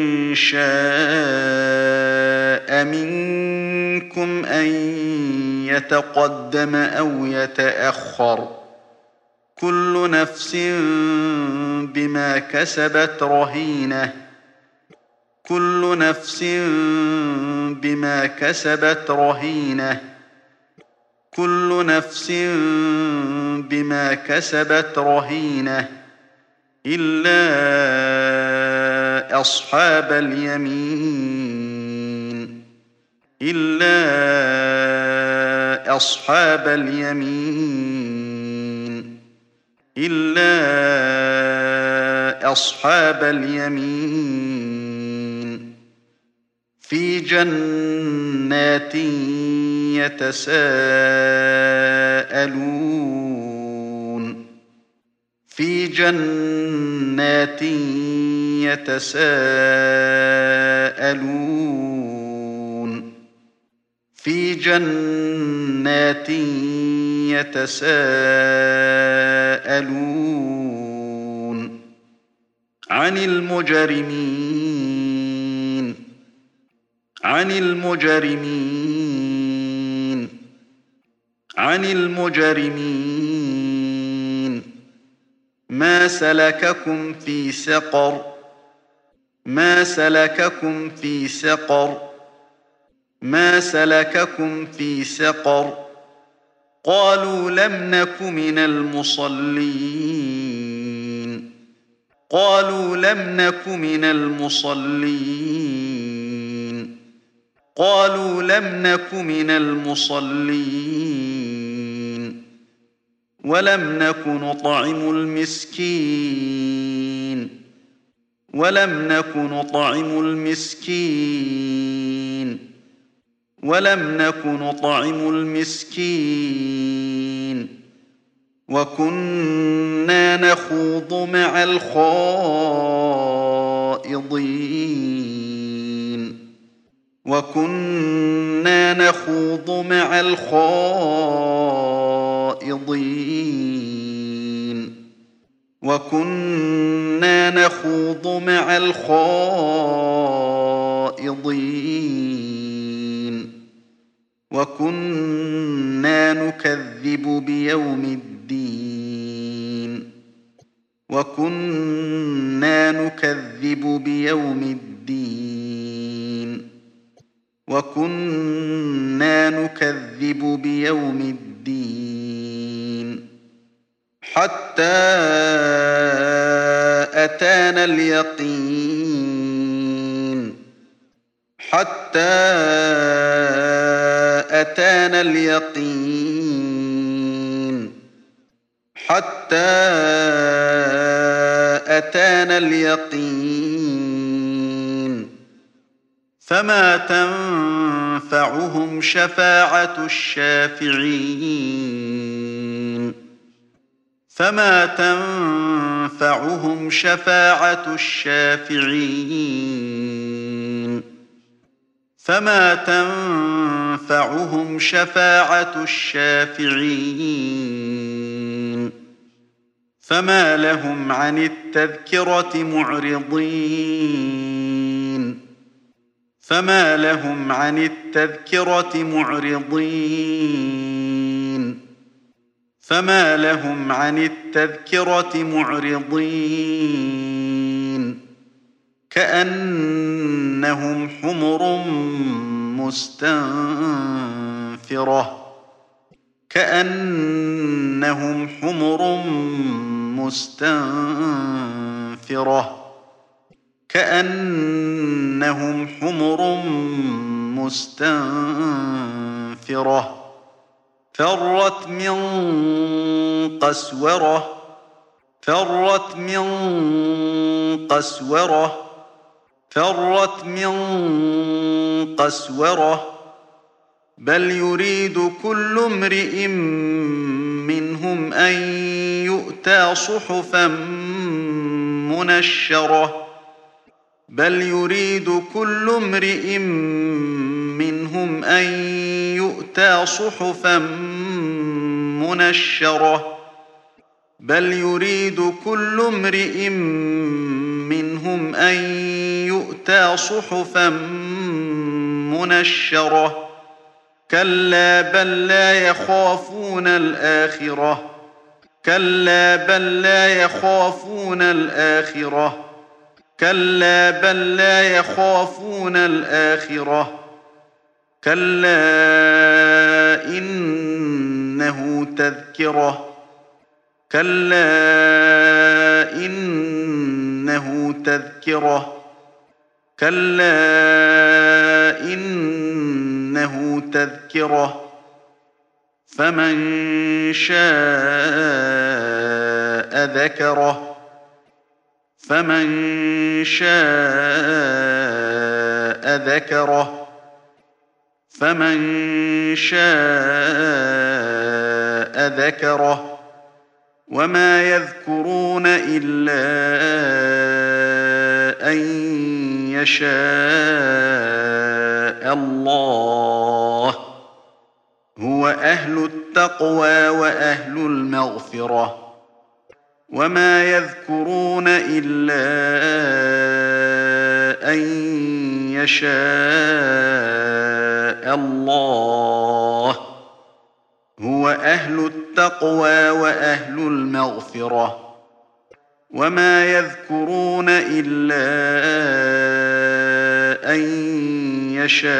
شاء منكم أن يتقدم أو يتأخر كل نفس بما كسبت رهينة كل نفس بما كسبت رهينة كل نفس بما كسبت رهينة إلا أصحاب اليمين إلا أصحاب اليمين إلا أصحاب اليمين في جنات يتساءلون في جنات يتساءلون في جنات يتساءلون عن المجرمين عن المجرمين عن المجرمين ما سلككم في سقر ما سلككم في سقر ما سلككم في سقر قالوا لم نك من المصلين قالوا لم نك من المصلين قالوا لم نك من المصلين ولم نك نطعم المسكين ولم نك نطعم المسكين ولم نك نطعم المسكين وكنا نخوض مع الخائضين وكنا نخوض مع الخائضين وكنا نخوض مع الخائضين وكنا نكذب بيوم الدين وكنا نكذب بيوم الدين وكنا نكذب بيوم الدين حتى أتانا اليقين حتى أتانا اليقين حتى أتانا اليقين فما تنفعهم شفاعة الشافعين فما تنفعهم شفاعة الشافعين فما تنفعهم شفاعة الشافعين فما لهم عن التذكرة معرضين فما لهم عن التذكرة معرضين فما لهم عن التذكرة معرضين كأنهم حمر مستنفرة كأنهم حمر مستنفرة كأنهم حمر مستنفرة فرت من قسورة فرت من قسورة فرت من قسورة بل يريد كل امرئ منهم أن يؤتى صحفا منشرة بل يريد كل امرئ منهم أن يؤتى صحفا منشرة بل يريد كل امرئ منهم أن يؤتى صحفا منشرة كلا بل لا يخافون الآخرة كلا بل لا يخافون الآخرة كلا بل لا يخافون الآخرة كلا إنه تذكرة كلا إنه تذكرة كلا إنه تذكرة فمن شاء ذكره فمن شاء ذكره فمن شاء ذكره وما يذكرون إلا أن يشاء الله هو أهل التقوى وأهل المغفرة وما يذكرون إلا أن يشاء الله هو أهل التقوى وأهل المغفرة وما يذكرون إلا أن يشاء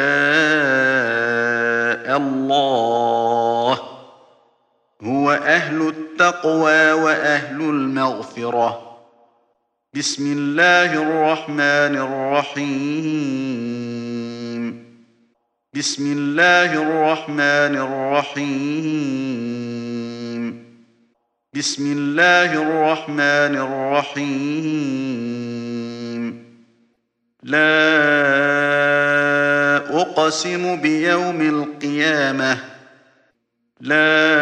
الله هو أهل التقوى وأهل المغفرة. بسم الله الرحمن الرحيم بسم الله الرحمن الرحيم بسم الله الرحمن الرحيم لا أقسم بيوم القيامة لا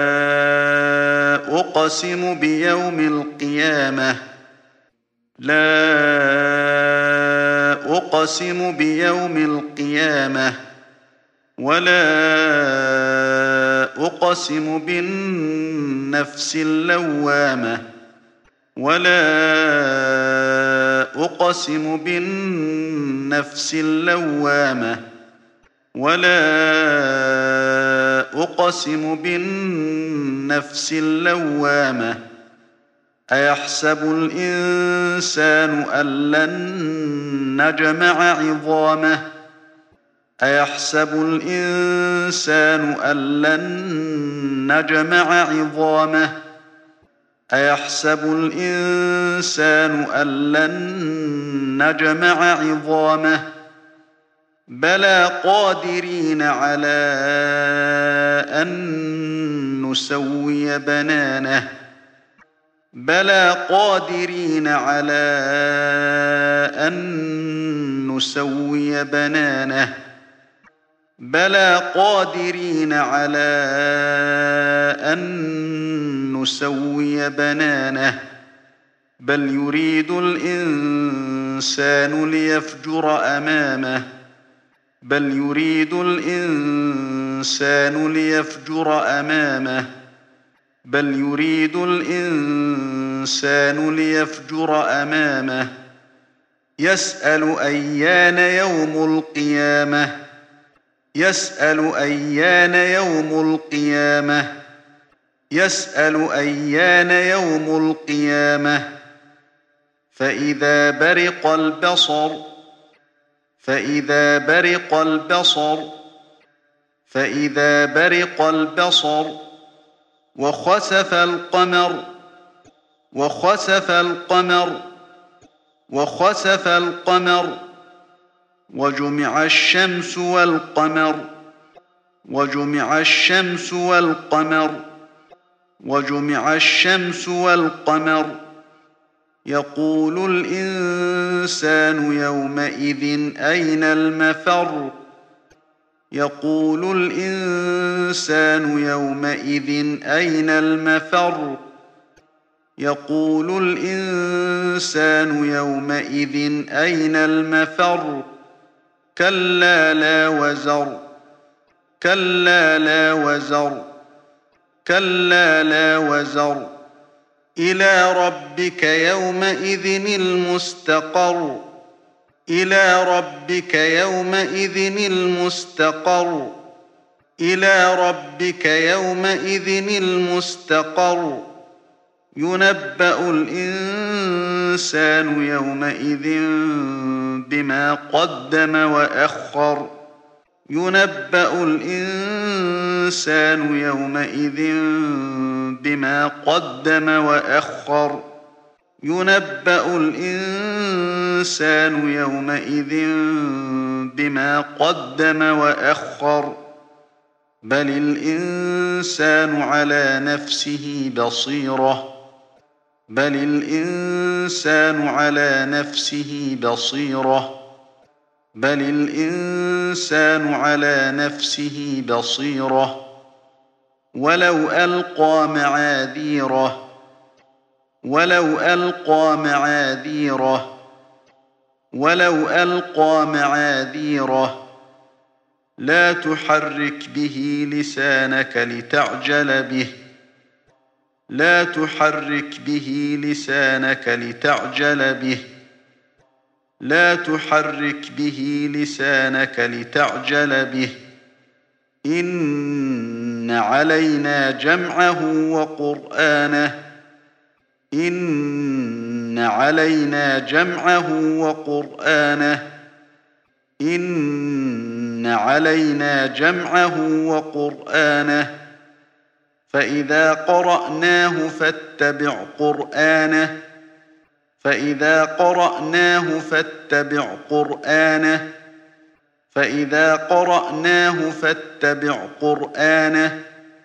أقسم بيوم القيامة لا أقسم بيوم القيامة ولا أقسم بالنفس اللوامة ولا أقسم بالنفس اللوامة ولا أقسم بالنفس اللوامة أيحسب الإنسان أن لن نجمع عظامه أيحسب الإنسان أن لن نجمع عظامه أيحسب الإنسان أن لن نجمع عظامه بلى قادرين على أن نسوي بنانه بلى قادرين على أن نسوي بنانه بلى قادرين على أن نسوي بنانه بل يريد الإنسان ليفجر أمامه بل يريد الإنسان ليفجر أمامه بل يريد الإنسان ليفجر أمامه يسأل أيان يوم القيامة يسأل أيان يوم القيامة يسأل أيان يوم القيامة فإذا برق البصر فإذا برق البصر فإذا برق البصر وخسف القمر وخسف القمر وخسف القمر وجمع الشمس والقمر وجمع الشمس والقمر وجمع الشمس والقمر يقول الإنسان يومئذ أين المفر يقول الإنسان يومئذ أين المفر يقول الإنسان يومئذ أين المفر كلا لا وزر كلا لا وزر كلا لا وزر إلى ربك يومئذ المستقر إلى ربك يومئذ المستقر إلى ربك يومئذ المستقر ينبأ الإنسان يومئذ بما قدم وأخر ينبأ الإنسان يومئذ بما قدم وأخر ينبأ الإنسان يومئذ بما قدم وأخر بل الإنسان على نفسه بصيرة بل الإنسان على نفسه بصيرة بل الإنسان على نفسه بصيرة ولو ألقى معاذيره ولو ألقى معاذيره ولو ألقى معاذيره لا تحرك به لسانك لتعجل به لا تحرك به لسانك لتعجل به لا تحرك به لسانك لتعجل به إن علينا جمعه وقرآنه إن علينا جمعه وقرآنه إن علينا جمعه وقرآنه فإذا قرأناه فاتبع قرآنه فإذا قرأناه فاتبع قرآنه فإذا قرأناه فاتبع قرآنه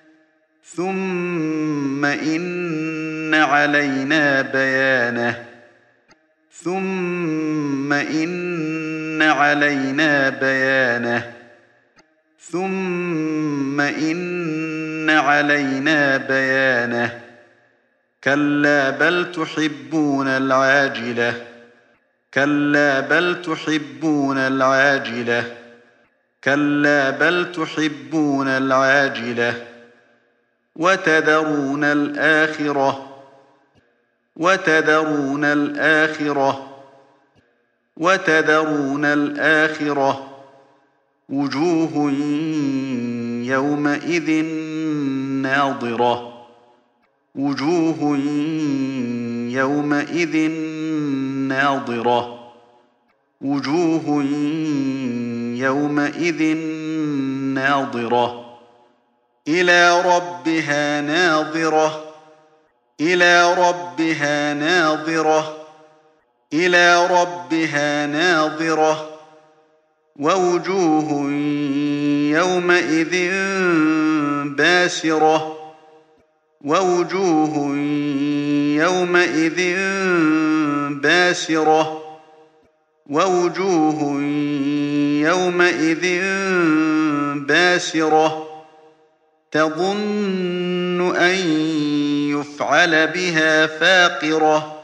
ثم إن علينا بيانه ثم إن علينا بيانه ثم إن علينا بيانه كلا بل تحبون العاجلة كلا بل تحبون العاجلة كلا بل تحبون العاجلة وتذرون الآخرة وتذرون الآخرة وتذرون الآخرة وجوه يومئذ ناضرة وجوه يومئذ ناضرة وجوه يومئذ ناضرة إلى ربها ناظرة إلى ربها ناظرة إلى ربها ناظرة ووجوه يومئذ باسرة ووجوه يومئذ باسرة ووجوه يومئذ باسرة تظن أن يفعل بها فاقرة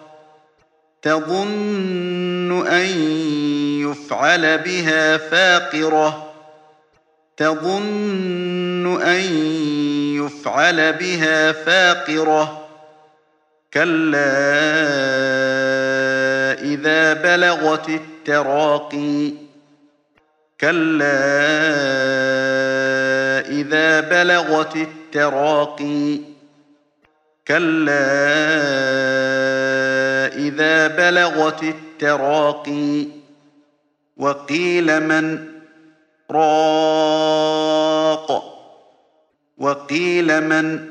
تظن أن يفعل بها فاقرة تظن أن يفعل بها فاقرة كلا إذا بلغت التراقي كلا إذا بلغت التراقي كلا إذا بلغت التراقي وقيل من راق وقيل من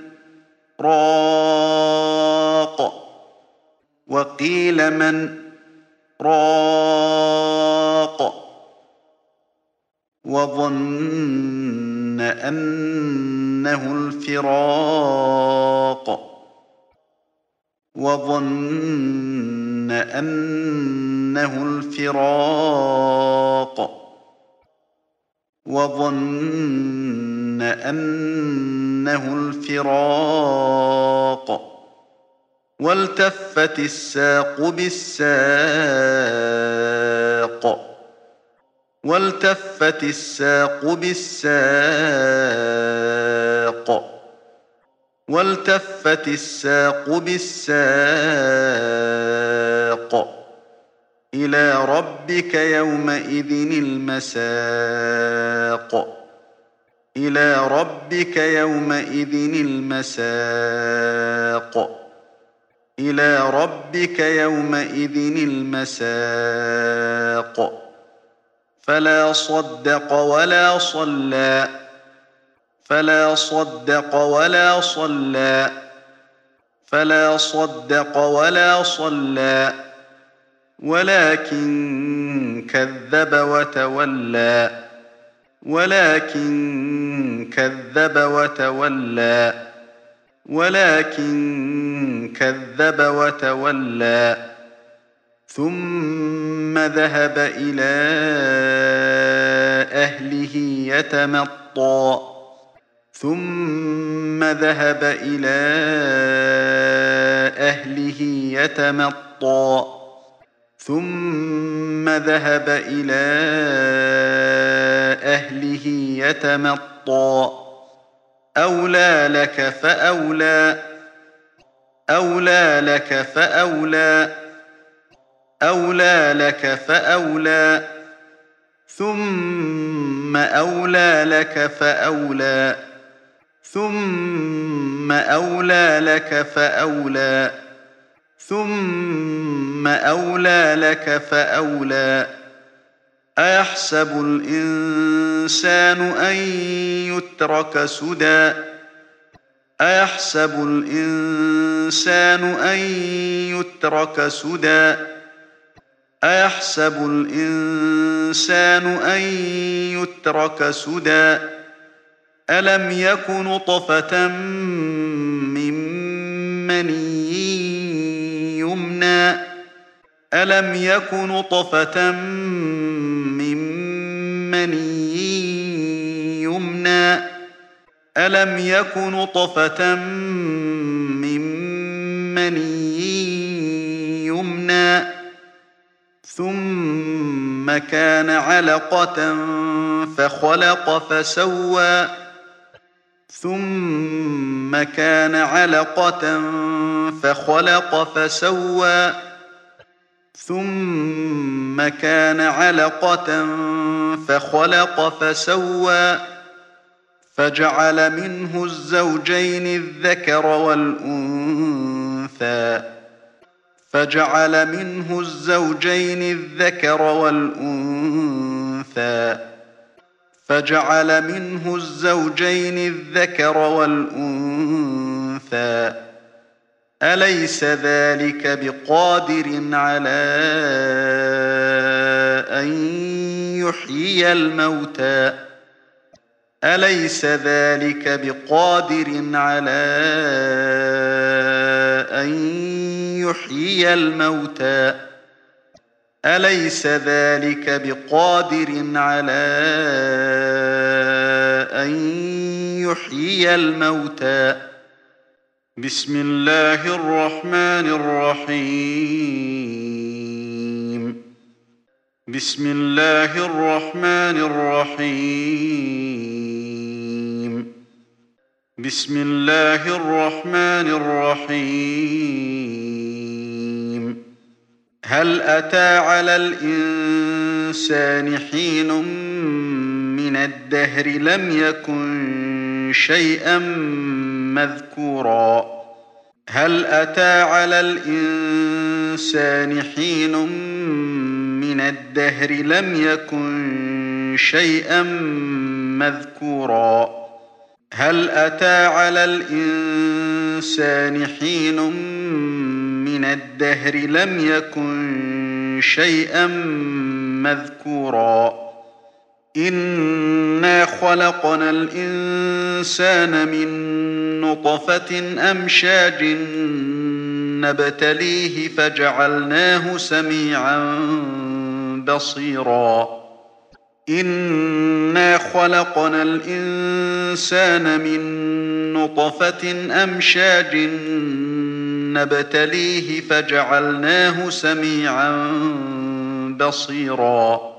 راق وقيل من راق وظن أنه الفراق وظن أنه الفراق وظن أنه الفراق والتفت الساق بالساق والتفت الساق بالساق والتفت الساق بالساق إلى ربك يومئذ المساق إلى ربك يومئذ المساق إلى ربك يومئذ المساق فلا صدق ولا صلى فلا صدق ولا صلى فلا صدق ولا صلى ولكن كذب وتولى ولكن كذب وتولى ولكن كذب وتولى ثم ذهب إلى أهله يتمطى ثم ذهب إلى أهله يتمطى ثم ذهب إلى أهله يتمطى أولى لك فأولى أولى لك فأولى أولى لك فأولى ثم أولى لك فأولى ثم أولى لك فأولى ثم أولى لك فأولى أيحسب الإنسان أن يترك سدى أيحسب الإنسان أن يترك سدى أيحسب الإنسان أن يترك سدى ألم يك نطفة من مني يمنى ألم يك نطفة من مني يمنى ألم يك نطفة من مني يمنى ثم كان علقة فخلق فسوى ثم كان علقة فخلق فسوى ثم كان علقة فخلق فسوى فجعل منه الزوجين الذكر والأنثى فجعل منه الزوجين الذكر والأنثى فجعل منه الزوجين الذكر والأنثى أليس ذلك بقادر على أن يحيي الموتى أليس ذلك بقادر على أن يحيي الموتى أليس ذلك بقادر على أن يحيي الموتى بسم الله الرحمن الرحيم بسم الله الرحمن الرحيم بسم الله الرحمن الرحيم هل أتى على الإنسان حين من الدهر لم يكن شيئا مذكورا هل أتى على الإنسان حين من الدهر لم يكن شيئا مذكورا هل أتى على الإنسان حين من الدهر لم يكن شيئا مذكورا إنا خلقنا الإنسان من نطفة أمشاج نبتليه فجعلناه سميعا بصيرا إنا خلقنا الإنسان من نطفة أمشاج نبتليه فجعلناه سميعا بصيرا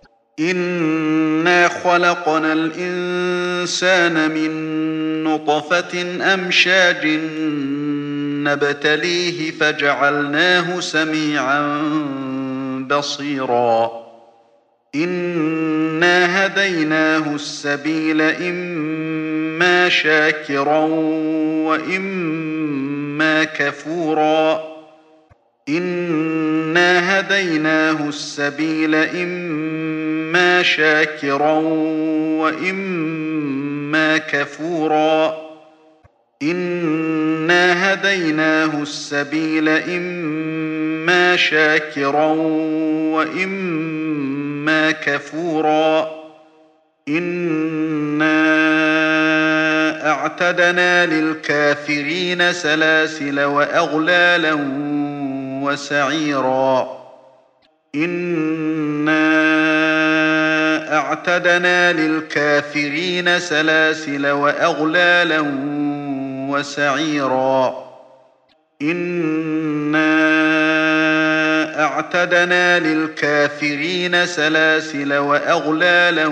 إنا خلقنا الإنسان من نطفة أمشاج نبتليه فجعلناه سميعا بصيرا إنا هديناه السبيل إما شاكرا وإما كفورا إنا هديناه السبيل إما شاكرا وإما كفورا إنا هديناه السبيل إما شاكرا وإما كفورا إنا أعتدنا للكافرين سلاسل وأغلالا وسعيرا إنا أعتدنا للكافرين سلاسل وأغلالا وسعيرا إنا أعتدنا للكافرين سلاسل وأغلالا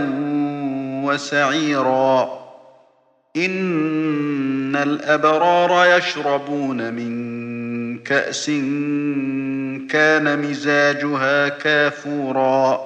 وسعيرا إن الأبرار يشربون من كأس كان مزاجها كافورا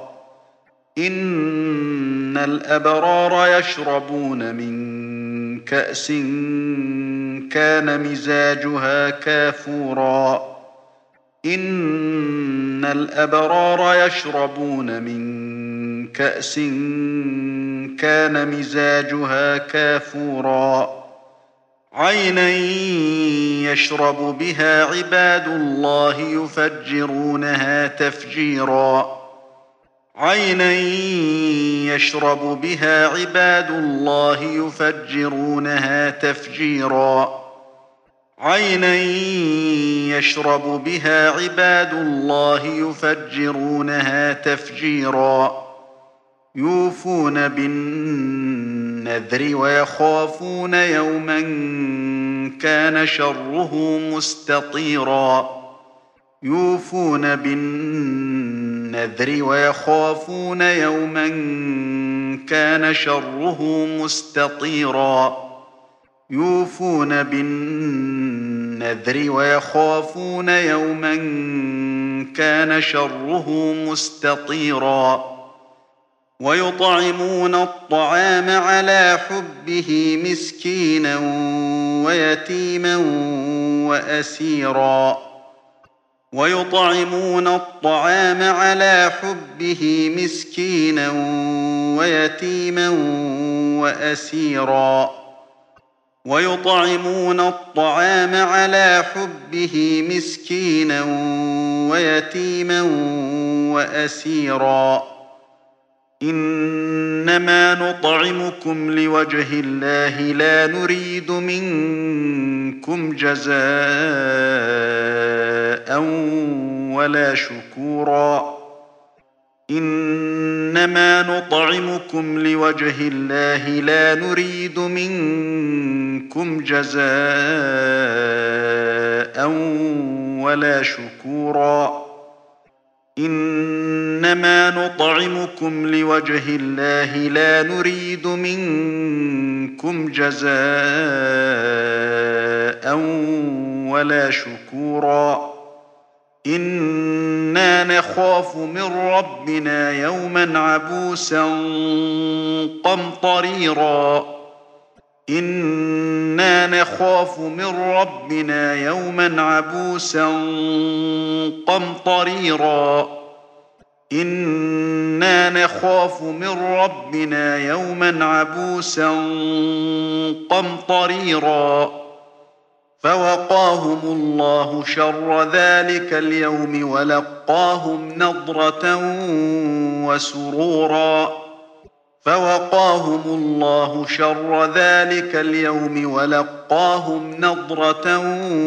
إن الأبرار يشربون من كأس كان مزاجها كافورا إن الأبرار يشربون من كأس كان مزاجها كافورا عينا يشرب بها عباد الله يفجرونها تفجيرا عينا يشرب بها عباد الله يفجرونها تفجيرا عينا يشرب بها عباد الله يفجرونها تفجيرا يوفون بالنذر ويخافون يوما كان شره مستطيرا يوفون بالنذر ويخافون يوما كان شره مستطيرا يوفون بالنذر ويخافون يوما كان شره مستطيرا ويطعمون الطعام على حبه مسكينا ويتيما وأسيرا ويطعمون الطعام على حبه مسكينا ويتيما وأسيرا ويطعمون الطعام على حبه مسكينا ويتيما وأسيرا إنما نطعمكم لوجه الله لا نريد منكم جزاء ولا شكورا إنما نطعمكم لوجه الله لا نريد منكم جزاء ولا شكورا إنما نطعمكم لوجه الله لا نريد منكم جزاء ولا شكورا إنا نخاف من ربنا يوما عبوسا قمطريرا إنا نخاف من ربنا يوما عبوسا قمطريرا إنا نخاف من ربنا يوما عبوسا قمطريرا فوقاهم الله شر ذلك اليوم ولقاهم نضرة وسرورا فوقاهم الله شر ذلك اليوم ولقاهم نضرة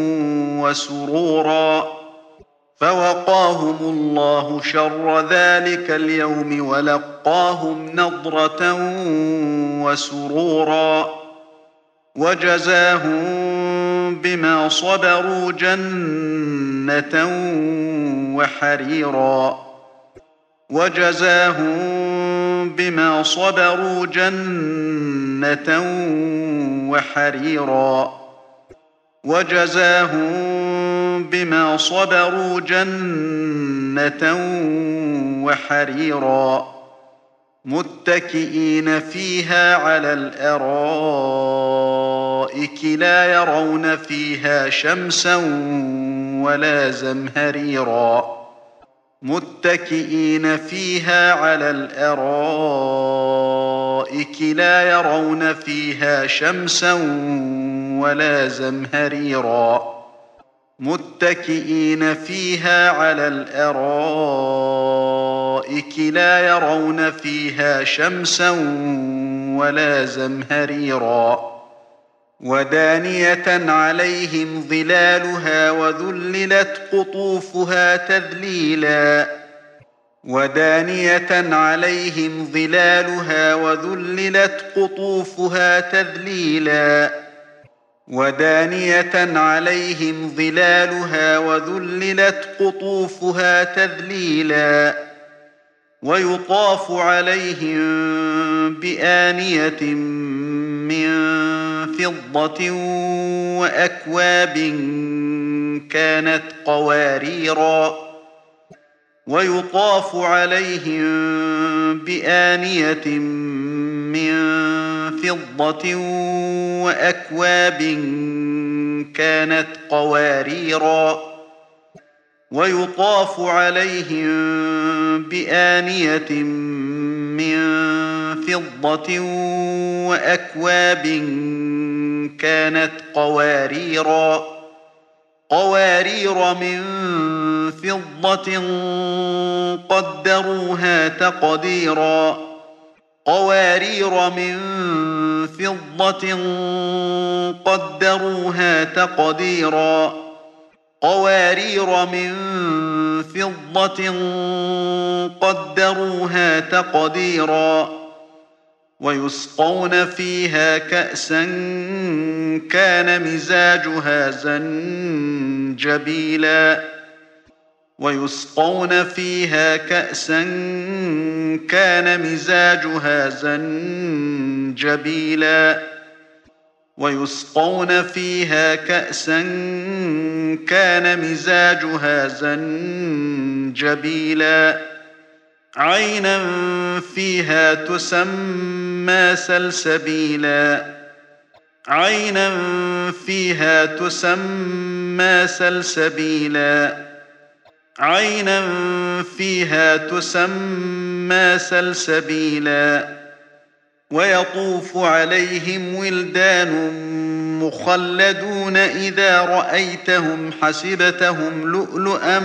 وسرورا فوقاهم الله شر ذلك اليوم ولقاهم نضرة وسرورا وجزاهم بما صبروا جنة وحريرا وجزاهم بما صبروا جنة وحريرا وجزاهم بما صبروا جنة وحريرا متكئين فيها على الأرائك لا يرون فيها شمسا ولا زمهريرا متكئين فيها على الأرائك لا يرون فيها شمسا ولا زمهريرا متكئين فيها على الأرائك لا يرون فيها شمسا ولا زمهريرا ودانية عليهم ظلالها وذللت قطوفها تذليلا ودانية عليهم ظلالها وذللت قطوفها تذليلا ودانية عليهم ظلالها وذللت قطوفها تذليلا ويطاف عليهم بآنية من فضة وأكواب كانت قواريرا ويطاف عليهم بآنية من فضة وأكواب كانت قواريرا ويطاف عليهم بآنية من فِضَّةٍ وَأَكْوَابٍ كَانَتْ قَوَارِيرَا قَوَارِيرَ مِن فِضَّةٍ قَدَّرُوهَا تَقْدِيرًا قَوَارِيرَ مِن فِضَّةٍ قَدَّرُوهَا تَقْدِيرًا قَوَارِيرَ مِن فِضَّةٍ قَدَّرُوهَا تَقْدِيرًا وَيُسْقَوْنَ فِيهَا كَأْسًا كَانَ مِزَاجُهَا زَنجَبِيلًا وَيُسْقَوْنَ فِيهَا كَأْسًا كَانَ مِزَاجُهَا زَنجَبِيلًا وَيُسْقَوْنَ فِيهَا كَأْسًا كَانَ مِزَاجُهَا زَنجَبِيلًا عَيْنًا فِيهَا تُسَمَّىٰ سَلْسَبِيلًا عَيْنًا فِيهَا تُسَمَّىٰ سَلْسَبِيلًا عَيْنًا فِيهَا تُسَمَّىٰ سَلْسَبِيلًا وَيَطُوفُ عَلَيْهِمْ وِلْدَانٌ مُّخَلَّدُونَ إِذَا رَأَيْتَهُمْ حَسِبْتَهُمْ لُؤْلُؤًا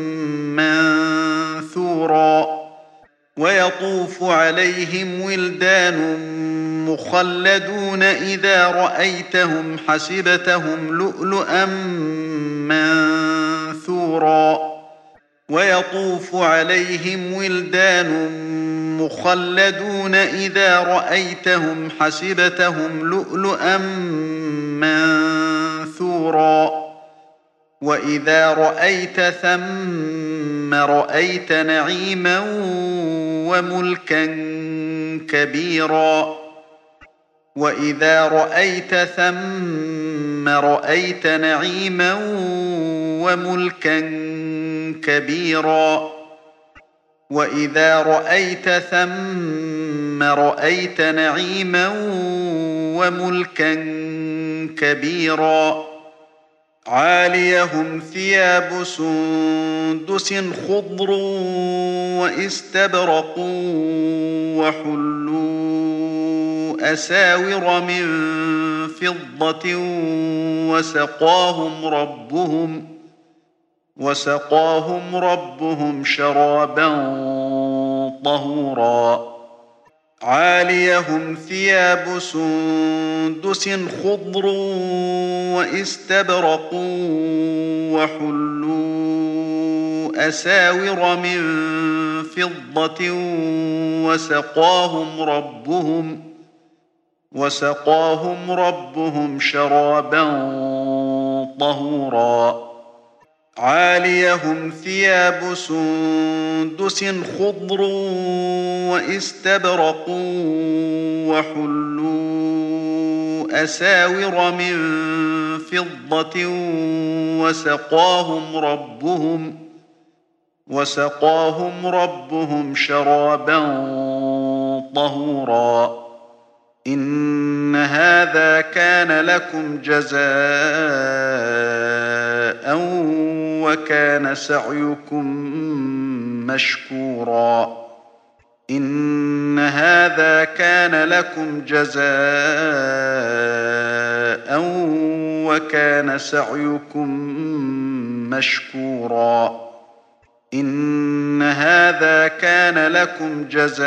مَّنثُورًا وَيَطُوفُ عَلَيْهِمْ وِلْدَانٌ مُّخَلَّدُونَ إِذَا رَأَيْتَهُمْ حَسِبْتَهُمْ لُؤْلُؤًا مَّنثُورًا وَيَطُوفُ عَلَيْهِمْ وِلْدَانٌ مُّخَلَّدُونَ إِذَا رَأَيْتَهُمْ حَسِبْتَهُمْ لُؤْلُؤًا مَّنثُورًا وَإِذَا رَأَيْتَ ثَمَّ رَأَيْتَ نَعِيمًا وَمُلْكًا كَبِيرًا وَإِذَا رَأَيْتَ ثَمَّ رَأَيْتَ نَعِيمًا وَمُلْكًا كَبِيرًا وَإِذَا رَأَيْتَ ثَمَّ رَأَيْتَ نَعِيمًا وَمُلْكًا كَبِيرًا عَالِيَهُمْ ثِيَابُ سُندُسٍ خُضْرٌ وَإِسْتَبْرَقٌ وَحُلُّوا أَسَاوِرَ مِن فِضَّةٍ وَسَقَاهُمْ رَبُّهُمْ وَسَقَاهُمْ رَبُّهُمْ شَرَابًا طَهُورًا عَالِيَهُمْ ثِيَابُ سُندُسٍ خُضْرٌ وَإِسْتَبْرَقٌ وَحُلُّوا أَسَاوِرَ مِن فِضَّةٍ وَسَقَاهُمْ رَبُّهُمْ وَسَقَاهُمْ رَبُّهُمْ شَرَابًا طَهُورًا عَالِيَهُمْ ثِيَابُ سُندُسٍ خُضْرٌ وَإِسْتَبْرَقٌ وَحُلُّوا أَسَاوِرَ مِن فِضَّةٍ وَسَقَاهُمْ رَبُّهُمْ وَسَقَاهُمْ رَبُّهُمْ شَرَابًا طَهُورًا إِنَّ هَٰذَا كَانَ لَكُمْ جَزَاءً وَكَانَ سَعْيُكُم مَّشْكُورًا إِنَّ هَٰذَا كَانَ لَكُمْ جَزَاءً وَكَانَ سَعْيُكُم مَّشْكُورًا إِنَّ هَٰذَا كَانَ لَكُمْ جَزَاءً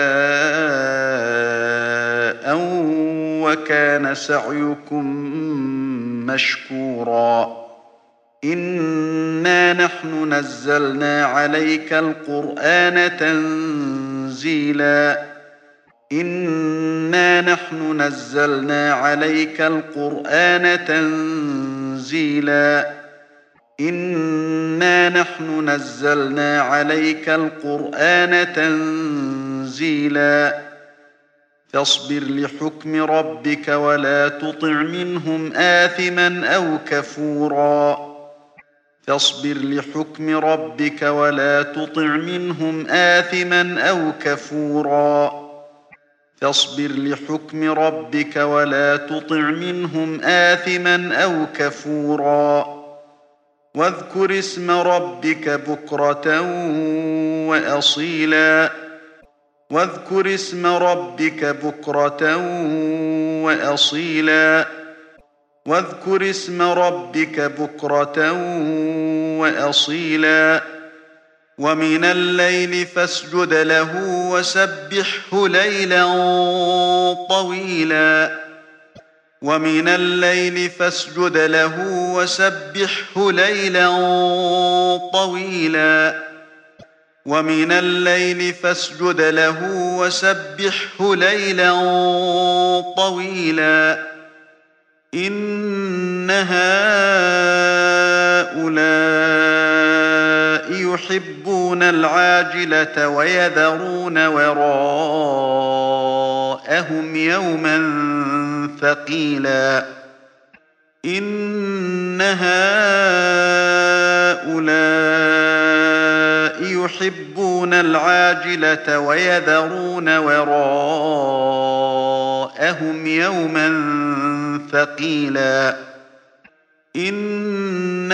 وَكَانَ سَعْيُكُم مَّشْكُورًا إِنَّا نَحْنُ نَزَّلْنَا عَلَيْكَ الْقُرْآنَ تَنزِيلًا إِنَّا نَحْنُ نَزَّلْنَا عَلَيْكَ الْقُرْآنَ تَنزِيلًا إِنَّا نَحْنُ نَزَّلْنَا عَلَيْكَ الْقُرْآنَ تَنزِيلًا فاصبر لحكم ربك ولا تطع منهم آثما أو كفورا فاصبر لحكم ربك ولا تطع منهم آثما أو كفورا فاصبر لحكم ربك ولا تطع منهم آثما أو كفورا واذكر اسم ربك بكرة وأصيلا واذكر اسم ربك بكرة وأصيلا واذكر اسم ربك بكرة وأصيلا ومن الليل فاسجد له وسبحه ليلا طويلا ومن الليل فاسجد له وسبحه ليلا طويلا ومن الليل فاسجد له وسبحه ليلا طويلا إن هؤلاء يحبون العاجلة ويذرون وراءهم يوما ثقيلا إن هؤلاء يحبون العاجلة ويذرون وراءهم يوما ثقيلا إن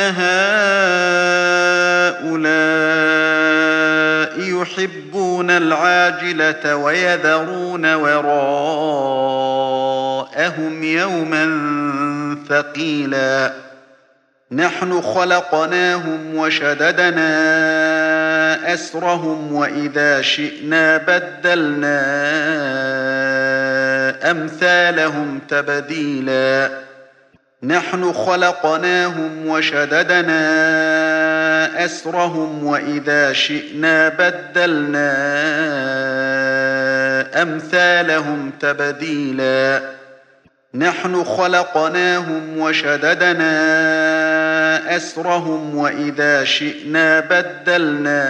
هؤلاء يحبون العاجلة ويذرون وراءهم يوما ثقيلا نحن خلقناهم وشددنا أسرهم وإذا شئنا بدلنا أمثالهم تبديلا نحن خلقناهم وشددنا أسرهم وإذا شئنا بدلنا أمثالهم تبديلا نحن خلقناهم وشددنا أسرهم وإذا شئنا بدلنا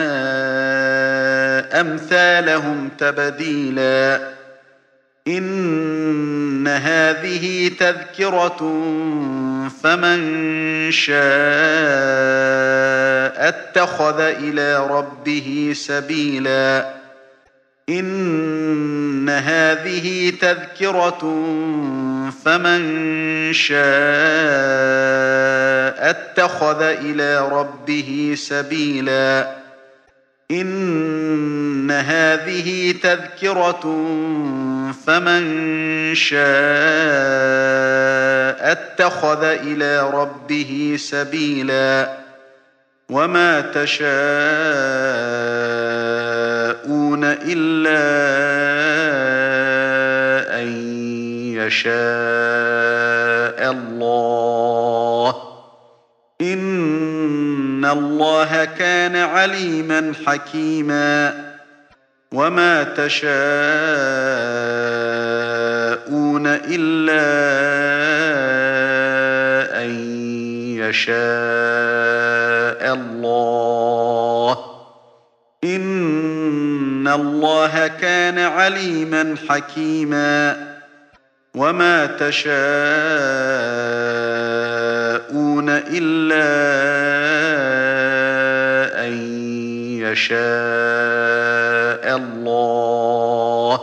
أمثالهم تبديلا إن هذه تذكرة فمن شاء اتخذ إلى ربه سبيلا إن هذه تذكرة فمن شاء اتخذ إلى ربه سبيلا إن هذه تذكرة فمن شاء اتخذ إلى ربه سبيلا وما تشاءون إلا أن يشاء الله إن الله كان عليما حكيما وما تشاءون إلا أن يشاء الله إن الله كان عليما حكيما وما تشاءون إلا أن يشاء الله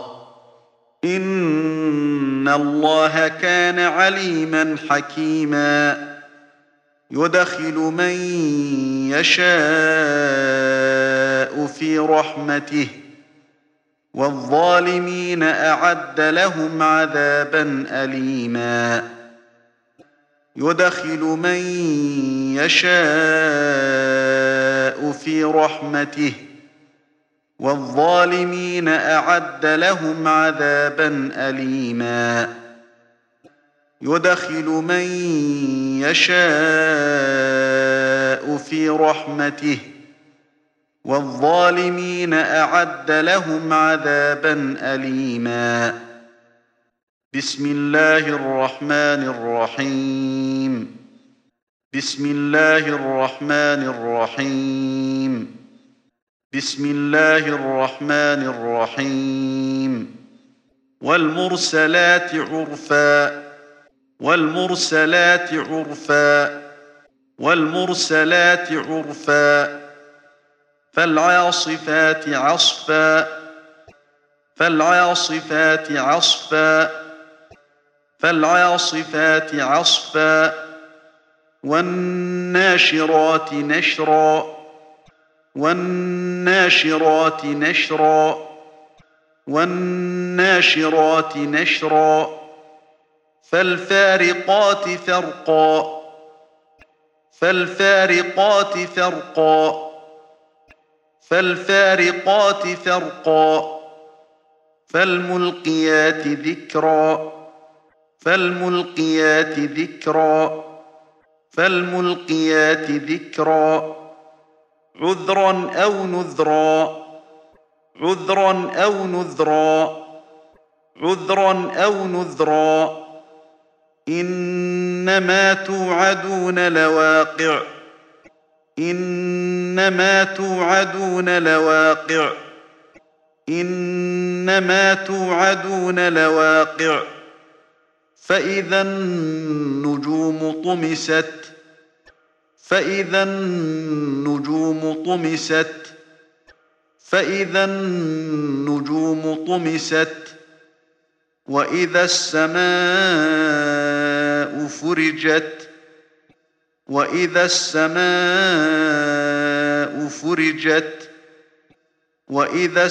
إن الله كان عليما حكيما يدخل من يشاء في رحمته والظالمين أعد لهم عذابا أليما يدخل من يشاء في رحمته والظالمين أعد لهم عذابا أليما يدخل من يشاء في رحمته والظالمين أعد لهم عذابا أليما بسم الله الرحمن الرحيم بسم الله الرحمن الرحيم بسم الله الرحمن الرحيم والمرسلات عرفا والمرسلات عرفا والمرسلات عرفا فالعاصفات عصفا فالعاصفات عصفا فالعاصفات عصفا والناشرات نشرا والناشرات نشرا والناشرات نشرا فالفارقات فرقا فالفارقات فرقا فالفارقات فرقا فالملقيات ذكرا فالملقيات ذكرا فالملقيات ذكرا عذرا أو نذرا عذرا أو نذرا عذرا أو نذرا إنما توعدون لواقع إنما توعدون لواقع إنما توعدون لواقع فإذا النجوم طمست فإذا النجوم طمست فإذا النجوم طمست وإذا السماء فرجت وإذا السماء فرجت وإذا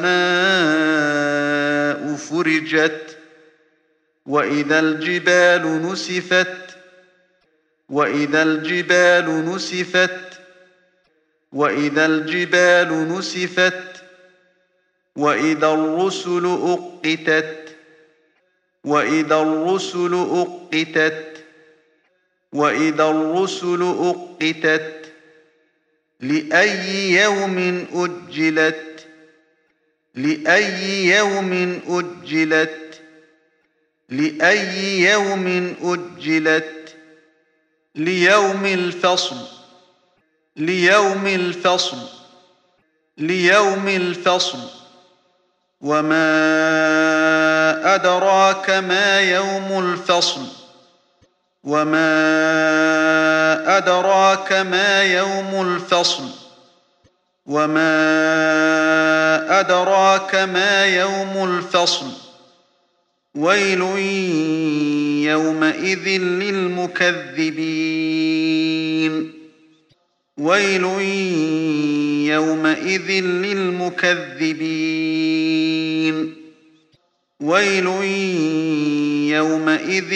السماء فرجت وإذا الجبال نسفت وإذا الجبال نسفت وإذا الجبال نسفت وإذا الرسل أقتت وإذا الرسل أقتت وإذا الرسل أقتت لأي يوم أجلت لأي يوم أجلت لأي يوم أجلت ليوم الفصل ليوم الفصل ليوم الفصل وما أدراك ما يوم الفصل وما أدراك ما يوم الفصل وما أدراك ما يوم الفصل ويل يومئذ للمكذبين ويل يومئذ للمكذبين ويل يومئذ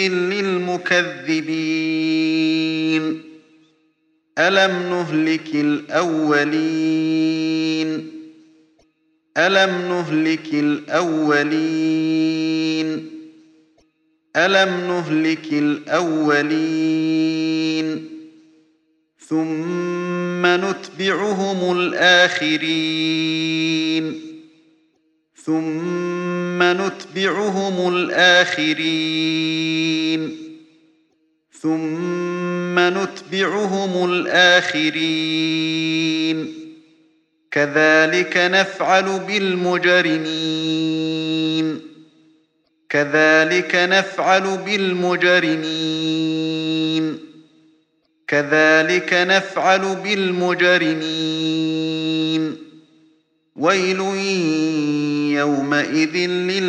للمكذبين ألم نهلك الأولين ألم نهلك الأولين ألم نهلك الأولين ثم نتبعهم الآخرين ثم نتبعهم الآخرين ثم نتبعهم الآخرين كذلك نفعل بالمجرمين كذلك نفعل بالمجرمين كذلك نفعل بالمجرمين ويل يومئذ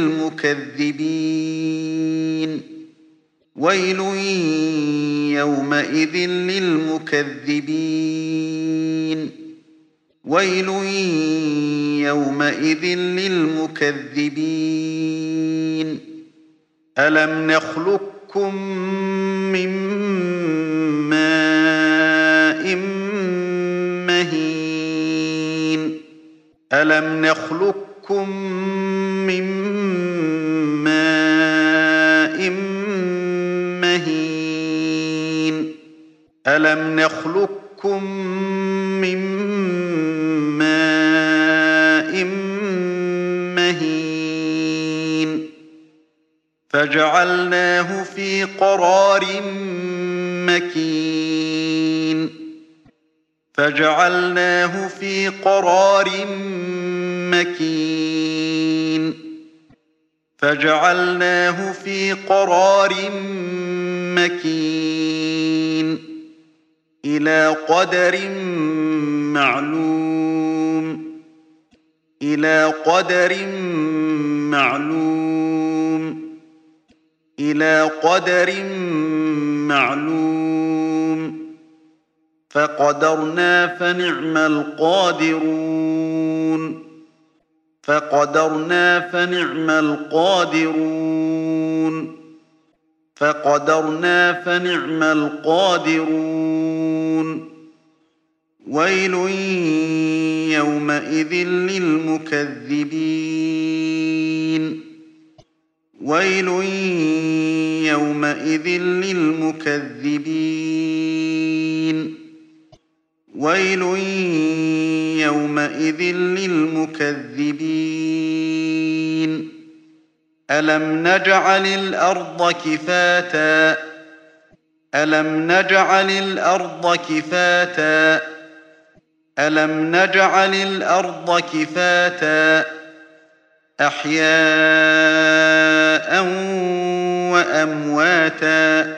للمكذبين ويل يومئذ للمكذبين ويل يومئذ للمكذبين ألم نخلقكم من ماء مهين ألم نخلقكم من ماء مهين ألم نخلقكم من ماء مهين فجعلناه في قرار مكين فجعلناه في قرار مكين فجعلناه في قرار مكين إلى قدر معلوم إلى قدر معلوم إلى قدر معلوم فقدرنا فنعم القادرون فقدرنا فنعم القادرون فقدرنا فنعم القادرون ويل يومئذ للمكذبين ويل يومئذ للمكذبين ويل يومئذ للمكذبين ألم نجعل الأرض كفاتا ألم نجعل الأرض كفاتا ألم نجعل الأرض كفاتا أحياء وأمواتا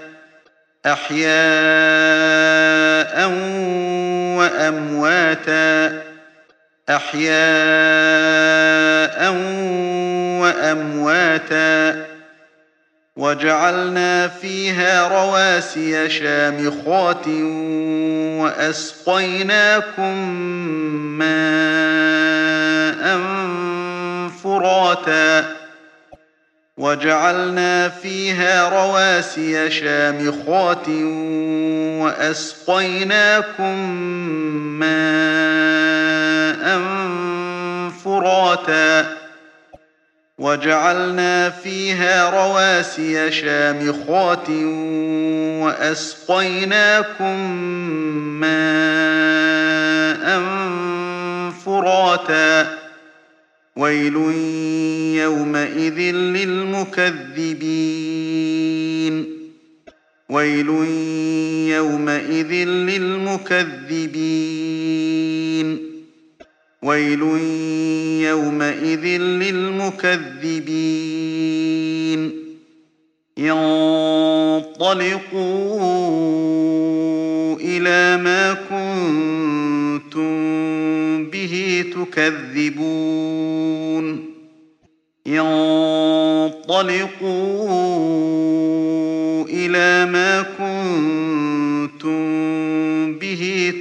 أحياء وأمواتا أحياء وأمواتا وجعلنا فيها رواسي شامخات وأسقيناكم ماء فراتا وجعلنا فيها رواسي شامخات وأسقيناكم ماء فراتا وجعلنا فيها رواسي شامخات وأسقيناكم ماء فراتا ويل يومئذ للمكذبين ويل يومئذ للمكذبين ويل يومئذ للمكذبين انطلقوا إلى ما كنتم به تكذبون انطلقوا إلى ما كنتم به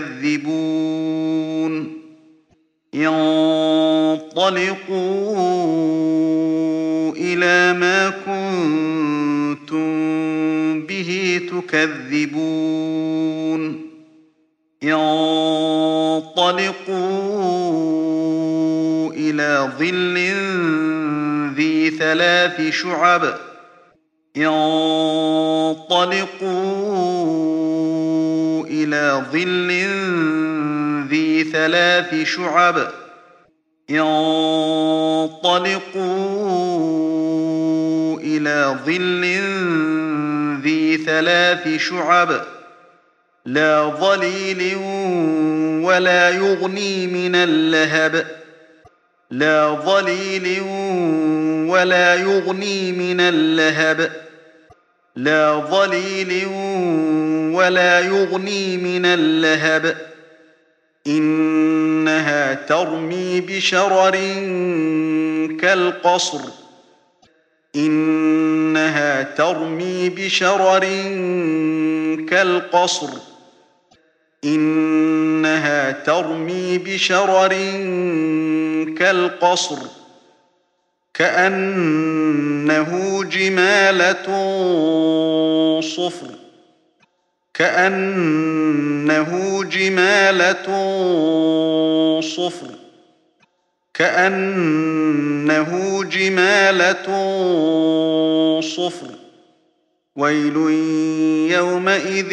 تكذبون انطلقوا إلى ما كنتم به تكذبون انطلقوا إلى ظل ذي ثلاث شعب انطلقوا إلى ظل ذي ثلاث شعب انطلقوا إلى ظل ذي ثلاث شعب لا ظليل ولا يغني من اللهب لا ظليل ولا يغني من اللهب لا ظليل ولا يغني من اللهب إنها ترمي بشرر كالقصر إنها ترمي بشرر كالقصر إنها ترمي بشرر كالقصر كأنه جمالة صفر كأنه جمالة صفر كأنه جمالة صفر ويل يومئذ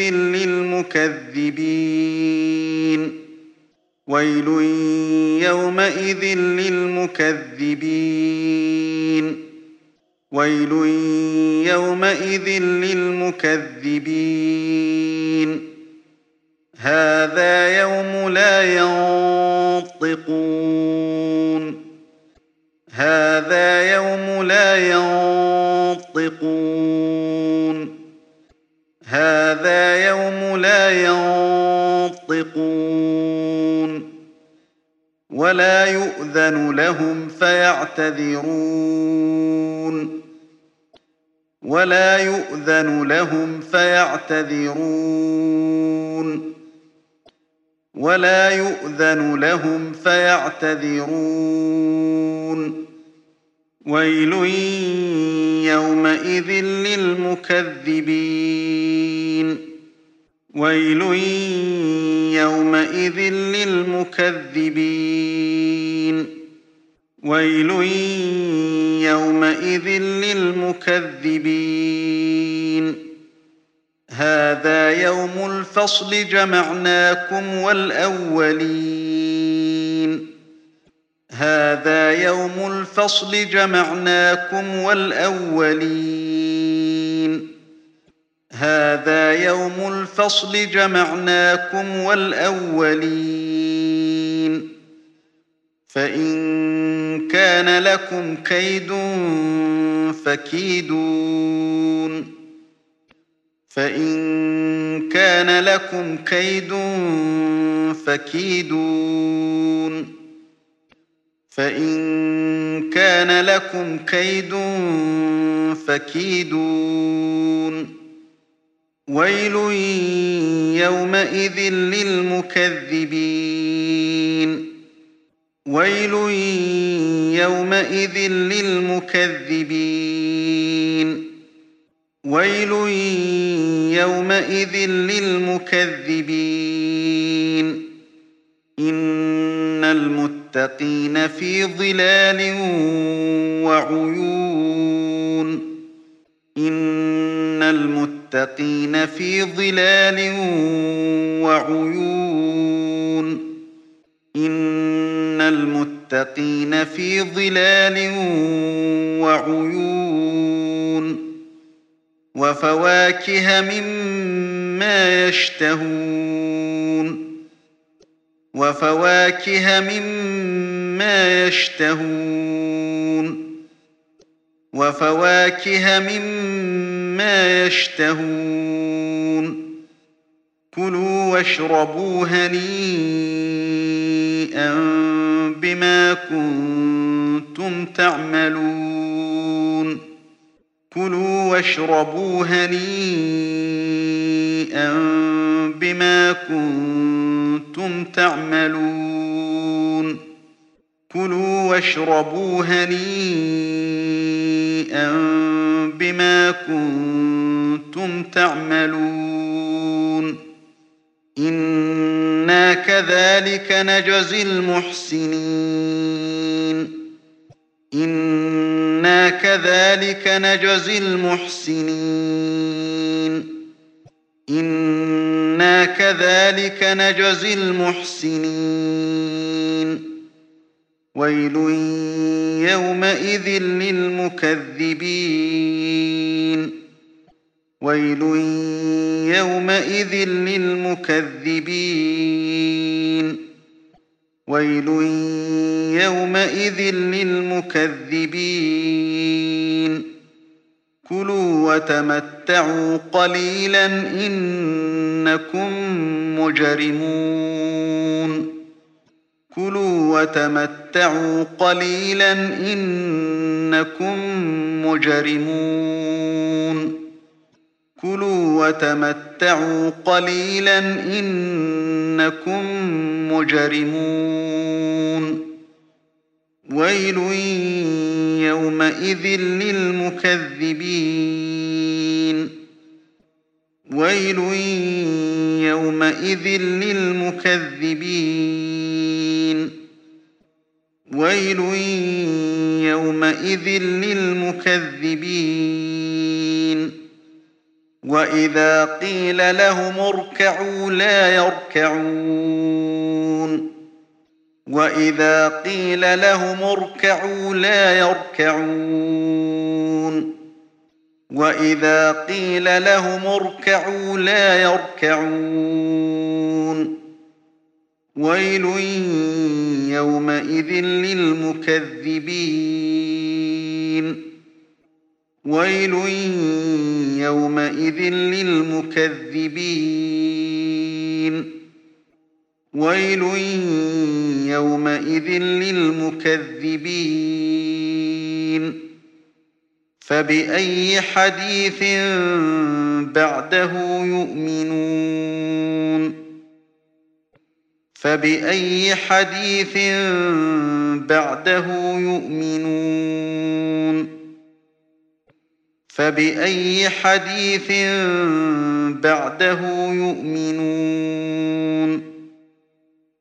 للمكذبين ويل يومئذ للمكذبين ويل يومئذ للمكذبين هذا يوم لا ينطقون هذا يوم لا ينطقون هذا يوم لا ينطقون ولا يؤذن لهم فيعتذرون ولا يؤذن لهم فيعتذرون ولا يؤذن لهم فيعتذرون ويل يومئذ للمكذبين ويل يومئذ للمكذبين ويل يومئذ للمكذبين هذا يوم الفصل جمعناكم والأولين هذا يوم الفصل جمعناكم والأولين هذا يوم الفصل جمعناكم والأولين فإن كان لكم كيد فكيدون فإن كان لكم كيد فكيدون فإن كان لكم كيد فكيدون ويل يومئذ للمكذبين ويل يومئذ للمكذبين ويل يومئذ للمكذبين إن المتقين في ظلال وعيون إن المتقين في ظلال وعيون إن المتقين في ظلال وعيون وفواكه مما يشتهون وفواكه مما يشتهون وفواكه مما يشتهون كلوا واشربوا هنيئا بما كنتم تعملون كلوا واشربوا هنيئا بما كنتم تعملون كلوا واشربوا هنيئا بما كنتم تعملون إنا كذلك نجزي المحسنين إنا كذلك نجزي المحسنين إنا كذلك نجزي المحسنين ويل يومئذ للمكذبين ويل يومئذ للمكذبين ويل يومئذ للمكذبين كلوا وتمتعوا قليلا إنكم مجرمون كلوا وتمتعوا قليلا إنكم مجرمون كلوا وتمتعوا قليلا إنكم مجرمون ويل يومئذ للمكذبين ويل يومئذ للمكذبين ويل يومئذ للمكذبين وإذا قيل لهم اركعوا لا يركعون وإذا قيل لهم اركعوا لا يركعون وإذا قيل لهم اركعوا لا يركعون ويل يومئذ للمكذبين ويل يومئذ للمكذبين ويل يومئذ للمكذبين فبأي حديث بعده يؤمنون فبأي حديث بعده يؤمنون فبأي حديث بعده يؤمنون